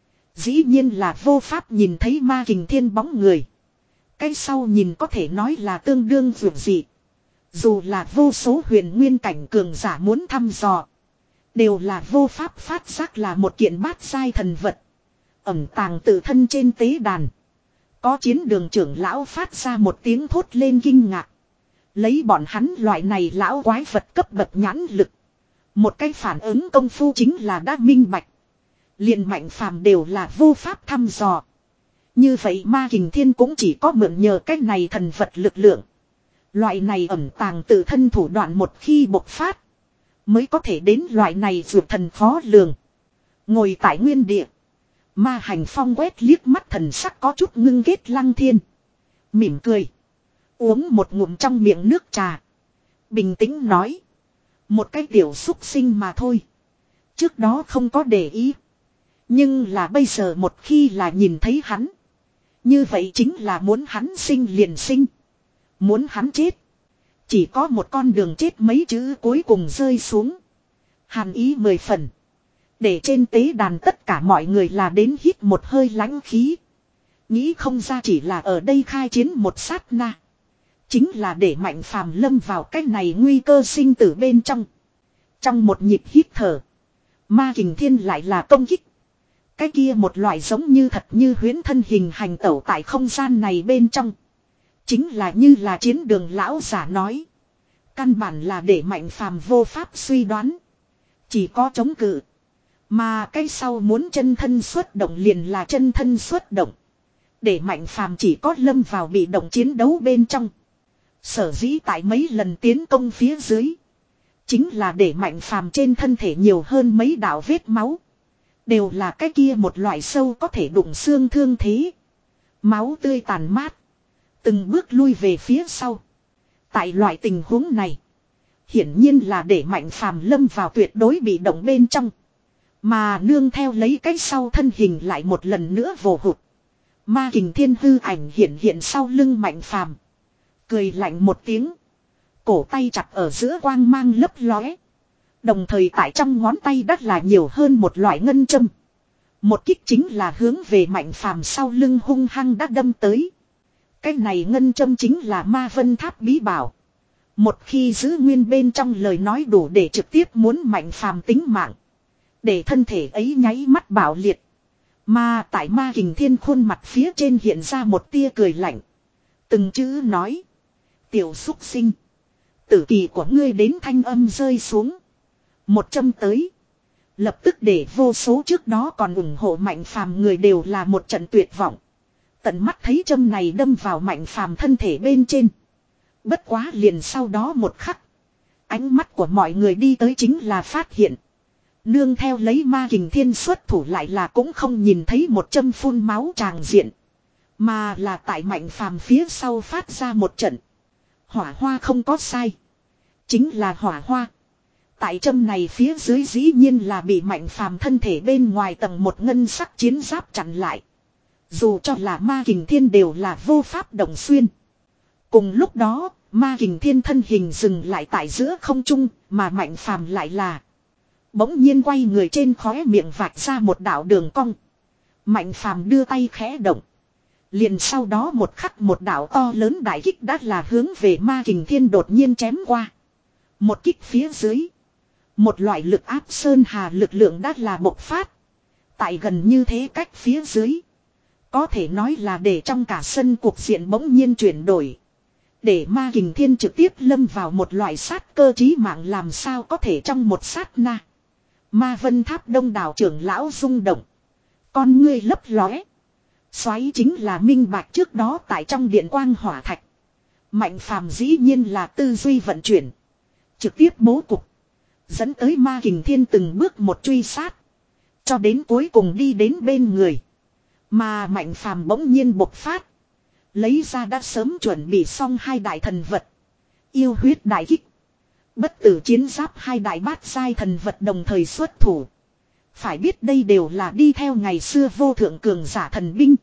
Dĩ nhiên là vô pháp nhìn thấy ma kình thiên bóng người. Cái sau nhìn có thể nói là tương đương vượt dị. Dù là vô số huyền nguyên cảnh cường giả muốn thăm dò. Đều là vô pháp phát giác là một kiện bát giai thần vật. Ẩm tàng tự thân trên tế đàn. Có chiến đường trưởng lão phát ra một tiếng thốt lên kinh ngạc. Lấy bọn hắn loại này lão quái vật cấp bậc nhãn lực. Một cái phản ứng công phu chính là đã minh bạch. Liền Mạnh Phàm đều là vô pháp thăm dò. Như vậy Ma Kình Thiên cũng chỉ có mượn nhờ cái này thần vật lực lượng. Loại này ẩn tàng tự thân thủ đoạn một khi bộc phát. Mới có thể đến loại này vượt thần khó lường. Ngồi tại nguyên địa. Ma Hành Phong quét liếc mắt thần sắc có chút ngưng ghét Lăng Thiên. Mỉm cười. Uống một ngụm trong miệng nước trà. Bình tĩnh nói. Một cái tiểu xúc sinh mà thôi. Trước đó không có để ý. Nhưng là bây giờ một khi là nhìn thấy hắn. Như vậy chính là muốn hắn sinh liền sinh. Muốn hắn chết. Chỉ có một con đường chết mấy chữ cuối cùng rơi xuống. Hàn ý mười phần. Để trên tế đàn tất cả mọi người là đến hít một hơi lãnh khí. Nghĩ không ra chỉ là ở đây khai chiến một sát na. Chính là để Mạnh Phàm lâm vào cái này nguy cơ sinh tử bên trong. Trong một nhịp hít thở. Ma Kình Thiên lại là công kích. Cái kia một loại giống như thật như huyễn thân hình hành tẩu tại không gian này bên trong. Chính là như là chiến đường lão giả nói. Căn bản là để Mạnh Phàm vô pháp suy đoán. Chỉ có chống cự. Mà cái sau muốn chân thân xuất động liền là chân thân xuất động. Để Mạnh Phàm chỉ có lâm vào bị động chiến đấu bên trong. Sở dĩ tại mấy lần tiến công phía dưới. Chính là để Mạnh Phàm trên thân thể nhiều hơn mấy đạo vết máu. Đều là cái kia một loại sâu có thể đụng xương thương thế. Máu tươi tàn mát. Từng bước lui về phía sau. Tại loại tình huống này. Hiển nhiên là để Mạnh Phàm lâm vào tuyệt đối bị động bên trong. Mà nương theo lấy cái sau thân hình lại một lần nữa vồ hụt. Ma Kình Thiên hư ảnh hiện hiện sau lưng Mạnh Phàm. Cười lạnh một tiếng. Cổ tay chặt ở giữa quang mang lấp lóe. Đồng thời tại trong ngón tay đắt là nhiều hơn một loại ngân châm. Một kích chính là hướng về Mạnh Phàm sau lưng hung hăng đã đâm tới. Cái này ngân châm chính là Ma Vân Tháp bí bảo. Một khi giữ nguyên bên trong lời nói đủ để trực tiếp muốn Mạnh Phàm tính mạng. Để thân thể ấy nháy mắt bạo liệt. Mà tại Ma Kình Thiên khuôn mặt phía trên hiện ra một tia cười lạnh. Từng chữ nói. Tiểu xúc sinh. Tử kỳ của ngươi đến thanh âm rơi xuống. Một châm tới. Lập tức để vô số trước đó còn ủng hộ Mạnh Phàm người đều là một trận tuyệt vọng. Tận mắt thấy châm này đâm vào Mạnh Phàm thân thể bên trên. Bất quá liền sau đó một khắc. Ánh mắt của mọi người đi tới chính là phát hiện. Nương theo lấy Ma Kình Thiên xuất thủ lại là cũng không nhìn thấy một châm phun máu tràng diện. Mà là tại Mạnh Phàm phía sau phát ra một trận. Hỏa hoa không có sai. Chính là hỏa hoa. Tại châm này phía dưới dĩ nhiên là bị Mạnh Phàm thân thể bên ngoài tầng một ngân sắc chiến giáp chặn lại. Dù cho là Ma Kình Thiên đều là vô pháp động xuyên. Cùng lúc đó, Ma Kình Thiên thân hình dừng lại tại giữa không trung, mà Mạnh Phàm lại là bỗng nhiên quay người trên khóe miệng vạch ra một đạo đường cong. Mạnh Phàm đưa tay khẽ động. Liền sau đó một khắc một đạo to lớn đại kích đã là hướng về Ma Kình Thiên đột nhiên chém qua. Một kích phía dưới. Một loại lực áp sơn hà lực lượng đã là bộc phát. Tại gần như thế cách phía dưới. Có thể nói là để trong cả sân cuộc diện bỗng nhiên chuyển đổi. Để Ma Kình Thiên trực tiếp lâm vào một loại sát cơ chí mạng làm sao có thể trong một sát na. Ma Vân Tháp đông đảo trưởng lão rung động. Con ngươi lấp lóe. Xoáy chính là minh bạch trước đó tại trong điện quang hỏa thạch. Mạnh Phàm dĩ nhiên là tư duy vận chuyển. Trực tiếp bố cục. Dẫn tới Ma Kình Thiên từng bước một truy sát. Cho đến cuối cùng đi đến bên người. Mà Mạnh Phàm bỗng nhiên bộc phát. Lấy ra đã sớm chuẩn bị xong hai đại thần vật. Yêu huyết đại kích. Bất tử chiến giáp hai đại bát giai thần vật đồng thời xuất thủ. Phải biết đây đều là đi theo ngày xưa vô thượng cường giả thần binh.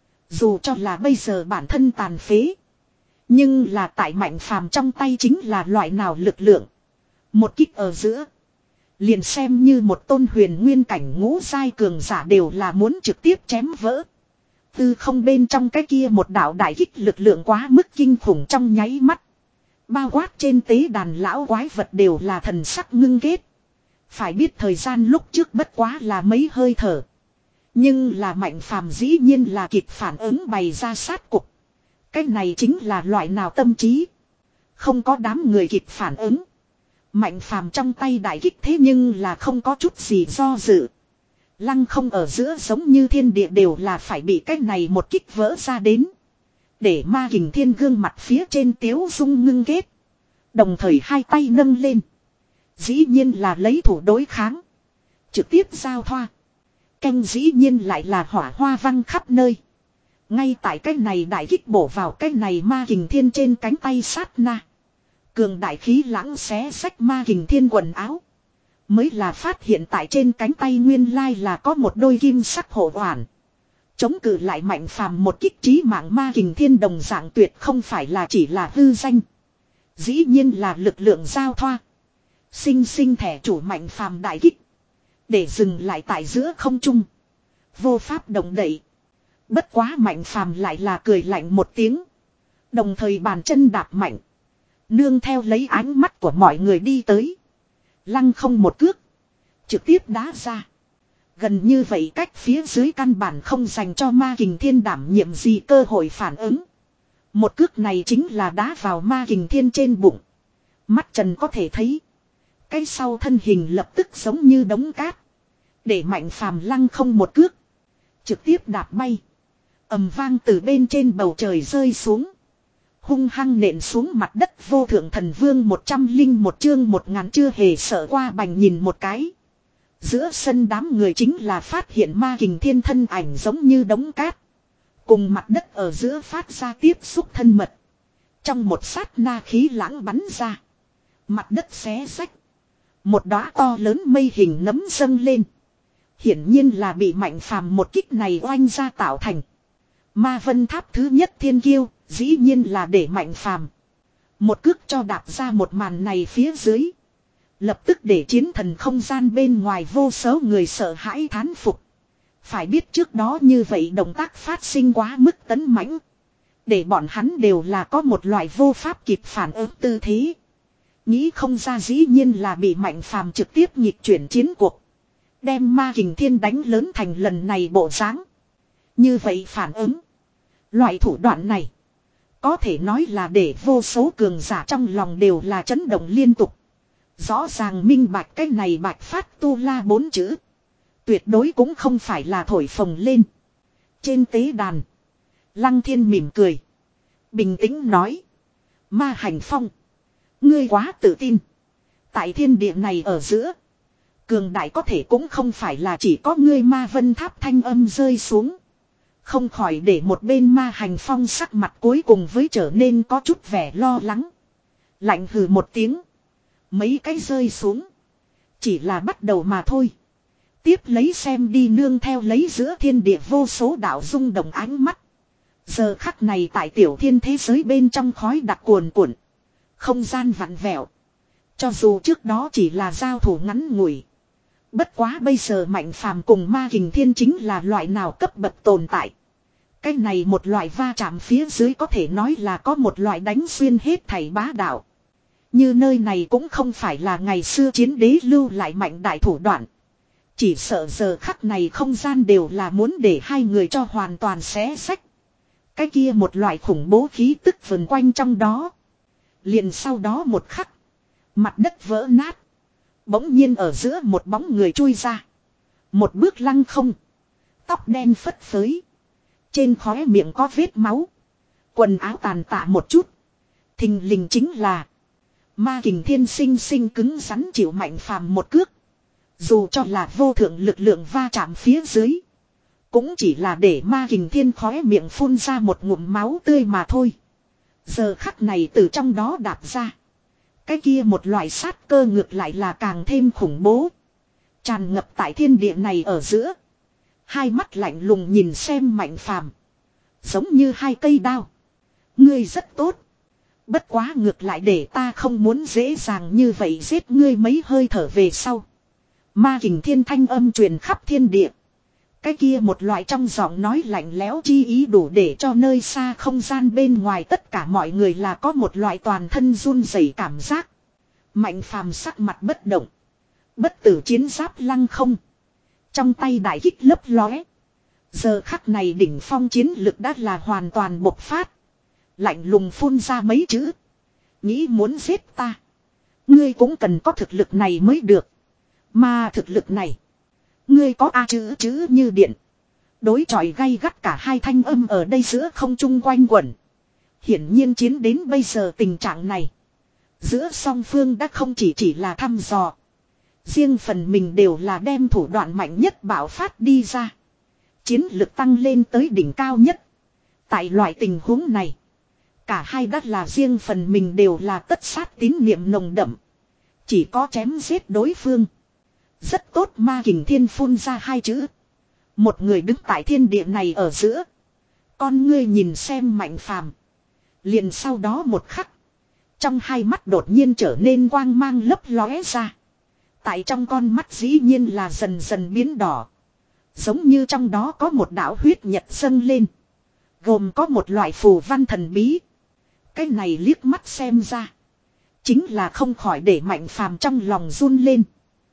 Dù cho là bây giờ bản thân tàn phế. Nhưng là tại Mạnh Phàm trong tay chính là loại nào lực lượng. Một kích ở giữa. Liền xem như một tôn huyền nguyên cảnh ngũ giai cường giả đều là muốn trực tiếp chém vỡ. Tư không bên trong cái kia một đạo đại kích lực lượng quá mức kinh khủng trong nháy mắt. Bao quát trên tế đàn lão quái vật đều là thần sắc ngưng kết. Phải biết thời gian lúc trước bất quá là mấy hơi thở. Nhưng là Mạnh Phàm dĩ nhiên là kịp phản ứng bày ra sát cục. Cái này chính là loại nào tâm trí. Không có đám người kịp phản ứng. Mạnh Phàm trong tay đại kích thế nhưng là không có chút gì do dự. Lăng không ở giữa giống như thiên địa đều là phải bị cái này một kích vỡ ra đến. Để ma kình thiên gương mặt phía trên tiếu dung ngưng kết. Đồng thời hai tay nâng lên. Dĩ nhiên là lấy thủ đối kháng. Trực tiếp giao thoa. Canh dĩ nhiên lại là hỏa hoa văng khắp nơi. Ngay tại cái này đại kích bổ vào cái này ma kình thiên trên cánh tay sát na. Cường đại khí lãng xé xách ma kình thiên quần áo. Mới là phát hiện tại trên cánh tay nguyên lai là có một đôi kim sắc hộ hoàn. Chống cự lại Mạnh Phàm một kích trí mạng ma kình thiên đồng dạng tuyệt không phải là chỉ là hư danh. Dĩ nhiên là lực lượng giao thoa. Sinh sinh thẻ chủ Mạnh Phàm đại kích. Để dừng lại tại giữa không trung. Vô pháp động đậy. Bất quá Mạnh Phàm lại là cười lạnh một tiếng. Đồng thời bàn chân đạp mạnh. Nương theo lấy ánh mắt của mọi người đi tới. Lăng không một cước. Trực tiếp đá ra. Gần như vậy cách phía dưới căn bản không dành cho ma kình thiên đảm nhiệm gì cơ hội phản ứng. Một cước này chính là đá vào ma kình thiên trên bụng. Mắt trần có thể thấy. Cái sau thân hình lập tức giống như đống cát. Để Mạnh Phàm lăng không một cước. Trực tiếp đạp bay. Ầm vang từ bên trên bầu trời rơi xuống. Hung hăng nện xuống mặt đất vô thượng thần vương một trăm linh một chương một ngàn chưa hề sợ qua bành nhìn một cái. Giữa sân đám người chính là phát hiện ma kình thiên thân ảnh giống như đống cát. Cùng mặt đất ở giữa phát ra tiếp xúc thân mật. Trong một sát na khí lãng bắn ra. Mặt đất xé rách. Một đóa to lớn mây hình nấm dâng lên. Hiển nhiên là bị Mạnh Phàm một kích này oanh ra tạo thành. Ma vân tháp thứ nhất thiên kiêu, dĩ nhiên là để Mạnh Phàm một cước cho đạp ra một màn này phía dưới. Lập tức để chiến thần không gian bên ngoài vô số người sợ hãi thán phục. Phải biết trước đó như vậy động tác phát sinh quá mức tấn mãnh. Để bọn hắn đều là có một loại vô pháp kịp phản ứng tư thế. Nghĩ không ra dĩ nhiên là bị Mạnh Phàm trực tiếp nhịp chuyển chiến cuộc. Đem ma kình thiên đánh lớn thành lần này bộ dáng. Như vậy phản ứng. Loại thủ đoạn này. Có thể nói là để vô số cường giả trong lòng đều là chấn động liên tục. Rõ ràng minh bạch cái này bạch phát tu la bốn chữ. Tuyệt đối cũng không phải là thổi phồng lên. Trên tế đàn. Lăng thiên mỉm cười. Bình tĩnh nói. Ma hành phong. Ngươi quá tự tin. Tại thiên địa này ở giữa. Cường đại có thể cũng không phải là chỉ có ngươi ma vân tháp thanh âm rơi xuống. Không khỏi để một bên ma hành phong sắc mặt cuối cùng với trở nên có chút vẻ lo lắng. Lạnh hừ một tiếng. Mấy cái rơi xuống. Chỉ là bắt đầu mà thôi. Tiếp lấy xem đi nương theo lấy giữa thiên địa vô số đạo rung động ánh mắt. Giờ khắc này tại tiểu thiên thế giới bên trong khói đặc cuồn cuộn. Không gian vặn vẹo. Cho dù trước đó chỉ là giao thủ ngắn ngủi. Bất quá bây giờ Mạnh Phàm cùng ma kình thiên chính là loại nào cấp bậc tồn tại. Cái này một loại va chạm phía dưới có thể nói là có một loại đánh xuyên hết thảy bá đạo. Như nơi này cũng không phải là ngày xưa chiến đế lưu lại mạnh đại thủ đoạn. Chỉ sợ giờ khắc này không gian đều là muốn để hai người cho hoàn toàn xé sách. Cái kia một loại khủng bố khí tức vần quanh trong đó. Liền sau đó một khắc. Mặt đất vỡ nát. Bỗng nhiên ở giữa một bóng người chui ra. Một bước lăng không. Tóc đen phất phới. Trên khóe miệng có vết máu. Quần áo tàn tạ một chút. Thình lình chính là. Ma kình thiên sinh sinh cứng rắn chịu Mạnh Phàm một cước. Dù cho là vô thượng lực lượng va chạm phía dưới. Cũng chỉ là để ma kình thiên khóe miệng phun ra một ngụm máu tươi mà thôi. Giờ khắc này từ trong đó đạp ra. Cái kia một loại sát cơ ngược lại là càng thêm khủng bố. Tràn ngập tại thiên địa này ở giữa. Hai mắt lạnh lùng nhìn xem Mạnh Phàm. Giống như hai cây đao. Ngươi rất tốt. Bất quá ngược lại để ta không muốn dễ dàng như vậy giết ngươi mấy hơi thở về sau. Ma kình thiên thanh âm truyền khắp thiên địa. Cái kia một loại trong giọng nói lạnh lẽo chi ý đủ để cho nơi xa không gian bên ngoài tất cả mọi người là có một loại toàn thân run rẩy cảm giác. Mạnh phàm sắc mặt bất động. Bất tử chiến giáp lăng không. Trong tay đại kích lấp lóe. Giờ khắc này đỉnh phong chiến lực đã là hoàn toàn bộc phát. Lạnh lùng phun ra mấy chữ. Nghĩ muốn giết ta. Ngươi cũng cần có thực lực này mới được. Mà thực lực này. Ngươi có a chữ chữ như điện. Đối chọi gay gắt cả hai thanh âm ở đây giữa không trung quanh quẩn. Hiển nhiên chiến đến bây giờ tình trạng này. Giữa song phương đã không chỉ chỉ là thăm dò. Riêng phần mình đều là đem thủ đoạn mạnh nhất bạo phát đi ra. Chiến lực tăng lên tới đỉnh cao nhất. Tại loại tình huống này. Cả hai đắt là riêng phần mình đều là tất sát tín niệm nồng đậm. Chỉ có chém giết đối phương. Rất tốt ma kình thiên phun ra hai chữ. Một người đứng tại thiên địa này ở giữa. Con ngươi nhìn xem Mạnh Phàm. Liền sau đó một khắc. Trong hai mắt đột nhiên trở nên quang mang lấp lóe ra. Tại trong con mắt dĩ nhiên là dần dần biến đỏ. Giống như trong đó có một đạo huyết nhật dâng lên. Gồm có một loại phù văn thần bí. Cái này liếc mắt xem ra. Chính là không khỏi để Mạnh Phàm trong lòng run lên.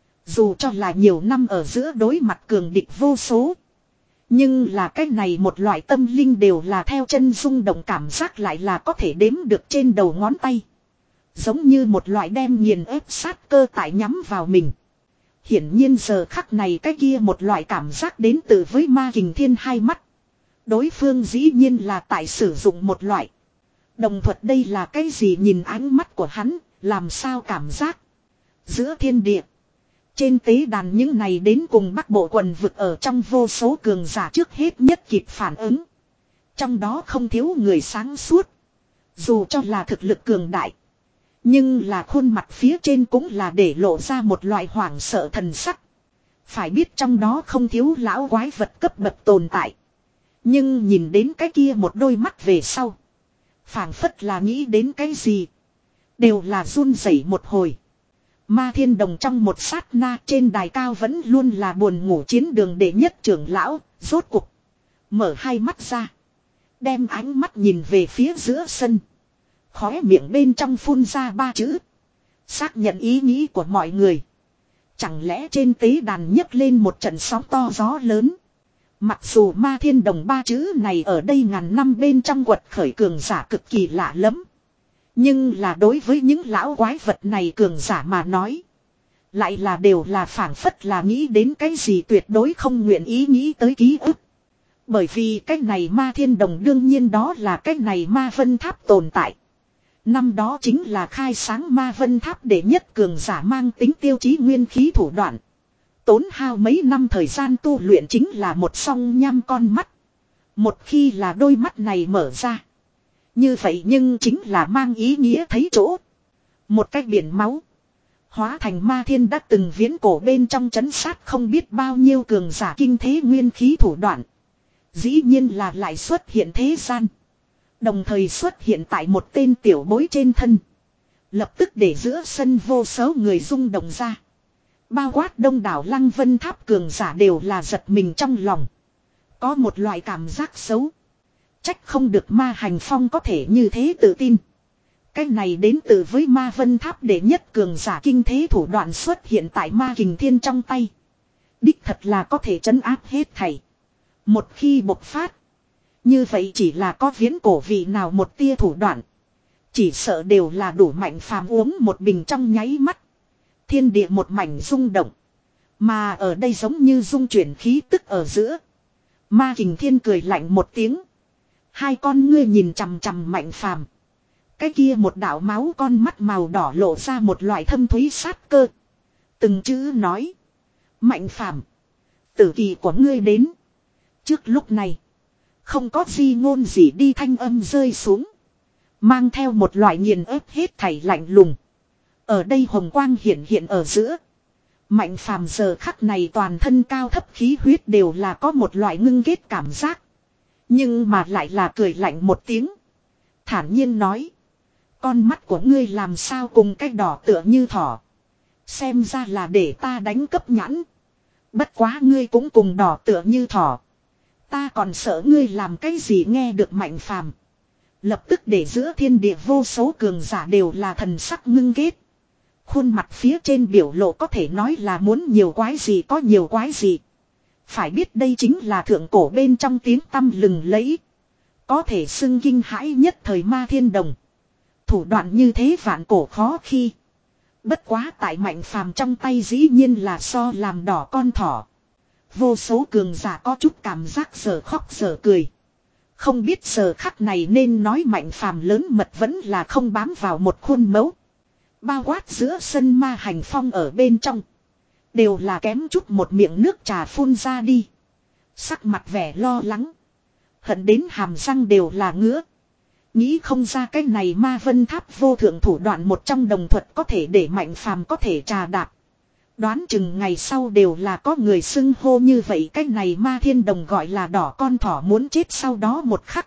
Dù cho là nhiều năm ở giữa đối mặt cường địch vô số. Nhưng là cái này một loại tâm linh đều là theo chân rung động cảm giác lại là có thể đếm được trên đầu ngón tay. Giống như một loại đem nghiền ép sát cơ tại nhắm vào mình. Hiển nhiên giờ khắc này cái kia một loại cảm giác đến từ với ma kình thiên hai mắt. Đối phương dĩ nhiên là tại sử dụng một loại. Đồng thuật đây là cái gì nhìn ánh mắt của hắn, làm sao cảm giác. Giữa thiên địa. Trên tế đàn những này đến cùng Bắc Bộ quần vực ở trong vô số cường giả trước hết nhất kịp phản ứng. Trong đó không thiếu người sáng suốt. Dù cho là thực lực cường đại. Nhưng là khuôn mặt phía trên cũng là để lộ ra một loại hoảng sợ thần sắc. Phải biết trong đó không thiếu lão quái vật cấp bậc tồn tại. Nhưng nhìn đến cái kia một đôi mắt về sau. Phảng phất là nghĩ đến cái gì. Đều là run rẩy một hồi. Ma Thiên Đồng trong một sát na trên đài cao vẫn luôn là buồn ngủ chiến đường đệ nhất trưởng lão, rốt cục. Mở hai mắt ra. Đem ánh mắt nhìn về phía giữa sân. Khóe miệng bên trong phun ra ba chữ. Xác nhận ý nghĩ của mọi người. Chẳng lẽ trên tế đàn nhấc lên một trận sóng to gió lớn. Mặc dù Ma Thiên Đồng ba chữ này ở đây ngàn năm bên trong quật khởi cường giả cực kỳ lạ lắm. Nhưng là đối với những lão quái vật này cường giả mà nói. Lại là đều là phảng phất là nghĩ đến cái gì tuyệt đối không nguyện ý nghĩ tới ký ức. Bởi vì cái này Ma Thiên Đồng đương nhiên đó là cái này Ma Vân Tháp tồn tại. Năm đó chính là khai sáng Ma Vân Tháp để nhất cường giả mang tính tiêu chí nguyên khí thủ đoạn. Tốn hao mấy năm thời gian tu luyện chính là một song nham con mắt. Một khi là đôi mắt này mở ra. Như vậy nhưng chính là mang ý nghĩa thấy chỗ. Một cái biển máu. Hóa thành Ma Thiên đã từng viễn cổ bên trong chấn sát không biết bao nhiêu cường giả kinh thế nguyên khí thủ đoạn. Dĩ nhiên là lại xuất hiện thế gian. Đồng thời xuất hiện tại một tên tiểu bối trên thân. Lập tức để giữa sân vô số người rung động ra. Bao quát đông đảo Lăng Vân Tháp cường giả đều là giật mình trong lòng. Có một loại cảm giác xấu. Trách không được Ma Hành Phong có thể như thế tự tin. Cái này đến từ với Ma Vân Tháp để nhất cường giả kinh thế thủ đoạn xuất hiện tại Ma Kình Thiên trong tay. Đích thật là có thể trấn áp hết thảy. Một khi bộc phát. Như vậy chỉ là có viễn cổ vị nào một tia thủ đoạn. Chỉ sợ đều là đủ Mạnh Phàm uống một bình trong nháy mắt. Thiên địa một mảnh rung động. Mà ở đây giống như rung chuyển khí tức ở giữa. Ma Kình Thiên cười lạnh một tiếng. Hai con ngươi nhìn chằm chằm Mạnh Phàm. Cái kia một đạo máu con mắt màu đỏ lộ ra một loại thâm thúy sát cơ. Từng chữ nói. Mạnh Phàm, tử kỳ của ngươi đến. Trước lúc này. Không có gì ngôn gì đi thanh âm rơi xuống. Mang theo một loại nghiền ép hết thảy lạnh lùng. Ở đây hồng quang hiện hiện ở giữa. Mạnh Phàm giờ khắc này toàn thân cao thấp khí huyết đều là có một loại ngưng kết cảm giác. Nhưng mà lại là cười lạnh một tiếng. Thản nhiên nói. Con mắt của ngươi làm sao cùng cái đỏ tựa như thỏ. Xem ra là để ta đánh cấp nhãn. Bất quá ngươi cũng cùng đỏ tựa như thỏ. Ta còn sợ ngươi làm cái gì nghe được Mạnh Phàm. Lập tức để giữa thiên địa vô số cường giả đều là thần sắc ngưng kết. Khuôn mặt phía trên biểu lộ có thể nói là muốn nhiều quái gì có nhiều quái gì. Phải biết đây chính là thượng cổ bên trong tiếng tăm lừng lẫy. Có thể xưng kinh hãi nhất thời Ma Thiên Đồng. Thủ đoạn như thế vạn cổ khó khi. Bất quá tại Mạnh Phàm trong tay dĩ nhiên là so làm đỏ con thỏ. Vô số cường giả có chút cảm giác giờ khóc giờ cười. Không biết giờ khắc này nên nói Mạnh Phàm lớn mật vẫn là không bám vào một khuôn mẫu. Bao quát giữa sân Ma Hành Phong ở bên trong. Đều là kém chút một miệng nước trà phun ra đi. Sắc mặt vẻ lo lắng. Hận đến hàm răng đều là ngứa. Nghĩ không ra cái này Ma Vân Tháp vô thượng thủ đoạn một trong đồng thuật có thể để Mạnh Phàm có thể trà đạp. Đoán chừng ngày sau đều là có người xưng hô như vậy. Cái này Ma Thiên Đồng gọi là đỏ con thỏ muốn chết sau đó một khắc.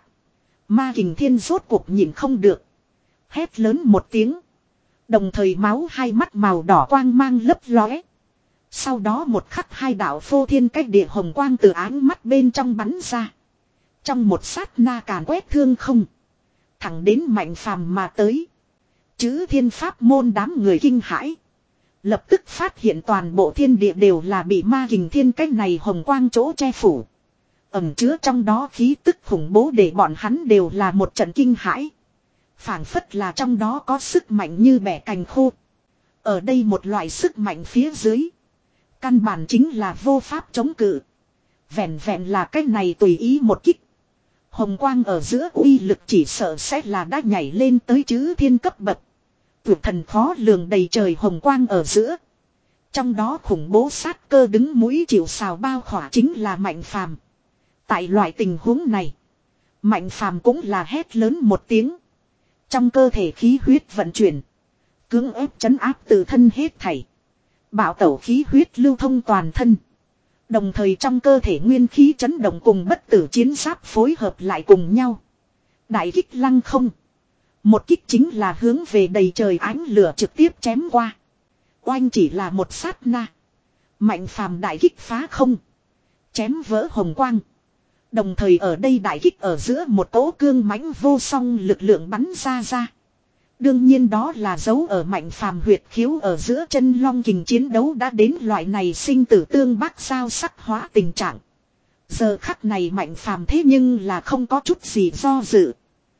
Ma Kình Thiên rốt cuộc nhìn không được. Hét lớn một tiếng. Đồng thời máu hai mắt màu đỏ quang mang lấp lóe. Sau đó một khắc hai đạo phô thiên cách địa hồng quang từ áng mắt bên trong bắn ra. Trong một sát na càn quét thương không. Thẳng đến Mạnh Phàm mà tới. Chữ thiên pháp môn đám người kinh hãi. Lập tức phát hiện toàn bộ thiên địa đều là bị Ma Kình Thiên cách này hồng quang chỗ che phủ. Ẩn chứa trong đó khí tức khủng bố để bọn hắn đều là một trận kinh hãi. Phảng phất là trong đó có sức mạnh như bẻ cành khô. Ở đây một loại sức mạnh phía dưới. Căn bản chính là vô pháp chống cự. Vẹn vẹn là cách này tùy ý một kích. Hồng quang ở giữa uy lực chỉ sợ sẽ là đã nhảy lên tới chữ thiên cấp bậc. Tuyệt thần khó lường đầy trời hồng quang ở giữa. Trong đó khủng bố sát cơ đứng mũi chịu sào bao khỏa chính là Mạnh Phàm. Tại loại tình huống này. Mạnh Phàm cũng là hét lớn một tiếng. Trong cơ thể khí huyết vận chuyển. Cưỡng ép trấn áp từ thân hết thảy. Bảo tẩu khí huyết lưu thông toàn thân. Đồng thời trong cơ thể nguyên khí chấn động cùng bất tử chiến giáp phối hợp lại cùng nhau. Đại kích lăng không. Một kích chính là hướng về đầy trời ánh lửa trực tiếp chém qua. Oanh chỉ là một sát na. Mạnh Phàm đại kích phá không. Chém vỡ hồng quang. Đồng thời ở đây đại kích ở giữa một cỗ cương mãnh vô song lực lượng bắn ra ra. Đương nhiên đó là dấu ở Mạnh Phàm huyệt khiếu ở giữa chân long kình chiến đấu đã đến loại này sinh tử tương bác sao sắc hóa tình trạng. Giờ khắc này Mạnh Phàm thế nhưng là không có chút gì do dự.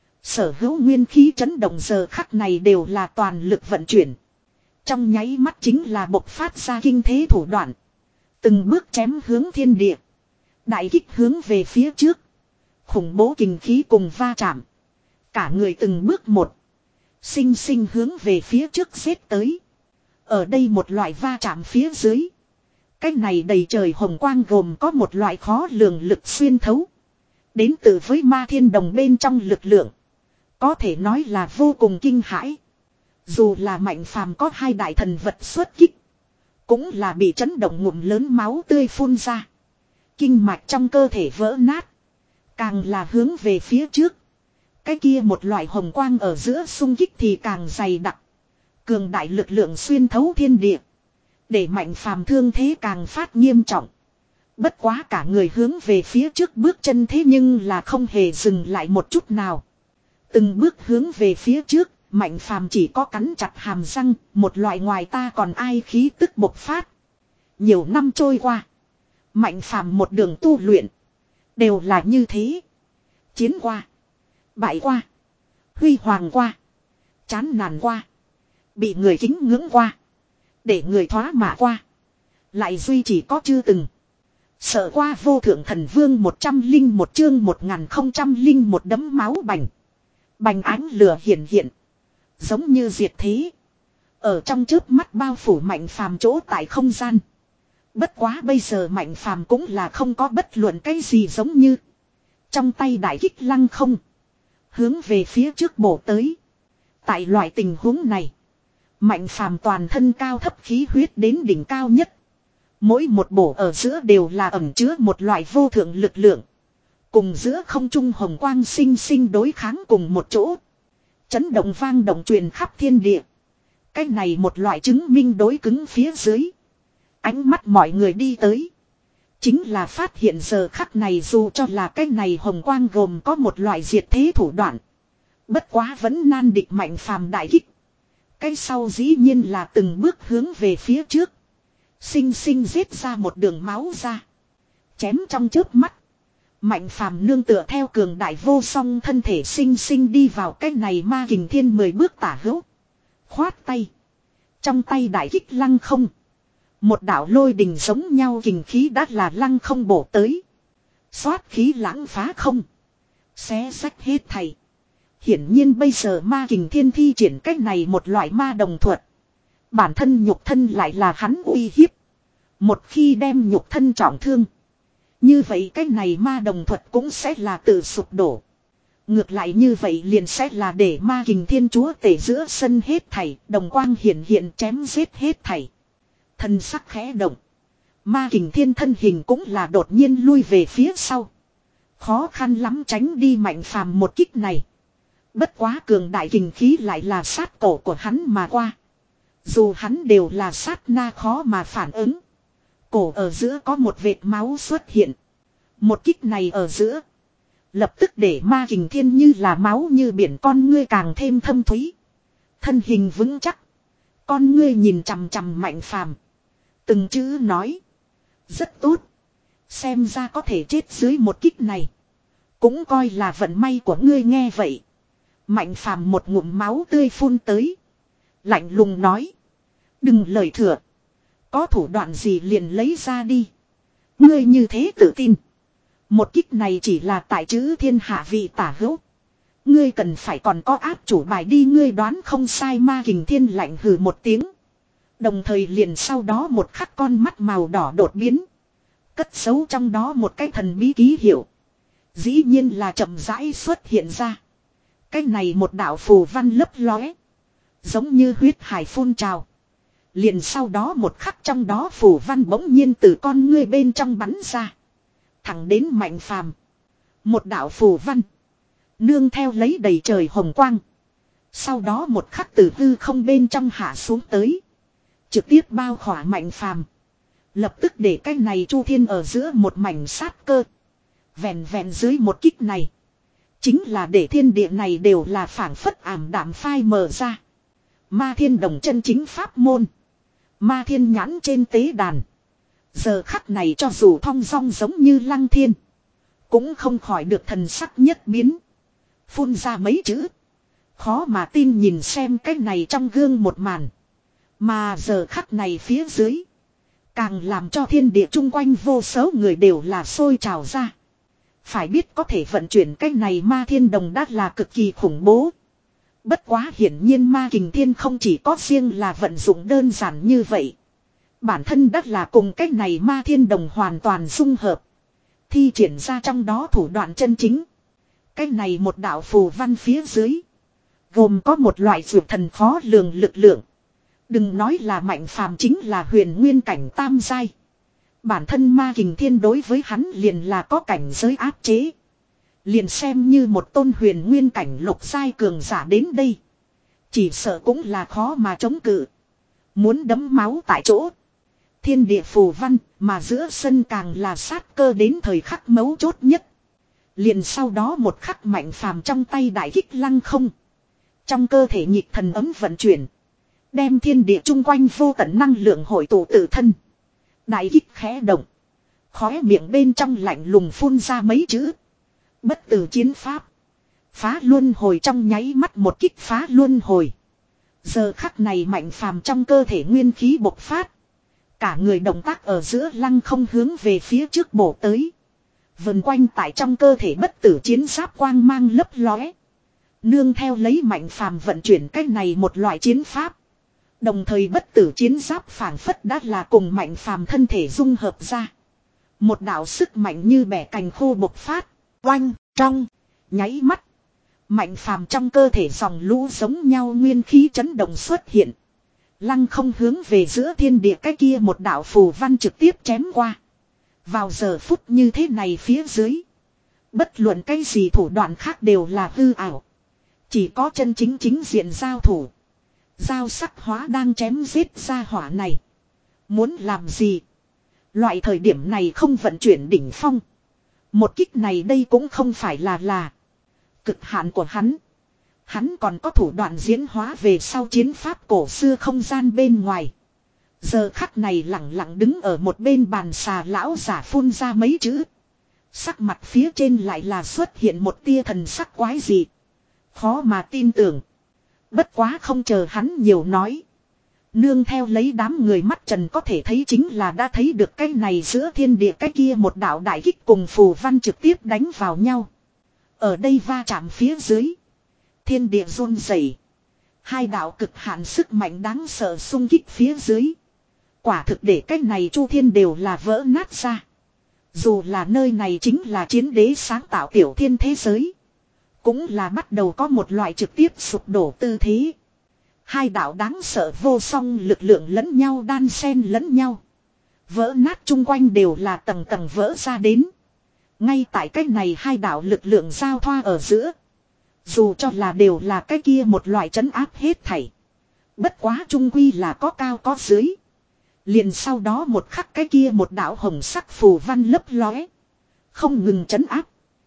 Sở hữu nguyên khí chấn động giờ khắc này đều là toàn lực vận chuyển. Trong nháy mắt chính là bộc phát ra kinh thế thủ đoạn. Từng bước chém hướng thiên địa. Đại kích hướng về phía trước. Khủng bố kình khí cùng va chạm. Cả người từng bước một. Sinh sinh hướng về phía trước xếp tới. Ở đây một loại va chạm phía dưới. Cái này đầy trời hồng quang gồm có một loại khó lường lực xuyên thấu. Đến từ với Ma Thiên Đồng bên trong lực lượng. Có thể nói là vô cùng kinh hãi. Dù là Mạnh Phàm có hai đại thần vật xuất kích. Cũng là bị chấn động ngụm lớn máu tươi phun ra. Kinh mạch trong cơ thể vỡ nát. Càng là hướng về phía trước. Cái kia một loại hồng quang ở giữa xung kích thì càng dày đặc. Cường đại lực lượng xuyên thấu thiên địa. Để Mạnh Phàm thương thế càng phát nghiêm trọng. Bất quá cả người hướng về phía trước bước chân thế nhưng là không hề dừng lại một chút nào. Từng bước hướng về phía trước, Mạnh Phàm chỉ có cắn chặt hàm răng, một loại ngoài ta còn ai khí tức bộc phát. Nhiều năm trôi qua. Mạnh Phàm một đường tu luyện. Đều là như thế. Chiến qua. Bại qua. Huy hoàng qua. Chán nản qua. Bị người kính ngưỡng qua. Để người thoá mạ qua. Lại duy chỉ có chưa từng. Sợ qua vô thượng thần vương một trăm linh một chương một nghìn không trăm linh một đấm máu bành. Bành ánh lửa hiện hiện. Giống như diệt thế. Ở trong chớp mắt bao phủ Mạnh Phàm chỗ tại không gian. Bất quá bây giờ Mạnh Phàm cũng là không có bất luận cái gì giống như. Trong tay đại kích lăng không. Hướng về phía trước bổ tới. Tại loại tình huống này. Mạnh Phàm toàn thân cao thấp khí huyết đến đỉnh cao nhất. Mỗi một bổ ở giữa đều là ẩn chứa một loại vô thượng lực lượng. Cùng giữa không trung hồng quang sinh sinh đối kháng cùng một chỗ. Chấn động vang động truyền khắp thiên địa. Cái này một loại chứng minh đối cứng phía dưới. Ánh mắt mọi người đi tới. Chính là phát hiện giờ khắc này dù cho là cái này hồng quang gồm có một loại diệt thế thủ đoạn. Bất quá vẫn nan địch Mạnh Phàm đại kích. Cái sau dĩ nhiên là từng bước hướng về phía trước. Xinh xinh giết ra một đường máu ra. Chém trong chớp mắt. Mạnh Phàm nương tựa theo cường đại vô song thân thể xinh xinh đi vào cái này ma kình thiên mười bước tả hữu. Khoát tay. Trong tay đại kích lăng không. Một đạo lôi đình giống nhau kình khí đã là lăng không bổ tới. Xoát khí lãng phá không. Xé rách hết thảy. Hiển nhiên bây giờ ma kình thiên thi triển cách này một loại ma đồng thuật. Bản thân nhục thân lại là hắn uy hiếp. Một khi đem nhục thân trọng thương. Như vậy cách này ma đồng thuật cũng sẽ là tự sụp đổ. Ngược lại như vậy liền sẽ là để ma kình thiên chúa tể giữa sân hết thảy. Đồng quang hiển hiện chém giết hết thảy. Thân sắc khẽ động. Ma kình thiên thân hình cũng là đột nhiên lui về phía sau. Khó khăn lắm tránh đi Mạnh Phàm một kích này. Bất quá cường đại kình khí lại là sát cổ của hắn mà qua. Dù hắn đều là sát na khó mà phản ứng. Cổ ở giữa có một vệt máu xuất hiện. Một kích này ở giữa. Lập tức để ma kình thiên như là máu như biển con ngươi càng thêm thâm thúy. Thân hình vững chắc. Con ngươi nhìn chằm chằm Mạnh Phàm. Từng chữ nói. Rất tốt. Xem ra có thể chết dưới một kích này. Cũng coi là vận may của ngươi nghe vậy. Mạnh Phàm một ngụm máu tươi phun tới. Lạnh lùng nói. Đừng lời thừa. Có thủ đoạn gì liền lấy ra đi. Ngươi như thế tự tin. Một kích này chỉ là tại chữ thiên hạ vị tả hữu. Ngươi cần phải còn có áp chủ bài đi. Ngươi đoán không sai ma kình thiên lạnh hừ một tiếng. Đồng thời liền sau đó một khắc con mắt màu đỏ đột biến. Cất giấu trong đó một cái thần bí ký hiệu. Dĩ nhiên là chậm rãi xuất hiện ra. Cái này một đạo phù văn lấp lóe. Giống như huyết hải phun trào. Liền sau đó một khắc trong đó phù văn bỗng nhiên từ con ngươi bên trong bắn ra. Thẳng đến Mạnh Phàm. Một đạo phù văn. Nương theo lấy đầy trời hồng quang. Sau đó một khắc từ hư không bên trong hạ xuống tới. Trực tiếp bao khỏa Mạnh Phàm. Lập tức để cái này chu thiên ở giữa một mảnh sát cơ. Vẹn vẹn dưới một kích này. Chính là để thiên địa này đều là phảng phất ảm đạm phai mờ ra. Ma thiên đồng chân chính pháp môn. Ma thiên nhãn trên tế đàn. Giờ khắc này cho dù thong dong giống như lăng thiên. Cũng không khỏi được thần sắc nhất biến. Phun ra mấy chữ. Khó mà tin nhìn xem cái này trong gương một màn. Mà giờ khắc này phía dưới. Càng làm cho thiên địa chung quanh vô số người đều là sôi trào ra. Phải biết có thể vận chuyển cái này ma thiên đồng đát là cực kỳ khủng bố. Bất quá hiển nhiên ma kình thiên không chỉ có riêng là vận dụng đơn giản như vậy. Bản thân đắt là cùng cái này ma thiên đồng hoàn toàn dung hợp. Thi triển ra trong đó thủ đoạn chân chính. Cái này một đạo phù văn phía dưới. Gồm có một loại dược thần khó lường lực lượng. Đừng nói là Mạnh Phàm chính là huyền nguyên cảnh tam giai. Bản thân ma kình thiên đối với hắn liền là có cảnh giới áp chế. Liền xem như một tôn huyền nguyên cảnh lục giai cường giả đến đây. Chỉ sợ cũng là khó mà chống cự. Muốn đấm máu tại chỗ. Thiên địa phù văn mà giữa sân càng là sát cơ đến thời khắc mấu chốt nhất. Liền sau đó một khắc Mạnh Phàm trong tay đại kích lăng không. Trong cơ thể nhịp thần ấm vận chuyển. Đem thiên địa chung quanh vô tận năng lượng hội tụ tự thân. Đại kích khẽ động. Khóe miệng bên trong lạnh lùng phun ra mấy chữ. Bất tử chiến pháp. Phá luân hồi trong nháy mắt một kích phá luân hồi. Giờ khắc này Mạnh Phàm trong cơ thể nguyên khí bộc phát. Cả người động tác ở giữa lăng không hướng về phía trước bổ tới. Vần quanh tại trong cơ thể bất tử chiến giáp quang mang lấp lóe. Nương theo lấy Mạnh Phàm vận chuyển cách này một loại chiến pháp. Đồng thời bất tử chiến giáp phảng phất đã là cùng Mạnh Phàm thân thể dung hợp ra. Một đạo sức mạnh như bẻ cành khô bộc phát. Oanh, trong, nháy mắt. Mạnh Phàm trong cơ thể dòng lũ giống nhau nguyên khí chấn động xuất hiện. Lăng không hướng về giữa thiên địa cái kia một đạo phù văn trực tiếp chém qua. Vào giờ phút như thế này phía dưới. Bất luận cái gì thủ đoạn khác đều là hư ảo. Chỉ có chân chính chính diện giao thủ. Giao sắc hóa đang chém giết ra hỏa này. Muốn làm gì? Loại thời điểm này không vận chuyển đỉnh phong. Một kích này đây cũng không phải là là cực hạn của hắn. Hắn còn có thủ đoạn diễn hóa về sau chiến pháp cổ xưa không gian bên ngoài. Giờ khắc này lặng lặng đứng ở một bên bàn xà lão giả phun ra mấy chữ. Sắc mặt phía trên lại là xuất hiện một tia thần sắc quái dị. Khó mà tin tưởng. Bất quá không chờ hắn nhiều nói. Nương theo lấy đám người mắt trần có thể thấy chính là đã thấy được cái này giữa thiên địa cái kia một đạo đại kích cùng phù văn trực tiếp đánh vào nhau. Ở đây va chạm phía dưới. Thiên địa run rẩy. Hai đạo cực hạn sức mạnh đáng sợ xung kích phía dưới. Quả thực để cái này chu thiên đều là vỡ nát ra. Dù là nơi này chính là chiến đế sáng tạo tiểu thiên thế giới. Cũng là bắt đầu có một loại trực tiếp sụp đổ tư thế. Hai đạo đáng sợ vô song lực lượng lẫn nhau đan xen lẫn nhau. Vỡ nát chung quanh đều là tầng tầng vỡ ra đến. Ngay tại cách này hai đạo lực lượng giao thoa ở giữa. Dù cho là đều là cái kia một loại trấn áp hết thảy. Bất quá trung quy là có cao có dưới. Liền sau đó một khắc cái kia một đạo hồng sắc phù văn lấp lóe. Không ngừng trấn áp.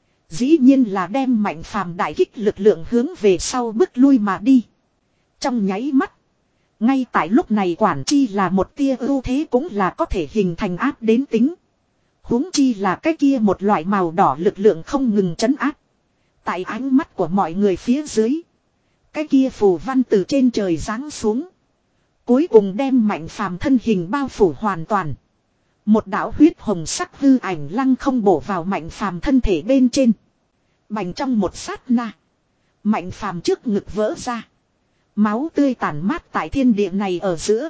Dĩ nhiên là đem mạnh phàm đại kích lực lượng hướng về sau bước lui mà đi. Trong nháy mắt. Ngay tại lúc này quản chi là một tia ưu thế cũng là có thể hình thành áp đến tính. Huống chi là cái kia một loại màu đỏ lực lượng không ngừng trấn áp. Tại ánh mắt của mọi người phía dưới. Cái kia phù văn từ trên trời giáng xuống. Cuối cùng đem mạnh phàm thân hình bao phủ hoàn toàn. Một đạo huyết hồng sắc hư ảnh lăng không bổ vào mạnh phàm thân thể bên trên. Bành trong một sát na. Mạnh phàm trước ngực vỡ ra. Máu tươi tản mát tại thiên địa này ở giữa.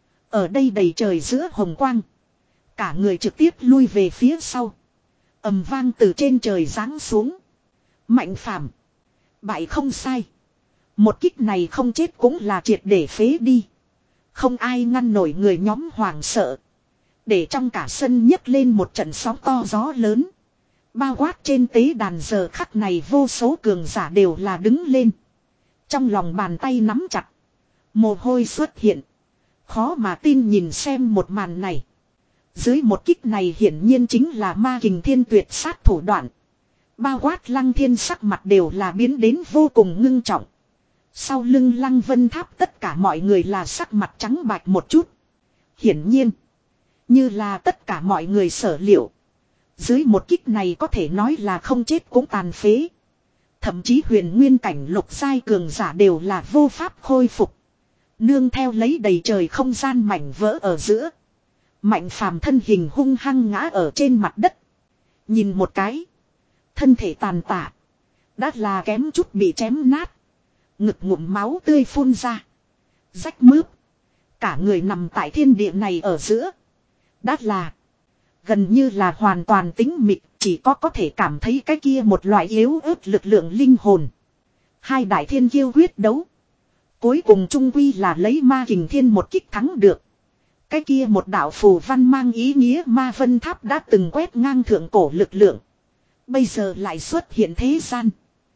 Ở đây đầy trời giữa hồng quang. Cả người trực tiếp lui về phía sau. Ầm vang từ trên trời giáng xuống. Mạnh phàm. Bại không sai. Một kích này không chết cũng là triệt để phế đi. Không ai ngăn nổi người nhóm hoảng sợ. Để trong cả sân nhấc lên một trận sóng to gió lớn. Bao quát trên tế đàn giờ khắc này vô số cường giả đều là đứng lên. Trong lòng bàn tay nắm chặt. Mồ hôi xuất hiện. Khó mà tin nhìn xem một màn này. Dưới một kích này hiển nhiên chính là ma kình thiên tuyệt sát thủ đoạn. Bao quát lăng thiên sắc mặt đều là biến đến vô cùng ngưng trọng. Sau lưng lăng vân tháp tất cả mọi người là sắc mặt trắng bạch một chút. Hiển nhiên. Như là tất cả mọi người sở liệu. Dưới một kích này có thể nói là không chết cũng tàn phế. Thậm chí huyền nguyên cảnh lục giai cường giả đều là vô pháp khôi phục. Nương theo lấy đầy trời không gian mảnh vỡ ở giữa. Mạnh phàm thân hình hung hăng ngã ở trên mặt đất. Nhìn một cái. Thân thể tàn tạ. Đã là kém chút bị chém nát. Ngực ngụm máu tươi phun ra. Rách mướp. Cả người nằm tại thiên địa này ở giữa. Đã là. Gần như là hoàn toàn tính mịt. Chỉ có có thể cảm thấy cái kia một loại yếu ớt lực lượng linh hồn. Hai đại thiên kiêu quyết đấu. Cuối cùng trung quy là lấy ma kình thiên một kích thắng được. Cái kia một đạo phù văn mang ý nghĩa ma vân tháp đã từng quét ngang thượng cổ lực lượng. Bây giờ lại xuất hiện thế gian.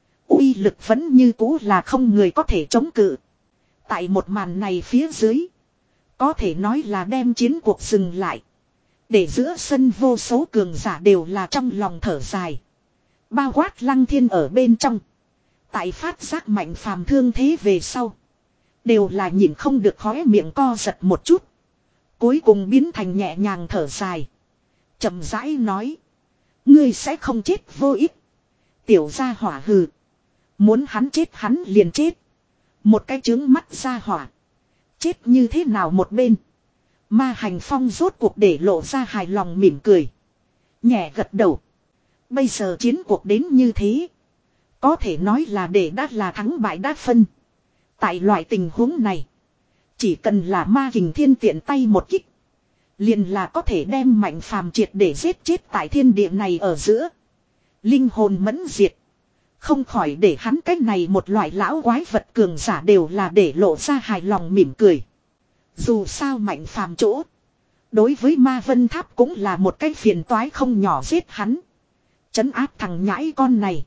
Uy lực vẫn như cũ là không người có thể chống cự. Tại một màn này phía dưới. Có thể nói là đem chiến cuộc dừng lại. Để giữa sân vô số cường giả đều là trong lòng thở dài. Bao quát lăng thiên ở bên trong. Tại phát giác mạnh phàm thương thế về sau. Đều là nhìn không được khóe miệng co giật một chút. Cuối cùng biến thành nhẹ nhàng thở dài. Chậm rãi nói. Ngươi sẽ không chết vô ích. Tiểu gia hỏa hừ. Muốn hắn chết hắn liền chết. Một cái trướng mắt gia hỏa. Chết như thế nào một bên. Ma hành phong rốt cuộc để lộ ra hài lòng mỉm cười. Nhẹ gật đầu. Bây giờ chiến cuộc đến như thế. Có thể nói là để đã là thắng bại đã phân. Tại loại tình huống này. Chỉ cần là ma kình thiên tiện tay một kích. Liền là có thể đem mạnh phàm triệt để giết chết tại thiên địa này ở giữa. Linh hồn mẫn diệt. Không khỏi để hắn cách này một loại lão quái vật cường giả đều là để lộ ra hài lòng mỉm cười. Dù sao mạnh phàm chỗ. Đối với ma vân tháp cũng là một cái phiền toái không nhỏ giết hắn. Trấn áp thằng nhãi con này.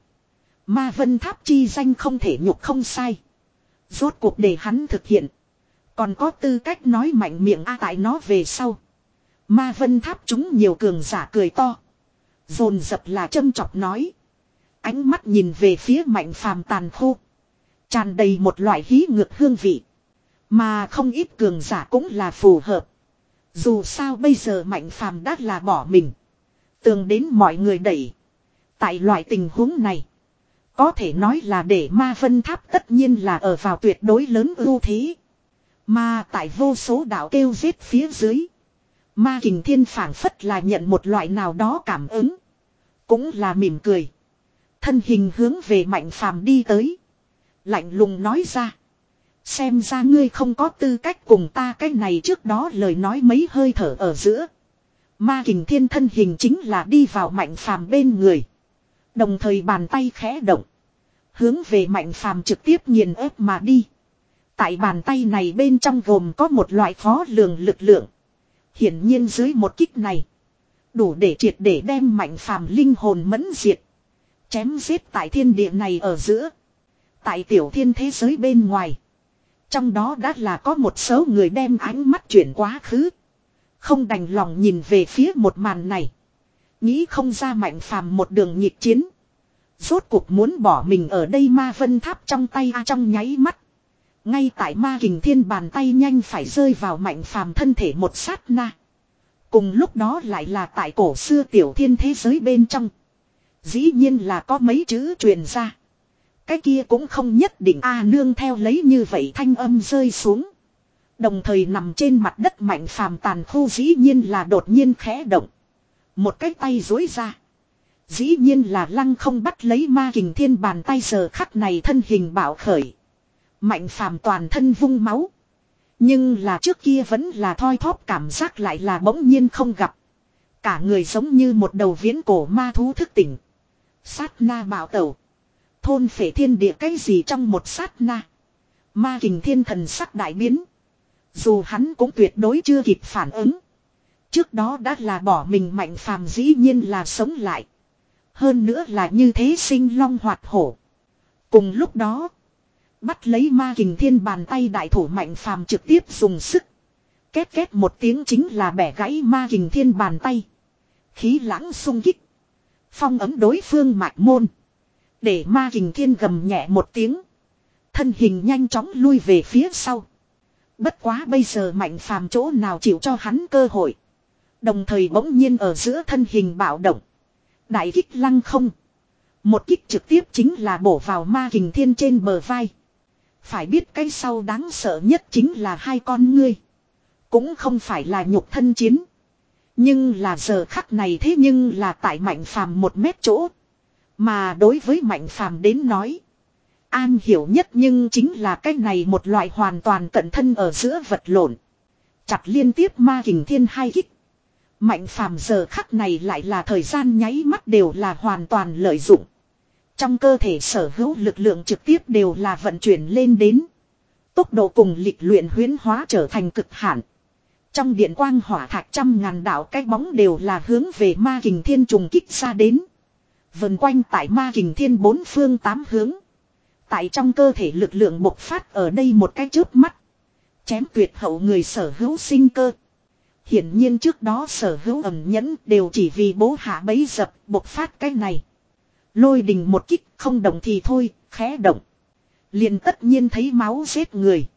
Ma vân tháp chi danh không thể nhục không sai. Rốt cuộc để hắn thực hiện. Còn có tư cách nói mạnh miệng a tại nó về sau. Ma vân tháp chúng nhiều cường giả cười to. Dồn dập là châm chọc nói. Ánh mắt nhìn về phía Mạnh Phàm tàn khô. Tràn đầy một loại hí ngược hương vị. Mà không ít cường giả cũng là phù hợp. Dù sao bây giờ Mạnh Phàm đã là bỏ mình. Tường đến mọi người đẩy. Tại loại tình huống này. Có thể nói là để ma vân tháp tất nhiên là ở vào tuyệt đối lớn ưu thế. Mà tại vô số đạo kêu giết phía dưới. Ma kình thiên phảng phất là nhận một loại nào đó cảm ứng. Cũng là mỉm cười. Thân hình hướng về Mạnh Phàm đi tới. Lạnh lùng nói ra. Xem ra ngươi không có tư cách cùng ta cái này trước đó lời nói mấy hơi thở ở giữa. Ma kình thiên thân hình chính là đi vào Mạnh Phàm bên người. Đồng thời bàn tay khẽ động. Hướng về Mạnh Phàm trực tiếp nghiền ép mà đi. Tại bàn tay này bên trong gồm có một loại khó lường lực lượng. Hiển nhiên dưới một kích này. Đủ để triệt để đem Mạnh Phàm linh hồn mẫn diệt. Chém giết tại thiên địa này ở giữa. Tại tiểu thiên thế giới bên ngoài. Trong đó đã là có một số người đem ánh mắt chuyển quá khứ. Không đành lòng nhìn về phía một màn này. Nghĩ không ra Mạnh Phàm một đường nhịp chiến. Rốt cuộc muốn bỏ mình ở đây ma vân tháp trong tay a trong nháy mắt. Ngay tại ma kình thiên bàn tay nhanh phải rơi vào Mạnh Phàm thân thể một sát na. Cùng lúc đó lại là tại cổ xưa tiểu thiên thế giới bên trong. Dĩ nhiên là có mấy chữ truyền ra. Cái kia cũng không nhất định a nương theo lấy như vậy thanh âm rơi xuống. Đồng thời nằm trên mặt đất Mạnh Phàm tàn khô dĩ nhiên là đột nhiên khẽ động. Một cái tay duỗi ra. Dĩ nhiên là lăng không bắt lấy ma kình thiên bàn tay giờ khắc này thân hình bạo khởi. Mạnh Phàm toàn thân vung máu. Nhưng là trước kia vẫn là thoi thóp cảm giác lại là bỗng nhiên không gặp. Cả người giống như một đầu viễn cổ ma thú thức tỉnh. Sát na bạo tẩu. Thôn phệ thiên địa cái gì trong một sát na. Ma kình thiên thần sắc đại biến. Dù hắn cũng tuyệt đối chưa kịp phản ứng. Trước đó đã là bỏ mình Mạnh Phàm dĩ nhiên là sống lại. Hơn nữa là như thế sinh long hoạt hổ. Cùng lúc đó. Bắt lấy ma kình thiên bàn tay đại thủ Mạnh Phàm trực tiếp dùng sức. Két két một tiếng chính là bẻ gãy ma kình thiên bàn tay. Khí lãng xung kích. Phong ấm đối phương mạch môn. Để ma kình thiên gầm nhẹ một tiếng. Thân hình nhanh chóng lui về phía sau. Bất quá bây giờ Mạnh Phàm chỗ nào chịu cho hắn cơ hội. Đồng thời bỗng nhiên ở giữa thân hình bạo động. Đại kích lăng không. Một kích trực tiếp chính là bổ vào ma kình thiên trên bờ vai. Phải biết cái sau đáng sợ nhất chính là hai con ngươi. Cũng không phải là nhục thân chiến. Nhưng là giờ khắc này thế nhưng là tại Mạnh Phàm một mét chỗ. Mà đối với Mạnh Phàm đến nói. An hiểu nhất nhưng chính là cái này một loại hoàn toàn cận thân ở giữa vật lộn. Chặt liên tiếp ma kình thiên hai kích. Mạnh Phàm giờ khắc này lại là thời gian nháy mắt đều là hoàn toàn lợi dụng. Trong cơ thể sở hữu lực lượng trực tiếp đều là vận chuyển lên đến. Tốc độ cùng lịch luyện huyễn hóa trở thành cực hạn. Trong điện quang hỏa thạch trăm ngàn đạo cái bóng đều là hướng về ma kình thiên trùng kích ra đến. Vần quanh tại ma kình thiên bốn phương tám hướng. Tại trong cơ thể lực lượng bộc phát ở đây một cái chớp mắt. Chém tuyệt hậu người sở hữu sinh cơ. Hiển nhiên trước đó sở hữu ẩn nhẫn đều chỉ vì bố hạ bấy dập bộc phát cái này. Lôi đình một kích không động thì thôi, khẽ động. Liền tất nhiên thấy máu giết người.